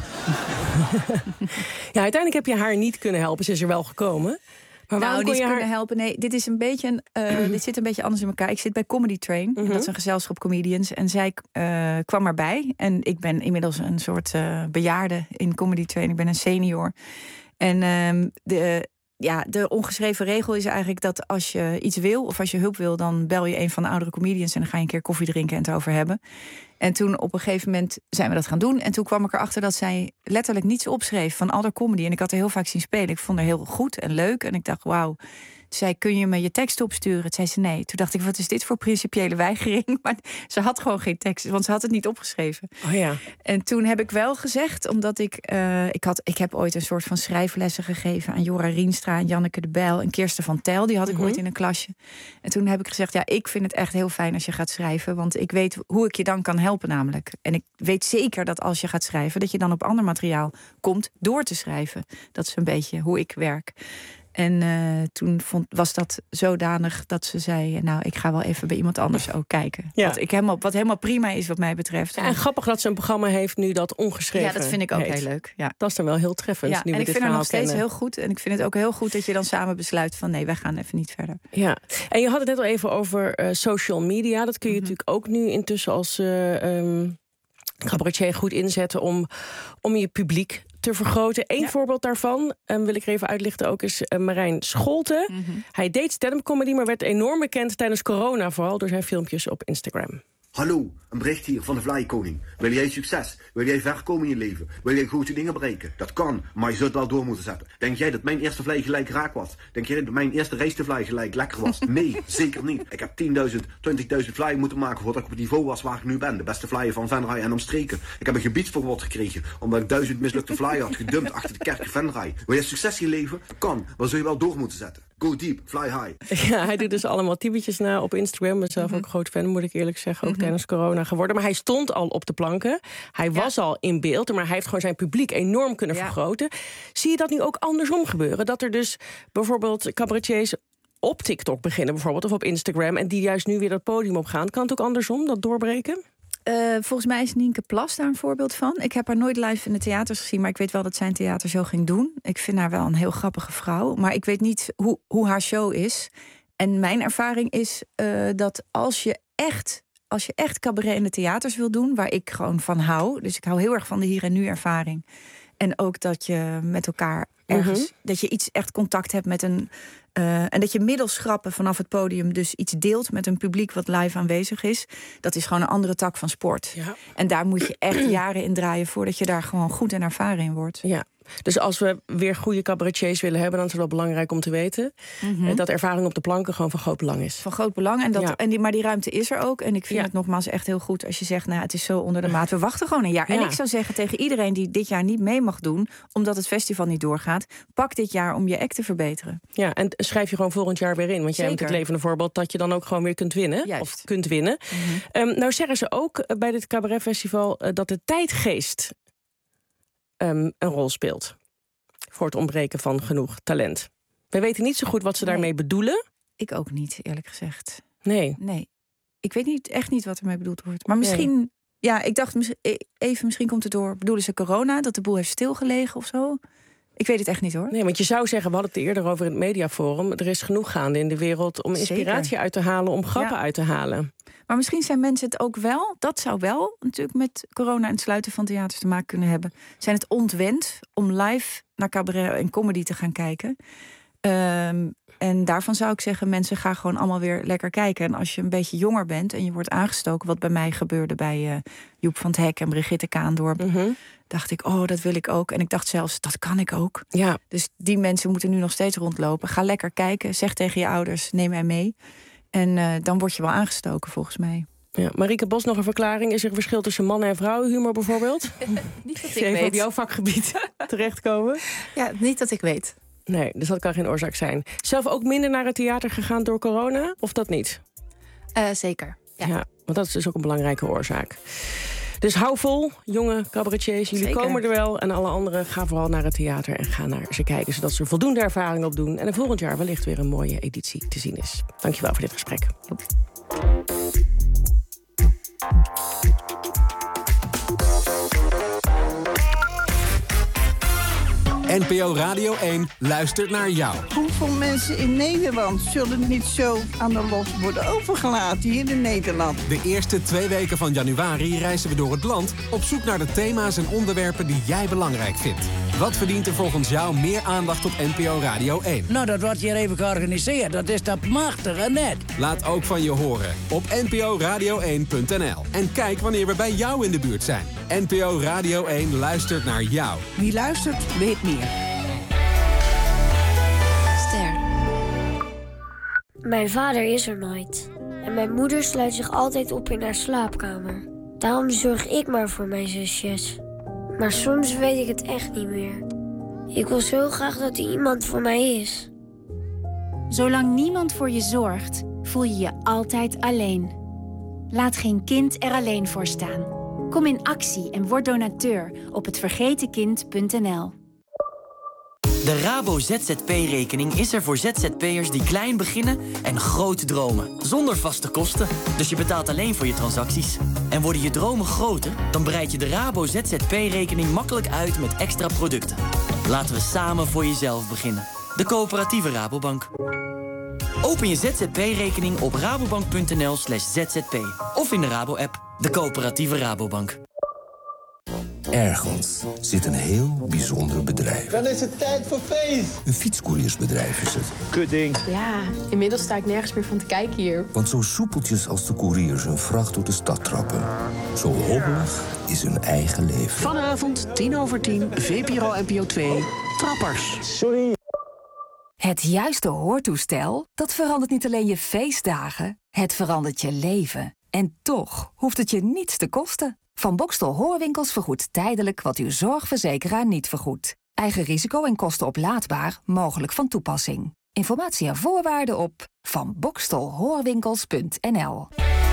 Ja, uiteindelijk heb je haar niet kunnen helpen. Ze is er wel gekomen. Maar nou, kon niet je haar... kunnen helpen. Nee, dit is een beetje een, uh, dit zit een beetje anders in elkaar. Ik zit bij Comedy Train. Mm-hmm. Dat is een gezelschap comedians. En zij uh, kwam erbij. En ik ben inmiddels een soort uh, bejaarde in Comedy Train. Ik ben een senior. En uh, de, ja, de ongeschreven regel is eigenlijk dat als je iets wil of als je hulp wil, dan bel je een van de oudere comedians en dan ga je een keer koffie drinken en het over hebben. En toen op een gegeven moment zijn we dat gaan doen. En toen kwam ik erachter dat zij letterlijk niets opschreef van al haar comedy. En ik had haar heel vaak zien spelen. Ik vond haar heel goed en leuk. En ik dacht, wauw. Toen zei, kun je me je tekst opsturen? Toen zei ze nee. Toen dacht ik, wat is dit voor principiële weigering? Maar ze had gewoon geen tekst, want ze had het niet opgeschreven. Oh ja. En toen heb ik wel gezegd, omdat ik... Uh, ik, had, ik heb ooit een soort van schrijflessen gegeven aan Jora Rienstra en Janneke de Bijl en Kirsten van Tel. Die had ik mm-hmm. ooit in een klasje. En toen heb ik gezegd, ja, ik vind het echt heel fijn als je gaat schrijven. Want ik weet hoe ik je dan kan helpen namelijk. En ik weet zeker dat als je gaat schrijven, dat je dan op ander materiaal komt door te schrijven. Dat is een beetje hoe ik werk. En uh, toen vond, was dat zodanig dat ze zei, nou, ik ga wel even bij iemand anders ook kijken. Ja. Wat, ik helemaal, wat helemaal prima is wat mij betreft. Ja, en grappig dat ze een programma heeft nu dat ongeschreven Ja, dat vind ik ook heet. heel leuk. Ja. Dat is dan wel heel treffend. Ja, nu en we ik dit vind haar nog steeds kennen. heel goed. En ik vind het ook heel goed dat je dan samen besluit van nee, wij gaan even niet verder. Ja, en je had het net al even over uh, social media. Dat kun je mm-hmm. natuurlijk ook nu intussen als uh, um, cabaretier goed inzetten om, om je publiek te vergroten. Eén ja. voorbeeld daarvan, um, wil ik er even uitlichten ook, is uh, Marijn Scholten. Mm-hmm. Hij deed stand-up comedy, maar werd enorm bekend tijdens corona, vooral door zijn filmpjes op Instagram. Hallo, een bericht hier van de Vlaaienkoning. Wil jij succes? Wil jij ver komen in je leven? Wil jij grote dingen bereiken? Dat kan, maar je zult wel door moeten zetten. Denk jij dat mijn eerste vlaai gelijk raak was? Denk jij dat mijn eerste race vlaai gelijk lekker was? Nee, zeker niet. Ik heb tienduizend, twintigduizend vlaai moeten maken voordat ik op het niveau was waar ik nu ben. De beste vlaaier van Venray en omstreken. Ik heb een gebiedsverbod gekregen omdat ik duizend mislukte vlaai had gedumpt achter de kerk Venray. Wil jij succes in je leven? Dat kan, maar zul je wel door moeten zetten. Go deep, fly high. Ja, hij doet dus allemaal typetjes na op Instagram. Ik ben zelf mm-hmm. ook groot fan, moet ik eerlijk zeggen. Ook mm-hmm. tijdens corona geworden. Maar hij stond al op de planken. Hij ja. was al in beeld. Maar hij heeft gewoon zijn publiek enorm kunnen ja. vergroten. Zie je dat nu ook andersom gebeuren? Dat er dus bijvoorbeeld cabaretiers op TikTok beginnen bijvoorbeeld. Of op Instagram. En die juist nu weer dat podium opgaan. Kan het ook andersom, dat doorbreken? Uh, volgens mij is Nienke Plas daar een voorbeeld van. Ik heb haar nooit live in de theaters gezien, maar ik weet wel dat zij een theatershow ging doen. Ik vind haar wel een heel grappige vrouw, maar ik weet niet hoe, hoe haar show is. En mijn ervaring is uh, dat als je echt, als je echt cabaret in de theaters wil doen, waar ik gewoon van hou, dus ik hou heel erg van de hier en nu ervaring. En ook dat je met elkaar ergens, mm-hmm. dat je iets echt contact hebt met een... Uh, en dat je middels grappen vanaf het podium dus iets deelt met een publiek wat live aanwezig is. Dat is gewoon een andere tak van sport. Ja. En daar moet je echt jaren in draaien voordat je daar gewoon goed en ervaren in wordt. Ja. Dus als we weer goede cabaretiers willen hebben, dan is het wel belangrijk om te weten mm-hmm. dat ervaring op de planken gewoon van groot belang is. Van groot belang. En dat, ja. en die, maar die ruimte is er ook. En ik vind ja. het nogmaals echt heel goed als je zegt, nou, het is zo onder de maat. We wachten gewoon een jaar. Ja. En ik zou zeggen tegen iedereen die dit jaar niet mee mag doen, omdat het festival niet doorgaat, pak dit jaar om je act te verbeteren. Ja, en schrijf je gewoon volgend jaar weer in. Want jij hebt het levende voorbeeld dat je dan ook gewoon weer kunt winnen. Juist. Of kunt winnen. Mm-hmm. Um, nou zeggen ze ook bij dit cabaretfestival uh, dat de tijdgeest um, een rol speelt. Voor het ontbreken van genoeg talent. Wij weten niet zo goed wat ze nee. daarmee bedoelen. Ik ook niet, eerlijk gezegd. Nee. Nee. Ik weet niet, echt niet wat ermee bedoeld wordt. Maar misschien, nee. ja, ik dacht even, misschien komt het door, bedoelen ze corona, dat de boel heeft stilgelegen of zo? Ik weet het echt niet hoor. Nee, want je zou zeggen, we hadden het eerder over in het mediaforum, er is genoeg gaande in de wereld om inspiratie Zeker. uit te halen, om grappen ja. uit te halen. Maar misschien zijn mensen het ook wel, dat zou wel natuurlijk met corona en het sluiten van theaters te maken kunnen hebben. Zijn het ontwend om live naar cabaret en comedy te gaan kijken? Um, en daarvan zou ik zeggen, mensen gaan gewoon allemaal weer lekker kijken. En als je een beetje jonger bent en je wordt aangestoken, wat bij mij gebeurde bij uh, Joep van het Hek en Brigitte Kaandorp, mm-hmm. dacht ik, oh, dat wil ik ook. En ik dacht zelfs, dat kan ik ook. Ja. Dus die mensen moeten nu nog steeds rondlopen. Ga lekker kijken, zeg tegen je ouders, neem mij mee. En uh, dan word je wel aangestoken, volgens mij. Ja, Marieke Bos, nog een verklaring. Is er een verschil tussen mannen- en vrouwenhumor bijvoorbeeld? Niet dat ik even weet. op jouw vakgebied terechtkomen? Ja, niet dat ik weet. Nee, dus dat kan geen oorzaak zijn. Zelf ook minder naar het theater gegaan door corona? Of dat niet? Uh, zeker, ja. ja. Want dat is dus ook een belangrijke oorzaak. Dus hou vol, jonge cabaretiers. Jullie Zeker. komen er wel. En alle anderen, ga vooral naar het theater en ga naar ze kijken, zodat ze er voldoende ervaring op doen. En er volgend jaar wellicht weer een mooie editie te zien is. Dankjewel voor dit gesprek. Joep. N P O Radio één luistert naar jou. Hoeveel mensen in Nederland zullen niet zo aan de los worden overgelaten hier in Nederland? De eerste twee weken van januari reizen we door het land op zoek naar de thema's en onderwerpen die jij belangrijk vindt. Wat verdient er volgens jou meer aandacht op N P O Radio één? Nou, dat wordt hier even georganiseerd. Dat is dat machtige net. Laat ook van je horen op n p o radio één punt n l. En kijk wanneer we bij jou in de buurt zijn. N P O Radio één luistert naar jou. Wie luistert, weet meer. Ster. Mijn vader is er nooit. En mijn moeder sluit zich altijd op in haar slaapkamer. Daarom zorg ik maar voor mijn zusjes. Maar soms weet ik het echt niet meer. Ik wil zo graag dat er iemand voor mij is. Zolang niemand voor je zorgt, voel je je altijd alleen. Laat geen kind er alleen voor staan. Kom in actie en word donateur op het vergeten kind punt n l. De Rabo Z Z P-rekening is er voor Z Z P'ers die klein beginnen en groot dromen. Zonder vaste kosten, dus je betaalt alleen voor je transacties. En worden je dromen groter, dan breid je de Rabo Z Z P-rekening makkelijk uit met extra producten. Laten we samen voor jezelf beginnen. De coöperatieve Rabobank. Open je Z Z P-rekening op rabobank punt n l slash z z p of in de Rabo-app. De coöperatieve Rabobank. Ergens zit een heel bijzonder bedrijf. Dan is het tijd voor feest. Een fietscouriersbedrijf is het. Kudding. Ja, inmiddels sta ik nergens meer van te kijken hier. Want zo soepeltjes als de couriers hun vracht door de stad trappen, zo hobbelig is hun eigen leven. Vanavond, tien over tien, V P R O N P O twee, Trappers. Sorry. Het juiste hoortoestel, dat verandert niet alleen je feestdagen, het verandert je leven. En toch hoeft het je niets te kosten. Van Boxtel Hoorwinkels vergoedt tijdelijk wat uw zorgverzekeraar niet vergoedt. Eigen risico en kosten oplaadbaar, mogelijk van toepassing. Informatie en voorwaarden op van boxtel hoorwinkels punt n l.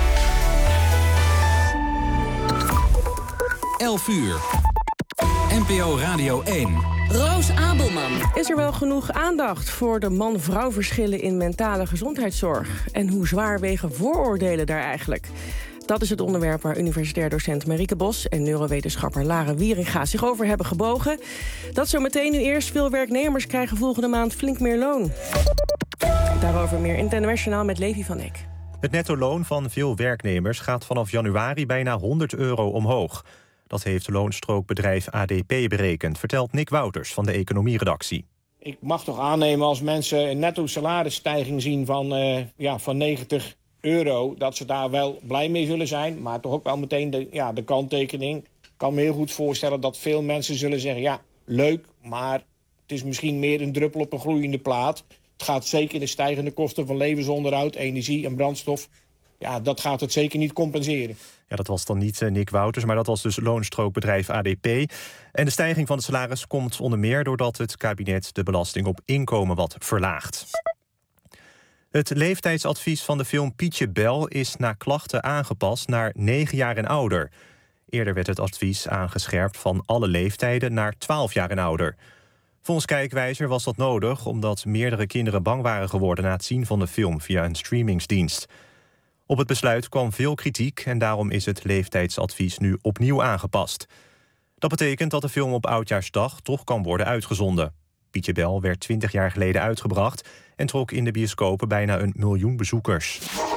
elf uur. N P O Radio één. Roos Abelman. Is er wel genoeg aandacht voor de man-vrouw verschillen in mentale gezondheidszorg? En hoe zwaar wegen vooroordelen daar eigenlijk? Dat is het onderwerp waar universitair docent Marieke Bos en neurowetenschapper Lara Wieringa zich over hebben gebogen. Dat zometeen nu eerst. Veel werknemers krijgen volgende maand flink meer loon. Daarover meer in het N O S-journaal met Levi van Eck. Het netto-loon van veel werknemers gaat vanaf januari bijna honderd euro omhoog. Dat heeft loonstrookbedrijf A D P berekend, vertelt Nick Wouters van de economieredactie. Ik mag toch aannemen als mensen een netto salarisstijging zien van, uh, ja, van negentig euro... dat ze daar wel blij mee zullen zijn, maar toch ook wel meteen de, ja, de kanttekening. Ik kan me heel goed voorstellen dat veel mensen zullen zeggen, ja, leuk, maar het is misschien meer een druppel op een gloeiende plaat. Het gaat zeker de stijgende kosten van levensonderhoud, energie en brandstof. Ja, dat gaat het zeker niet compenseren. Ja, dat was dan niet Nick Wouters, maar dat was dus loonstrookbedrijf A D P. En de stijging van de salaris komt onder meer doordat het kabinet de belasting op inkomen wat verlaagt. Het leeftijdsadvies van de film Pietje Bel is na klachten aangepast naar negen jaar en ouder. Eerder werd het advies aangescherpt van alle leeftijden naar twaalf jaar en ouder. Volgens Kijkwijzer was dat nodig omdat meerdere kinderen bang waren geworden na het zien van de film via een streamingsdienst. Op het besluit kwam veel kritiek en daarom is het leeftijdsadvies nu opnieuw aangepast. Dat betekent dat de film op Oudjaarsdag toch kan worden uitgezonden. Pietje Bel werd twintig jaar geleden uitgebracht en trok in de bioscopen bijna een miljoen bezoekers.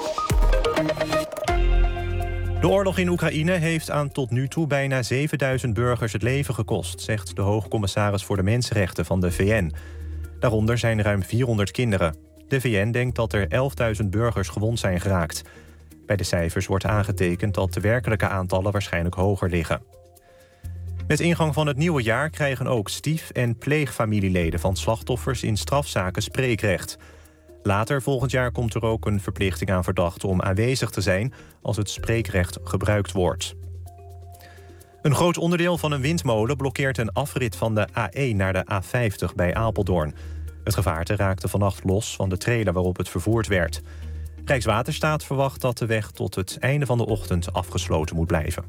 De oorlog in Oekraïne heeft aan tot nu toe bijna zevenduizend burgers het leven gekost, zegt de hoogcommissaris voor de Mensenrechten van de V N. Daaronder zijn ruim vierhonderd kinderen. De V N denkt dat er elfduizend burgers gewond zijn geraakt. Bij de cijfers wordt aangetekend dat de werkelijke aantallen waarschijnlijk hoger liggen. Met ingang van het nieuwe jaar krijgen ook stief- en pleegfamilieleden van slachtoffers in strafzaken spreekrecht. Later volgend jaar komt er ook een verplichting aan verdachten om aanwezig te zijn als het spreekrecht gebruikt wordt. Een groot onderdeel van een windmolen blokkeert een afrit van de A één naar de A vijftig bij Apeldoorn. Het gevaarte raakte vannacht los van de trailer waarop het vervoerd werd. Rijkswaterstaat verwacht dat de weg tot het einde van de ochtend afgesloten moet blijven.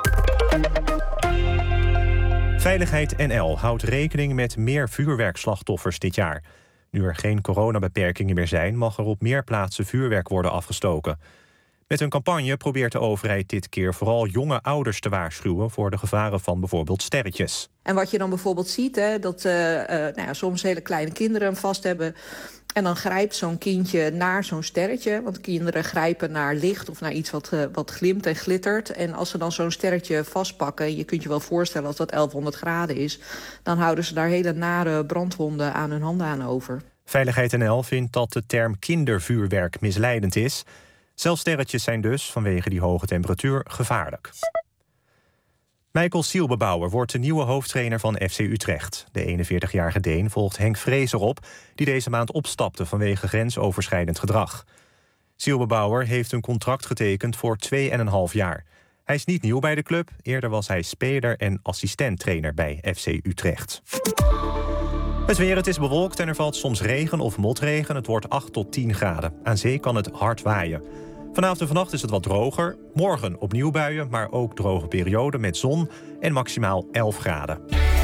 Veiligheid N L houdt rekening met meer vuurwerkslachtoffers dit jaar. Nu er geen coronabeperkingen meer zijn, mag er op meer plaatsen vuurwerk worden afgestoken. Met een campagne probeert de overheid dit keer vooral jonge ouders te waarschuwen voor de gevaren van bijvoorbeeld sterretjes. En wat je dan bijvoorbeeld ziet, hè, dat uh, uh, nou ja, soms hele kleine kinderen hem vast hebben. En dan grijpt zo'n kindje naar zo'n sterretje. Want kinderen grijpen naar licht of naar iets wat, uh, wat glimt en glittert. En als ze dan zo'n sterretje vastpakken, je kunt je wel voorstellen als dat elfhonderd graden is, dan houden ze daar hele nare brandwonden aan hun handen aan over. Veiligheid N L vindt dat de term kindervuurwerk misleidend is. Zelfs sterretjes zijn dus, vanwege die hoge temperatuur, gevaarlijk. Michael Zielbebouwer wordt de nieuwe hoofdtrainer van F C Utrecht. De eenenveertigjarige Deen volgt Henk Vrezer op, die deze maand opstapte vanwege grensoverschrijdend gedrag. Zielbebouwer heeft een contract getekend voor twee en een half jaar. Hij is niet nieuw bij de club. Eerder was hij speler en assistenttrainer bij F C Utrecht. Het weer, het is bewolkt en er valt soms regen of motregen. Het wordt acht tot tien graden. Aan zee kan het hard waaien. Vanavond en vannacht is het wat droger. Morgen opnieuw buien, maar ook droge perioden met zon en maximaal elf graden.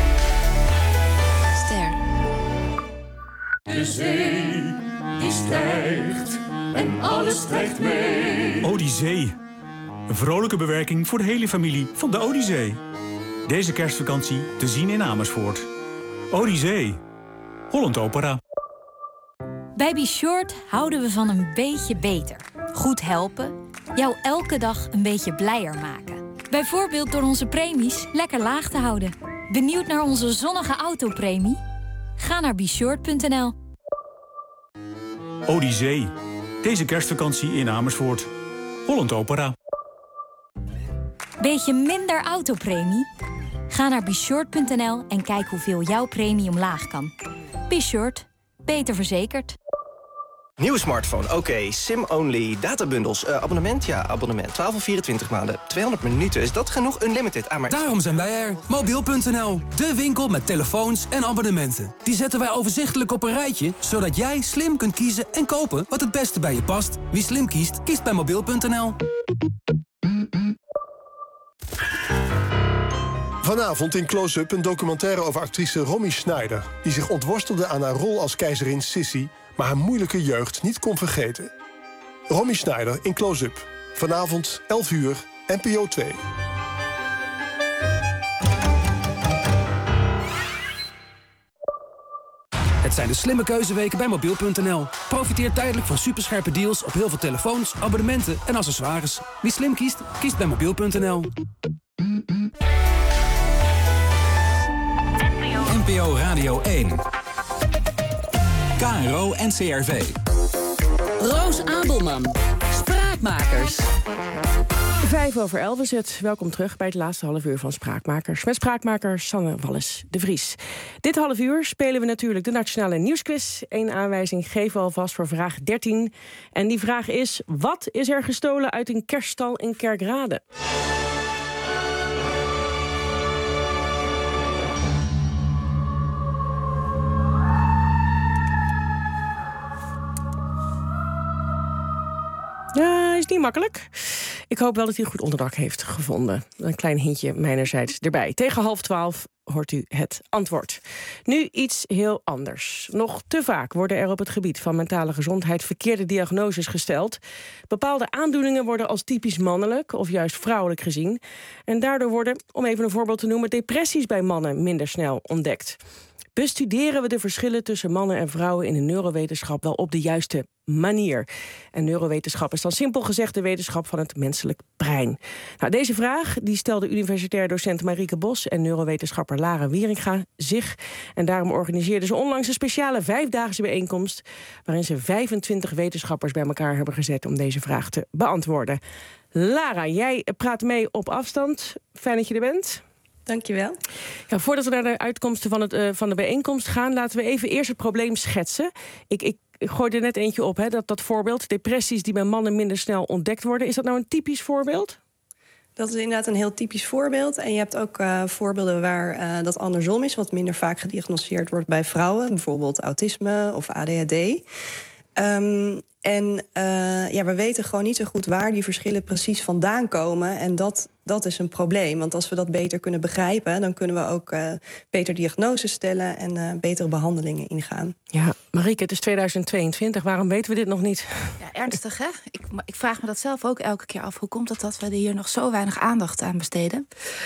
Ster. De zee, die stijgt en alles stijgt mee. Odyssee. Een vrolijke bewerking voor de hele familie van de Odyssee. Deze kerstvakantie te zien in Amersfoort. Odyssee. Holland Opera. Bij Be Short houden we van een beetje beter. Goed helpen, jou elke dag een beetje blijer maken. Bijvoorbeeld door onze premies lekker laag te houden. Benieuwd naar onze zonnige autopremie? Ga naar be short punt n l. Odyssee. Deze kerstvakantie in Amersfoort. Holland Opera. Beetje minder autopremie? Ga naar be short punt n l en kijk hoeveel jouw premie omlaag kan. Be Short. Beter verzekerd. Nieuwe smartphone, oké. Okay. SIM-only, databundels, uh, abonnement, ja, abonnement. twaalf of vierentwintig maanden, tweehonderd minuten. Is dat genoeg? Unlimited. Ah, maar... Daarom zijn wij er. Mobiel punt n l, de winkel met telefoons en abonnementen. Die zetten wij overzichtelijk op een rijtje, zodat jij slim kunt kiezen en kopen wat het beste bij je past. Wie slim kiest, kiest bij mobiel punt n l. Vanavond in Close-Up een documentaire over actrice Romy Schneider, die zich ontworstelde aan haar rol als keizerin Sissi, maar haar moeilijke jeugd niet kon vergeten. Romy Schneider in Close-Up. Vanavond elf uur, N P O twee. Het zijn de slimme keuzeweken bij mobiel punt n l. Profiteer tijdelijk van superscherpe deals op heel veel telefoons, abonnementen en accessoires. Wie slim kiest, kiest bij mobiel punt n l. N P O Radio één. K R O en C R V. Roos Abelman. Spraakmakers. Vijf over elf is het. Welkom terug bij het laatste half uur van Spraakmakers. Met spraakmaker Sanne Wallis de Vries. Dit half uur spelen we natuurlijk de Nationale Nieuwsquiz. Eén aanwijzing geven we alvast voor vraag dertien. En die vraag is: wat is er gestolen uit een kerststal in Kerkrade? Ja, is niet makkelijk. Ik hoop wel dat hij goed onderdak heeft gevonden. Een klein hintje mijnerzijds erbij. Tegen half twaalf hoort u het antwoord. Nu iets heel anders. Nog te vaak worden er op het gebied van mentale gezondheid verkeerde diagnoses gesteld. Bepaalde aandoeningen worden als typisch mannelijk of juist vrouwelijk gezien. En daardoor worden, om even een voorbeeld te noemen, depressies bij mannen minder snel ontdekt. Bestuderen we de verschillen tussen mannen en vrouwen in de neurowetenschap wel op de juiste manier? En neurowetenschap is dan simpel gezegd de wetenschap van het menselijk brein. Nou, deze vraag die stelde universitair docent Marieke Bos en neurowetenschapper Lara Wieringa zich. En daarom organiseerden ze onlangs een speciale vijfdaagse bijeenkomst waarin ze vijfentwintig wetenschappers bij elkaar hebben gezet om deze vraag te beantwoorden. Lara, jij praat mee op afstand. Fijn dat je er bent. Dankjewel. Ja, voordat we naar de uitkomsten van, het, uh, van de bijeenkomst gaan, laten we even eerst het probleem schetsen. Ik, ik, ik gooi er net eentje op, hè, dat, dat voorbeeld. Depressies die bij mannen minder snel ontdekt worden. Is dat nou een typisch voorbeeld? Dat is inderdaad een heel typisch voorbeeld. En je hebt ook uh, voorbeelden waar uh, dat andersom is, wat minder vaak gediagnosticeerd wordt bij vrouwen. Bijvoorbeeld autisme of A D H D. Um, en uh, ja, we weten gewoon niet zo goed waar die verschillen precies vandaan komen. En dat, dat is een probleem. Want als we dat beter kunnen begrijpen, dan kunnen we ook uh, beter diagnoses stellen en uh, betere behandelingen ingaan. Ja, Marieke, het is tweeduizend tweeëntwintig. Waarom weten we dit nog niet? Ja, ernstig, hè? Ik, ik vraag me dat zelf ook elke keer af. Hoe komt het dat we er hier nog zo weinig aandacht aan besteden?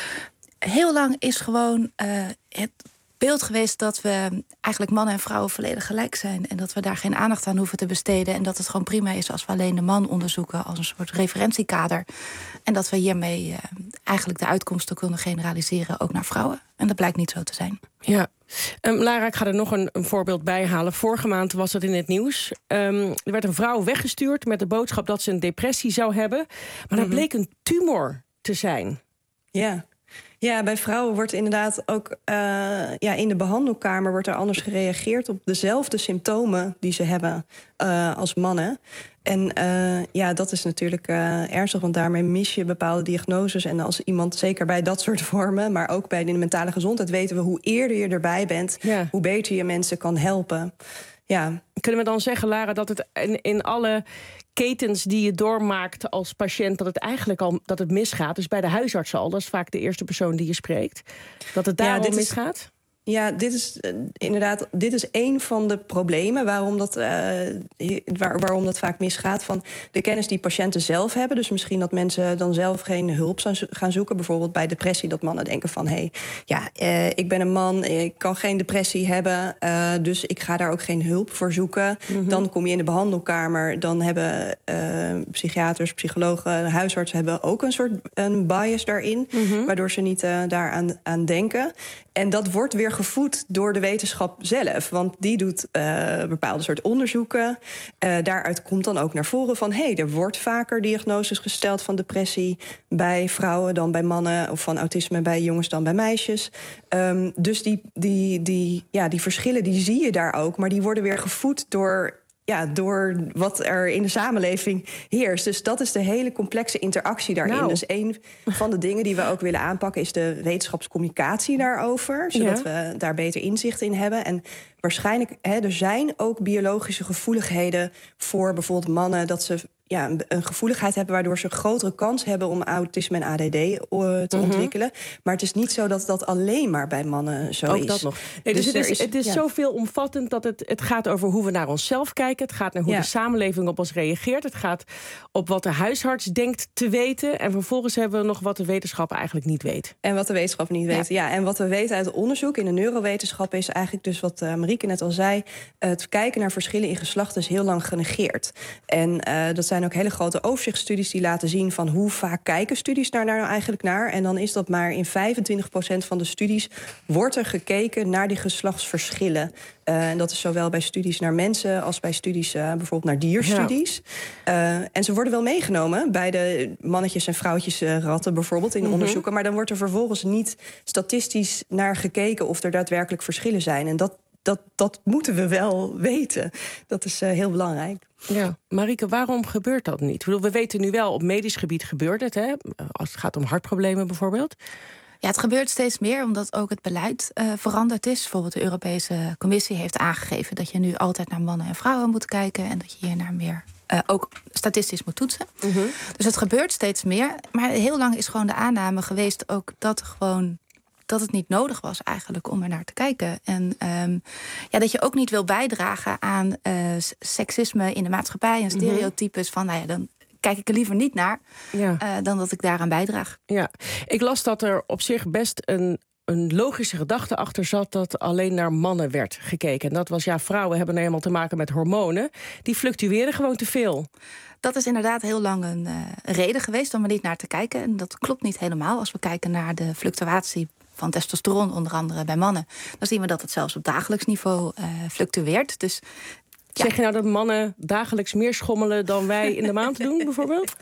Heel lang is gewoon uh, het beeld geweest dat we eigenlijk mannen en vrouwen volledig gelijk zijn. En dat we daar geen aandacht aan hoeven te besteden. En dat het gewoon prima is als we alleen de man onderzoeken als een soort referentiekader. En dat we hiermee uh, eigenlijk de uitkomsten kunnen generaliseren ook naar vrouwen. En dat blijkt niet zo te zijn. Ja. Um, Lara, ik ga er nog een, een voorbeeld bij halen. Vorige maand was het in het nieuws. Um, er werd een vrouw weggestuurd met de boodschap dat ze een depressie zou hebben. Maar dat mm-hmm. bleek een tumor te zijn. Ja. Ja, bij vrouwen wordt inderdaad ook uh, ja, in de behandelkamer wordt er anders gereageerd op dezelfde symptomen die ze hebben uh, als mannen. En uh, ja, dat is natuurlijk uh, ernstig, want daarmee mis je bepaalde diagnoses. En als iemand, zeker bij dat soort vormen, maar ook bij de mentale gezondheid, weten we hoe eerder je erbij bent, ja. hoe beter je mensen kan helpen. Ja. Kunnen we dan zeggen, Lara, dat het in, in alle ketens die je doormaakt als patiënt, dat het eigenlijk al dat het misgaat? Dus bij de huisarts al, dat is vaak de eerste persoon die je spreekt. Dat het daar ja, al dit misgaat? Is, ja, dit is uh, inderdaad, dit is een van de problemen waarom dat, uh, waar, waarom dat vaak misgaat. Van de kennis die patiënten zelf hebben. Dus misschien dat mensen dan zelf geen hulp gaan zoeken. Bijvoorbeeld bij depressie, dat mannen denken van, hé, hey, ja, uh, ik ben een man, ik kan geen depressie hebben, uh, dus ik ga daar ook geen hulp voor zoeken. Mm-hmm. Dan kom je in de behandelkamer, dan hebben uh, psychiaters, psychologen, huisartsen hebben ook een soort een bias daarin, mm-hmm. waardoor ze niet uh, daaraan aan denken. En dat wordt weer gevoed door de wetenschap zelf. Want die doet uh, bepaalde soort onderzoeken. Uh, daaruit komt dan ook naar voren van, hé, hey, er wordt vaker diagnoses gesteld van depressie bij vrouwen dan bij mannen, of van autisme bij jongens dan bij meisjes. Um, dus die, die, die, ja, die verschillen die zie je daar ook, maar die worden weer gevoed door Ja, door wat er in de samenleving heerst. Dus dat is de hele complexe interactie daarin. Nou. Dus een van de dingen die we ook willen aanpakken is de wetenschapscommunicatie daarover. Zodat ja. we daar beter inzicht in hebben. En waarschijnlijk, hè, er zijn ook biologische gevoeligheden voor bijvoorbeeld mannen, dat ze ja, een gevoeligheid hebben waardoor ze een grotere kans hebben om autisme en A D D uh, te mm-hmm. ontwikkelen. Maar het is niet zo dat dat alleen maar bij mannen zo ook is. Ook dat nog. Nee, dus, dus het is, is, het is ja. zo veelomvattend dat het, het gaat over hoe we naar onszelf kijken. Het gaat naar hoe ja. de samenleving op ons reageert. Het gaat op wat de huisarts denkt te weten. En vervolgens hebben we nog wat de wetenschap eigenlijk niet weet. En wat de wetenschap niet weet. Ja, ja en wat we weten uit onderzoek in de neurowetenschap is eigenlijk dus wat uh, Marieke net al zei. Het kijken naar verschillen in geslachten is heel lang genegeerd. En uh, dat zijn ook hele grote overzichtsstudies die laten zien van hoe vaak kijken studies daar nou eigenlijk naar. En dan is dat maar in vijfentwintig procent van de studies wordt er gekeken naar die geslachtsverschillen. Uh, en dat is zowel bij studies naar mensen als bij studies uh, bijvoorbeeld naar dierstudies. Ja. Uh, en ze worden wel meegenomen bij de mannetjes en vrouwtjes uh, ratten bijvoorbeeld in mm-hmm. onderzoeken. Maar dan wordt er vervolgens niet statistisch naar gekeken of er daadwerkelijk verschillen zijn. En dat Dat, dat moeten we wel weten. Dat is uh, heel belangrijk. Ja, Marieke, waarom gebeurt dat niet? We weten nu wel, op medisch gebied gebeurt het, hè? Als het gaat om hartproblemen bijvoorbeeld. Ja, het gebeurt steeds meer, omdat ook het beleid uh, veranderd is. Bijvoorbeeld de Europese Commissie heeft aangegeven dat je nu altijd naar mannen en vrouwen moet kijken en dat je hier naar meer uh, ook statistisch moet toetsen. Mm-hmm. Dus het gebeurt steeds meer. Maar heel lang is gewoon de aanname geweest ook dat gewoon dat het niet nodig was eigenlijk om er naar te kijken. En um, ja, dat je ook niet wil bijdragen aan uh, seksisme in de maatschappij en stereotypes van, nou ja, dan kijk ik er liever niet naar ja. uh, dan dat ik daaraan bijdraag. Ja, ik las dat er op zich best een een logische gedachte achter zat dat alleen naar mannen werd gekeken. En dat was, ja, vrouwen hebben nou eenmaal te maken met hormonen. Die fluctueren gewoon te veel. Dat is inderdaad heel lang een uh, reden geweest om er niet naar te kijken. En dat klopt niet helemaal. Als we kijken naar de fluctuatie van testosteron, onder andere bij mannen, dan zien we dat het zelfs op dagelijks niveau uh, fluctueert. Dus ja. Zeg je nou dat mannen dagelijks meer schommelen dan wij in de maand doen, bijvoorbeeld?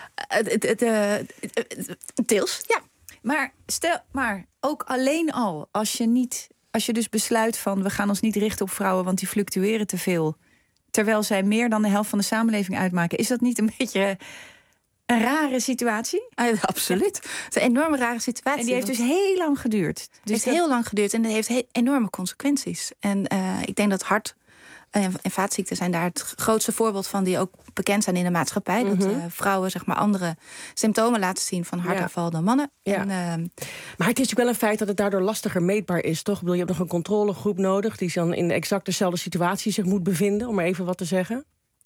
Uh, uh, uh, deels, ja. Maar stel, maar ook alleen al, als je niet, als je dus besluit van we gaan ons niet richten op vrouwen, want die fluctueren te veel, terwijl zij meer dan de helft van de samenleving uitmaken, is dat niet een beetje een rare situatie? Uh, absoluut. Het is een enorme rare situatie. En die heeft dus heel lang geduurd. Dus heeft dat heel lang geduurd en dat heeft he- enorme consequenties. En uh, ik denk dat hart En, en vaatziekten zijn daar het grootste voorbeeld van, die ook bekend zijn in de maatschappij. Mm-hmm. Dat uh, vrouwen zeg maar andere symptomen laten zien van hartaanval ja. dan mannen. Ja. En, uh, maar het is natuurlijk wel een feit dat het daardoor lastiger meetbaar is, toch? Ik bedoel, je hebt nog een controlegroep nodig die dan in exact dezelfde situatie zich moet bevinden, om maar even wat te zeggen.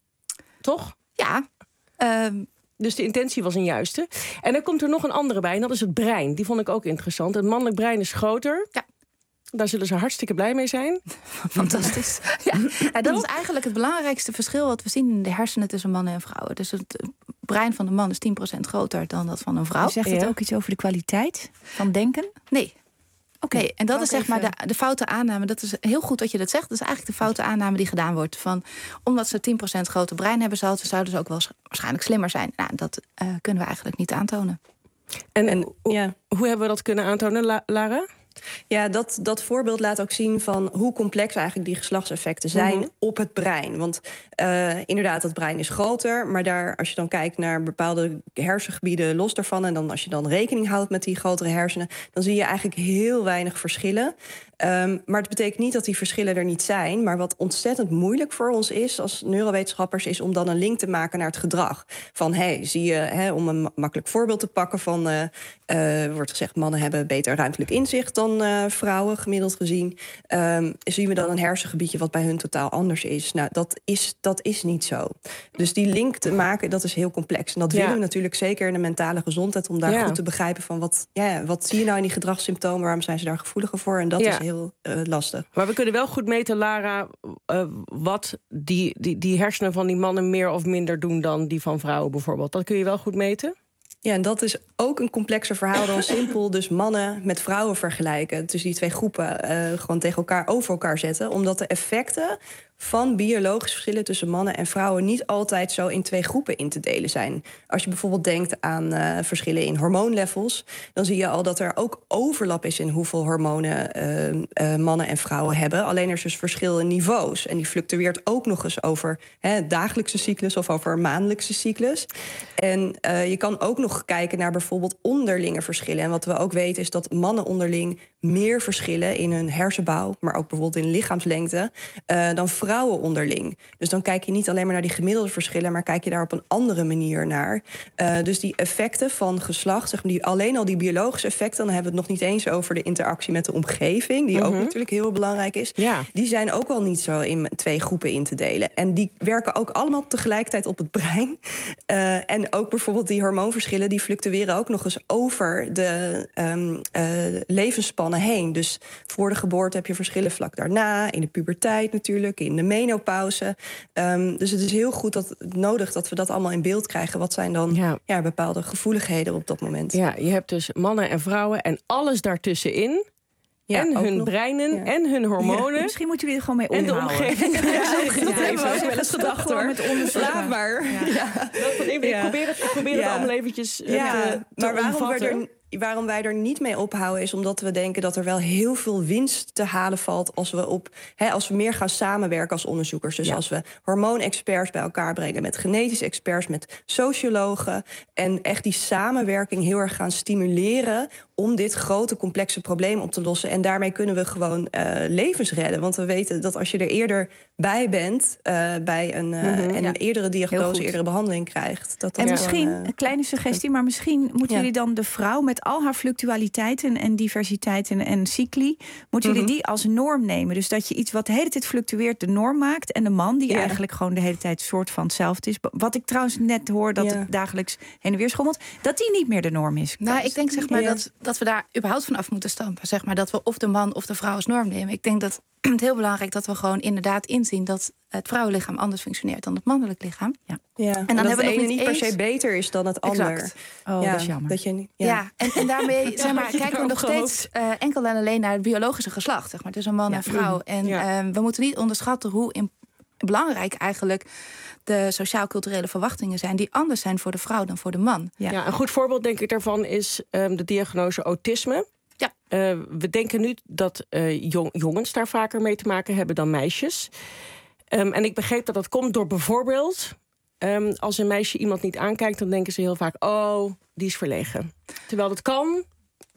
Toch? Ja. Um, Dus de intentie was een juiste. En dan komt er nog een andere bij, en dat is het brein. Die vond ik ook interessant. Het mannelijk brein is groter. Ja. Daar zullen ze hartstikke blij mee zijn. Fantastisch. Ja. Ja, dat is eigenlijk het belangrijkste verschil wat we zien in de hersenen tussen mannen en vrouwen. Dus het brein van de man is tien procent groter dan dat van een vrouw. Zegt het ja. ook iets over de kwaliteit van denken? Nee. Oké, okay, en dat is zeg even... maar de, de foute aanname. Dat is heel goed dat je dat zegt. Dat is eigenlijk de foute aanname die gedaan wordt. Van, omdat ze tien procent groter brein hebben, zouden ze ook wel waarschijnlijk slimmer zijn. Nou, dat uh, kunnen we eigenlijk niet aantonen. En, en ja. hoe hebben we dat kunnen aantonen, La- Lara? Ja, dat, dat voorbeeld laat ook zien van hoe complex eigenlijk die geslachtseffecten zijn mm-hmm. op het brein. Want uh, inderdaad, het brein is groter. Maar daar, als je dan kijkt naar bepaalde hersengebieden los daarvan, en dan als je dan rekening houdt met die grotere hersenen, dan zie je eigenlijk heel weinig verschillen. Um, maar het betekent niet dat die verschillen er niet zijn. Maar wat ontzettend moeilijk voor ons is als neurowetenschappers, is om dan een link te maken naar het gedrag. Van, hé, hey, zie je, hè, om een makkelijk voorbeeld te pakken van, uh, uh, wordt gezegd, mannen hebben beter ruimtelijk inzicht dan uh, vrouwen, gemiddeld gezien. Um, zien we dan een hersengebiedje wat bij hun totaal anders is. Nou, dat is, dat is niet zo. Dus die link te maken, dat is heel complex. En dat ja. willen we natuurlijk zeker in de mentale gezondheid, om daar ja. goed te begrijpen van, wat, ja, wat zie je nou in die gedragssymptomen, waarom zijn ze daar gevoeliger voor? En dat ja. is heel uh, lastig. Maar we kunnen wel goed meten, Lara, uh, wat die, die, die hersenen van die mannen meer of minder doen dan die van vrouwen bijvoorbeeld. Dat kun je wel goed meten? Ja, en dat is ook een complexer verhaal dan simpel dus mannen met vrouwen vergelijken. Dus die twee groepen uh, gewoon tegen elkaar over elkaar zetten. Omdat de effecten van biologische verschillen tussen mannen en vrouwen niet altijd zo in twee groepen in te delen zijn. Als je bijvoorbeeld denkt aan uh, verschillen in hormoonlevels, dan zie je al dat er ook overlap is in hoeveel hormonen uh, uh, mannen en vrouwen hebben. Alleen er is dus verschil in niveaus. En die fluctueert ook nog eens over hè, dagelijkse cyclus of over maandelijkse cyclus. En uh, je kan ook nog kijken naar bijvoorbeeld onderlinge verschillen. En wat we ook weten is dat mannen onderling meer verschillen in hun hersenbouw, maar ook bijvoorbeeld in lichaamslengte, uh, dan vrouwen onderling. Dus dan kijk je niet alleen maar naar die gemiddelde verschillen, maar kijk je daar op een andere manier naar. Uh, dus die effecten van geslacht, zeg maar, die, alleen al die biologische effecten, dan hebben we het nog niet eens over de interactie met de omgeving, die mm-hmm. ook natuurlijk heel belangrijk is. Ja. Die zijn ook al niet zo in twee groepen in te delen. En die werken ook allemaal tegelijkertijd op het brein. Uh, en ook bijvoorbeeld die hormoonverschillen, die fluctueren ook nog eens over de um, uh, levensspannen heen. Dus voor de geboorte heb je verschillen vlak daarna, in de puberteit natuurlijk, in de menopauze. Um, dus het is heel goed dat, nodig dat we dat allemaal in beeld krijgen. Wat zijn dan ja. Ja, bepaalde gevoeligheden op dat moment? Ja, je hebt dus mannen en vrouwen en alles daartussenin. Ja, en hun nog, breinen ja. en hun hormonen. Ja, misschien moeten jullie er gewoon mee omhouden. En de omgeving. Ja, ja, ja, dat hebben we ook wel eens gedacht, hoor. Met onderzoek. Laat maar. Ja. Ja. Dat, ik, ik probeer het, ik probeer ja. het allemaal eventjes ja. te, te maar waarom omvatten. we er, waarom wij er niet mee ophouden is omdat we denken dat er wel heel veel winst te halen valt als we, op, hè, als we meer gaan samenwerken als onderzoekers. Dus ja. als we hormoonexperts bij elkaar brengen met genetische experts, met sociologen, en echt die samenwerking heel erg gaan stimuleren om dit grote, complexe probleem op te lossen. En daarmee kunnen we gewoon uh, levens redden. Want we weten dat als je er eerder bij bent, uh, bij een, uh, mm-hmm, en ja. een eerdere diagnose, eerdere behandeling krijgt. Dat en misschien, gewoon, uh, een kleine suggestie, maar misschien moeten ja. jullie dan de vrouw met al haar fluctualiteiten en diversiteiten en cycli, moeten jullie mm-hmm. die als norm nemen. Dus dat je iets wat de hele tijd fluctueert de norm maakt, en de man die ja. eigenlijk gewoon de hele tijd soort van hetzelfde is. Wat ik trouwens net hoor, dat ja. het dagelijks heen en weer schommelt, dat die niet meer de norm is. Nou, ik denk zeg maar ja. dat, dat we daar überhaupt van af moeten stampen. Zeg maar dat we of de man of de vrouw als norm nemen. Ik denk dat het heel belangrijk dat we gewoon inderdaad inzien dat het vrouwenlichaam anders functioneert dan het mannelijk lichaam. Ja. Ja, en dan dat hebben we het ene niet eens per se beter is dan het ander. Oh, ja, dat is jammer. Dat je, ja. ja, en, en daarmee zeg maar, kijken we nog steeds uh, enkel en alleen naar het biologische geslacht. Zeg maar, tussen man ja. en vrouw. En ja. uh, we moeten niet onderschatten hoe in, belangrijk eigenlijk de sociaal-culturele verwachtingen zijn die anders zijn voor de vrouw dan voor de man. Ja, ja, een goed voorbeeld denk ik daarvan is um, de diagnose autisme. Ja. Uh, we denken nu dat uh, jong, jongens daar vaker mee te maken hebben dan meisjes. Um, en ik begreep dat dat komt door bijvoorbeeld, Um, als een meisje iemand niet aankijkt, dan denken ze heel vaak, oh, die is verlegen. Terwijl dat kan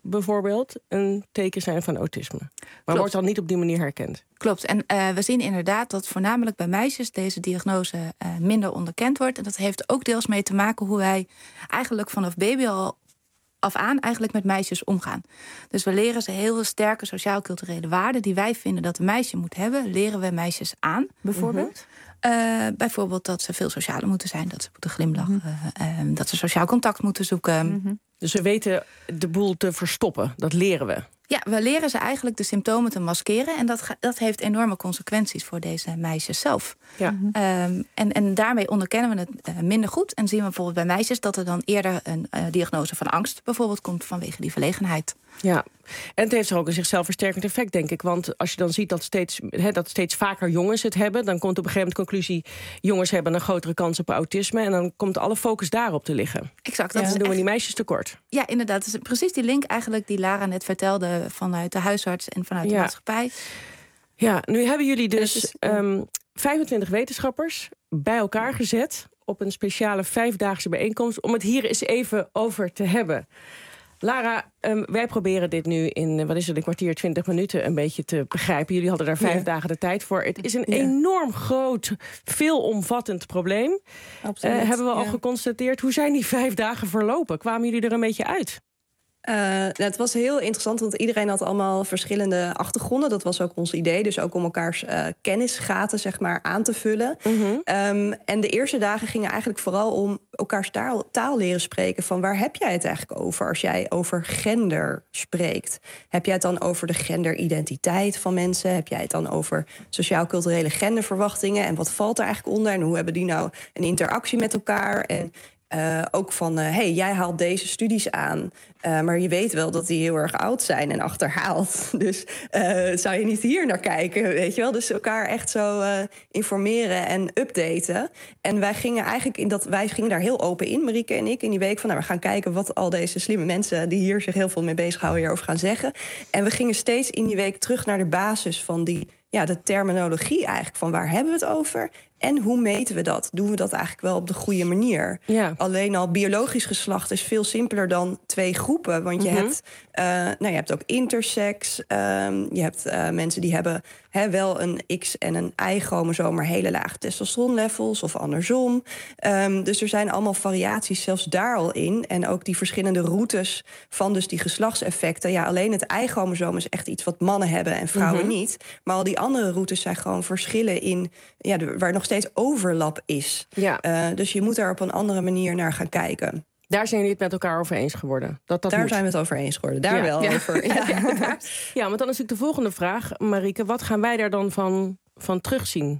bijvoorbeeld een teken zijn van autisme. Maar Klopt. wordt dan niet op die manier herkend. Klopt. En uh, we zien inderdaad dat voornamelijk bij meisjes deze diagnose uh, minder onderkend wordt. En dat heeft ook deels mee te maken hoe wij eigenlijk vanaf baby al af aan eigenlijk met meisjes omgaan. Dus we leren ze heel sterke sociaal-culturele waarden die wij vinden dat een meisje moet hebben, leren we meisjes aan, bijvoorbeeld. Mm-hmm. Uh, bijvoorbeeld dat ze veel socialer moeten zijn, dat ze moeten glimlachen, mm-hmm. uh, dat ze sociaal contact moeten zoeken. Mm-hmm. Dus we weten de boel te verstoppen, dat leren we. Ja, we leren ze eigenlijk de symptomen te maskeren. En dat, ga, dat heeft enorme consequenties voor deze meisjes zelf. Ja. Um, en, en daarmee onderkennen we het uh, minder goed. En zien we bijvoorbeeld bij meisjes dat er dan eerder een uh, diagnose van angst bijvoorbeeld komt vanwege die verlegenheid. Ja, en het heeft er ook een zichzelf versterkend effect, denk ik. Want als je dan ziet dat steeds, he, dat steeds vaker jongens het hebben, dan komt op een gegeven moment de conclusie, jongens hebben een grotere kans op autisme. En dan komt alle focus daarop te liggen. Exact. Dat ja. is Dan doen we echt... die meisjes tekort. Ja, inderdaad. Het is precies die link eigenlijk die Lara net vertelde vanuit de huisarts en vanuit de ja. maatschappij. Ja, nu hebben jullie dus um, vijfentwintig wetenschappers bij elkaar gezet op een speciale vijfdaagse bijeenkomst om het hier eens even over te hebben. Lara, um, wij proberen dit nu in, wat is het, een kwartier, twintig minuten een beetje te begrijpen. Jullie hadden daar vijf ja. dagen de tijd voor. Het is een ja. enorm groot, veelomvattend probleem. Absoluut, uh, hebben we al ja. geconstateerd. Hoe zijn die vijf dagen verlopen? Kwamen jullie er een beetje uit? Uh, nou, het was heel interessant, want iedereen had allemaal verschillende achtergronden. Dat was ook ons idee, dus ook om elkaars uh, kennisgaten zeg maar, aan te vullen. Mm-hmm. Um, en de eerste dagen gingen eigenlijk vooral om elkaars taal, taal leren spreken. Van waar heb jij het eigenlijk over als jij over gender spreekt? Heb jij het dan over de genderidentiteit van mensen? Heb jij het dan over sociaal-culturele genderverwachtingen? En wat valt er eigenlijk onder? En hoe hebben die nou een interactie met elkaar? En Uh, ook van, uh, hey, jij haalt deze studies aan, uh, maar je weet wel dat die heel erg oud zijn en achterhaald. Dus uh, zou je niet hier naar kijken, weet je wel? Dus elkaar echt zo uh, informeren en updaten. En wij gingen eigenlijk in dat, wij gingen daar heel open in, Marieke en ik, in die week van, nou, we gaan kijken wat al deze slimme mensen die hier zich heel veel mee bezighouden hierover gaan zeggen. En we gingen steeds in die week terug naar de basis van die, ja, de terminologie eigenlijk, van waar hebben we het over? En hoe meten we dat? Doen we dat eigenlijk wel op de goede manier? Ja. Alleen al biologisch geslacht is veel simpeler dan twee groepen. Want je, mm-hmm. hebt, uh, nou, je hebt ook intersex. Um, je hebt uh, mensen die hebben he, wel een X- en een Y-chromosoom, maar hele lage testosteronlevels of andersom. Um, dus er zijn allemaal variaties zelfs daar al in. En ook die verschillende routes van dus die geslachtseffecten. Ja, alleen het Y-chromosoom is echt iets wat mannen hebben en vrouwen mm-hmm. niet. Maar al die andere routes zijn gewoon verschillen in, ja, de, waar nog steeds overlap is. Ja. Uh, dus je moet daar op een andere manier naar gaan kijken. Daar zijn jullie het met elkaar over eens geworden? Dat dat daar moet. zijn we het over eens geworden. Daar ja. wel ja. over. Ja. Ja, ja, want dan is natuurlijk de volgende vraag, Marieke. Wat gaan wij daar dan van, van terugzien?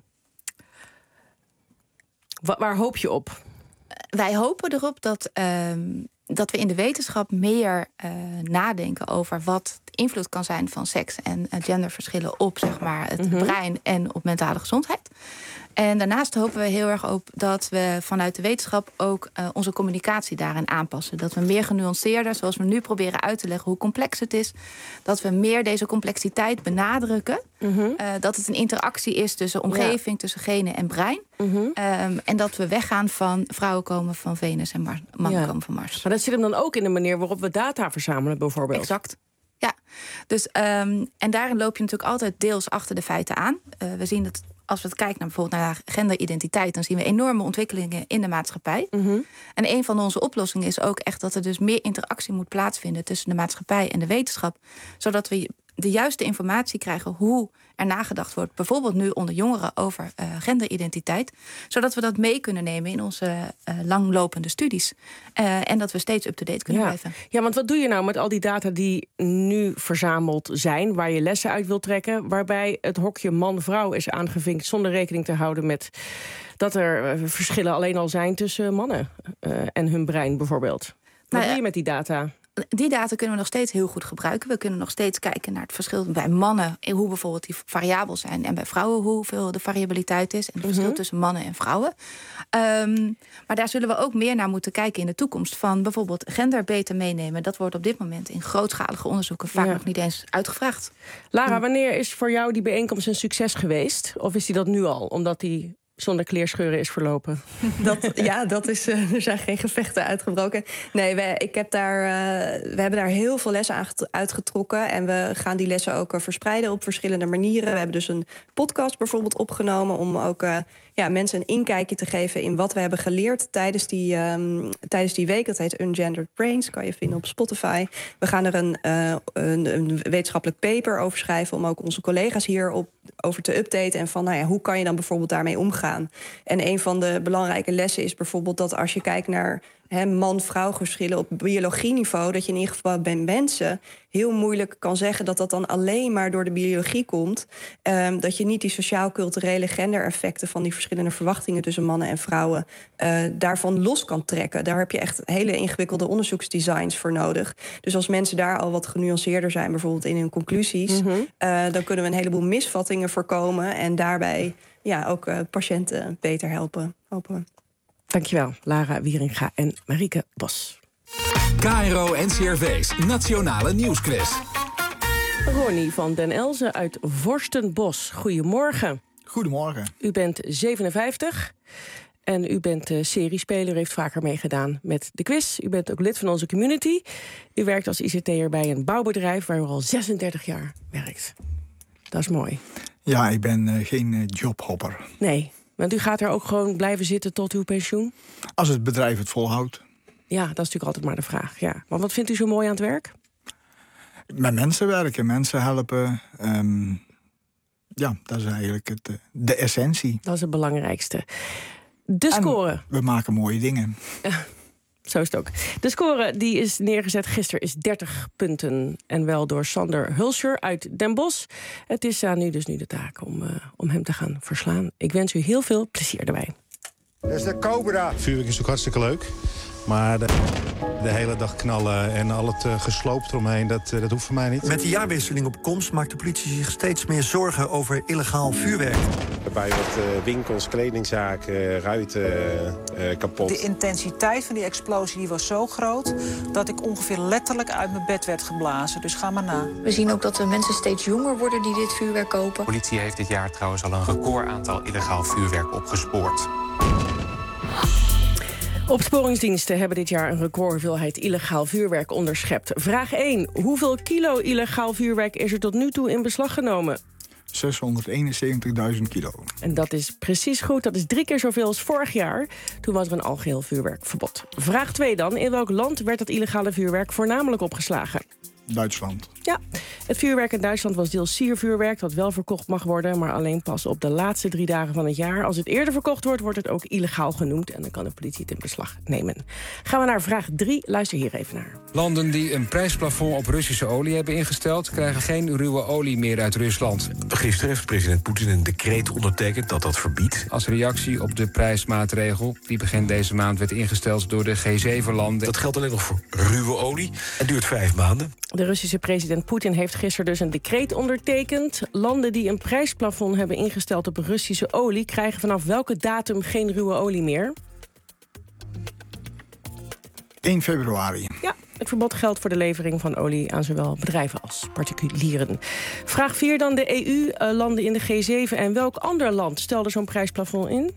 Wa- waar hoop je op? Wij hopen erop dat, uh, dat we in de wetenschap meer uh, nadenken over wat de invloed kan zijn van seks en uh, genderverschillen op zeg maar, het mm-hmm. brein en op mentale gezondheid. En daarnaast hopen we heel erg op dat we vanuit de wetenschap ook uh, onze communicatie daarin aanpassen. Dat we meer genuanceerder, zoals we nu proberen uit te leggen hoe complex het is, dat we meer deze complexiteit benadrukken. Mm-hmm. Uh, dat het een interactie is tussen omgeving, ja. tussen genen en brein. Mm-hmm. Um, en dat we weggaan van vrouwen komen van Venus en Mars, mannen ja. komen van Mars. Maar dat zit hem dan ook in de manier waarop we data verzamelen bijvoorbeeld. Exact. Ja, dus um, en daarin loop je natuurlijk altijd deels achter de feiten aan. Uh, we zien dat als we het kijken naar bijvoorbeeld naar genderidentiteit, dan zien we enorme ontwikkelingen in de maatschappij. Mm-hmm. En een van onze oplossingen is ook echt dat er dus meer interactie moet plaatsvinden tussen de maatschappij en de wetenschap, zodat we de juiste informatie krijgen hoe er nagedacht wordt, bijvoorbeeld nu onder jongeren, over uh, genderidentiteit, zodat we dat mee kunnen nemen in onze uh, langlopende studies. Uh, en dat we steeds up-to-date kunnen ja. blijven. Ja, want wat doe je nou met al die data die nu verzameld zijn, waar je lessen uit wilt trekken, waarbij het hokje man-vrouw is aangevinkt zonder rekening te houden met dat er uh, verschillen alleen al zijn tussen mannen uh, en hun brein bijvoorbeeld? Wat nou, doe je met die data? Die data kunnen we nog steeds heel goed gebruiken. We kunnen nog steeds kijken naar het verschil bij mannen, hoe bijvoorbeeld die variabel zijn, en bij vrouwen hoeveel de variabiliteit is en het mm-hmm. verschil tussen mannen en vrouwen. Um, maar daar zullen we ook meer naar moeten kijken in de toekomst, van bijvoorbeeld gender beter meenemen. Dat wordt op dit moment in grootschalige onderzoeken vaak ja. nog niet eens uitgevraagd. Lara, wanneer is voor jou die bijeenkomst een succes geweest? Of is die dat nu al, omdat die zonder kleerscheuren is verlopen. Dat, ja, dat is, uh, er zijn geen gevechten uitgebroken. Nee, we, ik heb daar, uh, we hebben daar heel veel lessen uitgetrokken. En we gaan die lessen ook uh, verspreiden op verschillende manieren. We hebben dus een podcast bijvoorbeeld opgenomen om ook uh, ja, mensen een inkijkje te geven in wat we hebben geleerd tijdens die, um, tijdens die week. Dat heet Ungendered Brains, kan je vinden op Spotify. We gaan er een, uh, een, een wetenschappelijk paper over schrijven om ook onze collega's hierop over te updaten. En van, nou ja, hoe kan je dan bijvoorbeeld daarmee omgaan? En een van de belangrijke lessen is bijvoorbeeld dat als je kijkt naar he, man-vrouw verschillen op biologieniveau, dat je in ieder geval bij mensen heel moeilijk kan zeggen dat dat dan alleen maar door de biologie komt. Um, dat je niet die sociaal-culturele gendereffecten van die verschillende verwachtingen tussen mannen en vrouwen uh, daarvan los kan trekken. Daar heb je echt hele ingewikkelde onderzoeksdesigns voor nodig. Dus als mensen daar al wat genuanceerder zijn, bijvoorbeeld in hun conclusies, mm-hmm. uh, dan kunnen we een heleboel misvattingen voorkomen en daarbij ja, ook uh, patiënten beter helpen. Hopen. Dankjewel, Lara Wieringa en Marieke Bos. K R O N C R V's Nationale Nieuwsquiz. Ronnie van den Elzen uit Vorstenbos. Goedemorgen. Goedemorgen. U bent zevenenvijftig en u bent uh, seriespeler, heeft vaker meegedaan met de quiz. U bent ook lid van onze community. U werkt als I C T'er bij een bouwbedrijf waar u al zesendertig jaar werkt. Dat is mooi. Ja, ik ben uh, geen uh, jobhopper. Nee, want u gaat er ook gewoon blijven zitten tot uw pensioen? Als het bedrijf het volhoudt. Ja, dat is natuurlijk altijd maar de vraag. Ja. Maar wat vindt u zo mooi aan het werk? Met mensen werken, mensen helpen. Um, ja, dat is eigenlijk het, de essentie. Dat is het belangrijkste. De score. En we maken mooie dingen. Ja, zo is het ook. De score die is neergezet gisteren is dertig punten. En wel door Sander Hulscher uit Den Bosch. Het is aan u dus nu de taak om, uh, om hem te gaan verslaan. Ik wens u heel veel plezier erbij. Dat is de Cobra. Vuurwerk is ook hartstikke leuk. Maar de, de hele dag knallen en al het uh, gesloopt eromheen, dat, uh, dat hoeft voor mij niet. Met de jaarwisseling op komst maakt de politie zich steeds meer zorgen over illegaal vuurwerk. Bij wat uh, winkels, kledingzaken, uh, ruiten uh, kapot. De intensiteit van die explosie die was zo groot dat ik ongeveer letterlijk uit mijn bed werd geblazen. Dus ga maar na. We zien ook dat de mensen steeds jonger worden die dit vuurwerk kopen. De politie heeft dit jaar trouwens al een record aantal illegaal vuurwerk opgespoord. Opsporingsdiensten hebben dit jaar een recordhoeveelheid illegaal vuurwerk onderschept. Vraag één. Hoeveel kilo illegaal vuurwerk is er tot nu toe in beslag genomen? zeshonderdeenenzeventigduizend kilo. En dat is precies goed. Dat is drie keer zoveel als vorig jaar. Toen was er een algeheel vuurwerkverbod. Vraag twee dan. In welk land werd dat illegale vuurwerk voornamelijk opgeslagen? Duitsland. Ja, het vuurwerk in Duitsland was deels siervuurwerk dat wel verkocht mag worden, maar alleen pas op de laatste drie dagen van het jaar. Als het eerder verkocht wordt, wordt het ook illegaal genoemd en dan kan de politie het in beslag nemen. Gaan we naar vraag drie. Luister hier even naar. Landen die een prijsplafond op Russische olie hebben ingesteld, krijgen geen ruwe olie meer uit Rusland. Gisteren heeft president Poetin een decreet ondertekend dat dat verbiedt. Als reactie op de prijsmaatregel die begin deze maand werd ingesteld door de G zeven landen. Dat geldt alleen nog voor ruwe olie. Het duurt vijf maanden. De Russische president Poetin heeft gisteren dus een decreet ondertekend. Landen die een prijsplafond hebben ingesteld op Russische olie krijgen vanaf welke datum geen ruwe olie meer? één februari. Ja, het verbod geldt voor de levering van olie aan zowel bedrijven als particulieren. Vraag vier dan. De E U, uh, landen in de G zeven en welk ander land stelde zo'n prijsplafond in?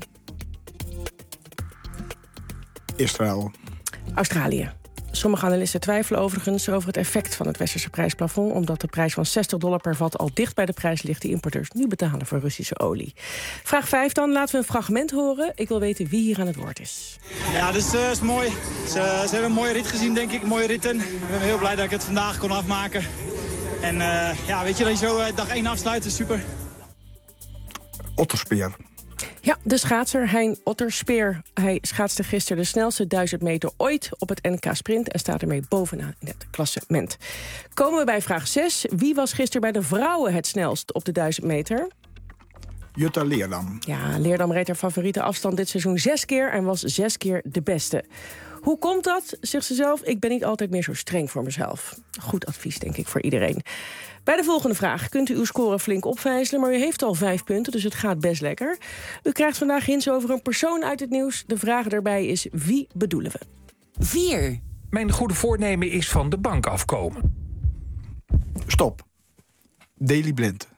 Israël. Australië. Sommige analisten twijfelen overigens over het effect van het westerse prijsplafond, omdat de prijs van zestig dollar per vat al dicht bij de prijs ligt die importeurs nu betalen voor Russische olie. Vraag vijf dan. Laten we een fragment horen. Ik wil weten wie hier aan het woord is. Ja, dus uh, is mooi. Ze, ze hebben een mooie rit gezien, denk ik. Mooie ritten. Ik ben heel blij dat ik het vandaag kon afmaken. En uh, ja, weet je, dat je zo uh, dag één afsluit, is super. Otterspeer. Ja, de schaatser Hein Otterspeer. Hij schaatste gisteren de snelste duizend meter ooit op het N K Sprint en staat ermee bovenaan in het klassement. Komen we bij vraag zes. Wie was gisteren bij de vrouwen het snelst op de duizend meter? Jutta Leerdam. Ja, Leerdam reed haar favoriete afstand dit seizoen zes keer en was zes keer de beste. Hoe komt dat, zegt ze zelf? Ik ben niet altijd meer zo streng voor mezelf. Goed advies, denk ik, voor iedereen. Bij de volgende vraag kunt u uw score flink opvijzelen, maar u heeft al vijf punten, dus het gaat best lekker. U krijgt vandaag hints over een persoon uit het nieuws. De vraag daarbij is, wie bedoelen we? Vier. Mijn goede voornemen is van de bank afkomen. Stop. Daley Blind.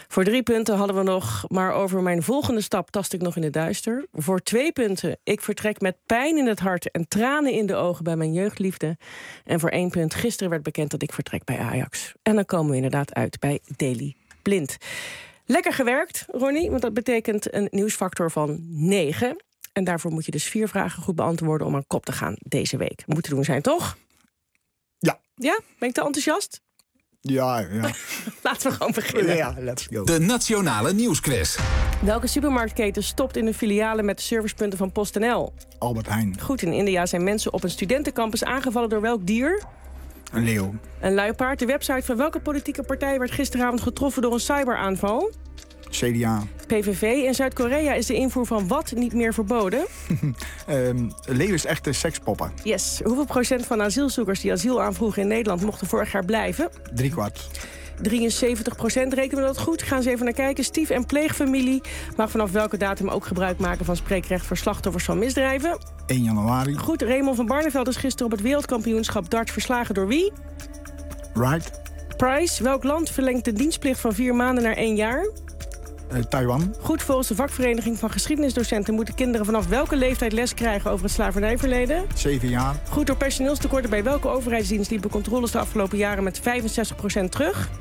Voor drie punten hadden we nog, maar over mijn volgende stap tast ik nog in het duister. Voor twee punten, ik vertrek met pijn in het hart en tranen in de ogen bij mijn jeugdliefde. En voor één punt, gisteren werd bekend dat ik vertrek bij Ajax. En dan komen we inderdaad uit bij Daily Blind. Lekker gewerkt, Ronnie, want dat betekent een nieuwsfactor van negen. En daarvoor moet je dus vier vragen goed beantwoorden om aan kop te gaan deze week. Moet te doen zijn, toch? Ja. Ja? Ben ik te enthousiast? Ja, ja. Laten we gewoon beginnen. Ja, let's go. De Nationale Nieuwsquiz. Welke supermarktketen stopt in de filialen met de servicepunten van PostNL? Albert Heijn. Goed, in India zijn mensen op een studentencampus aangevallen door welk dier? Een leeuw. Een luipaard. De website van welke politieke partij werd gisteravond getroffen door een cyberaanval? C D A. P V V. In Zuid-Korea is de invoer van wat niet meer verboden? um, levensechte sekspoppen. Yes. Hoeveel procent van asielzoekers die asiel aanvroegen in Nederland mochten vorig jaar blijven? Drie kwart. drieënzeventig procent, rekenen we dat goed? Gaan ze even naar kijken. Stief- en pleegfamilie mag vanaf welke datum ook gebruik maken van spreekrecht voor slachtoffers van misdrijven? één januari. Goed, Raymond van Barneveld is gisteren op het wereldkampioenschap darts verslagen door wie? Right. Price. Welk land verlengt de dienstplicht van vier maanden naar één jaar? Uh, Taiwan. Goed, volgens de vakvereniging van geschiedenisdocenten moeten kinderen vanaf welke leeftijd les krijgen over het slavernijverleden? Zeven jaar. Goed, door personeelstekorten bij welke overheidsdienst liepen controles de afgelopen jaren met vijfenzestig procent terug?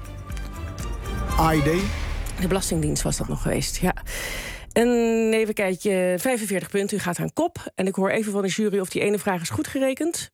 A I D. De Belastingdienst was dat nog geweest, ja. En even kijken, vijfenveertig punten, u gaat aan kop. En ik hoor even van de jury of die ene vraag is goed gerekend.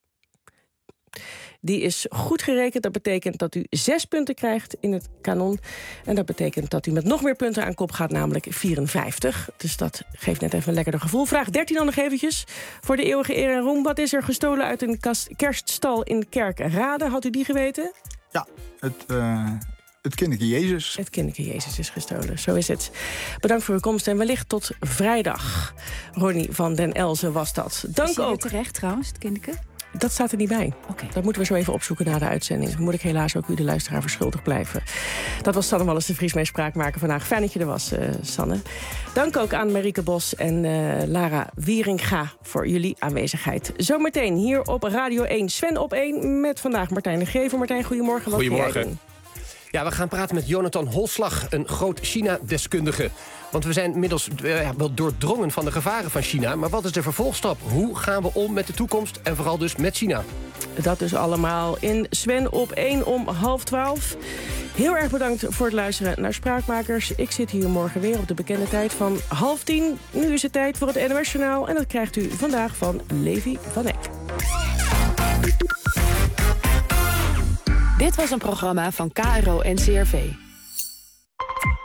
Die is goed gerekend. Dat betekent dat u zes punten krijgt in het kanon. En dat betekent dat u met nog meer punten aan kop gaat, namelijk vierenvijftig. Dus dat geeft net even een lekkerder gevoel. Vraag dertien dan nog eventjes. Voor de eeuwige eer en roem. Wat is er gestolen uit een kast, kerststal in Kerkrade? Had u die geweten? Ja, het... Uh... Het kinderke Jezus. Het kinderke Jezus is gestolen, zo is het. Bedankt voor uw komst en wellicht tot vrijdag. Ronnie van den Elzen was dat. Dank is hij ook. terecht trouwens, het kinderke? Dat staat er niet bij. Okay. Dat moeten we zo even opzoeken na de uitzending. Dan moet ik helaas ook u, de luisteraar, verschuldigd blijven. Dat was Sanne Wallis de Vries mee spraakmaker vandaag. Fijn dat je er was, uh, Sanne. Dank ook aan Marieke Bos en uh, Lara Wieringa voor jullie aanwezigheid. Zometeen hier op Radio één. Sven op één met vandaag Martijn de Gever. Martijn, goedemorgen. Wat Goedemorgen. Ja, we gaan praten met Jonathan Holslag, een groot China-deskundige. Want we zijn inmiddels uh, ja, wel doordrongen van de gevaren van China. Maar wat is de vervolgstap? Hoe gaan we om met de toekomst en vooral dus met China? Dat dus allemaal in Sven op één om half twaalf. Heel erg bedankt voor het luisteren naar Spraakmakers. Ik zit hier morgen weer op de bekende tijd van half tien. Nu is het tijd voor het N O S-journaal. En dat krijgt u vandaag van Levi van Eck. Dit was een programma van K R O N C R V.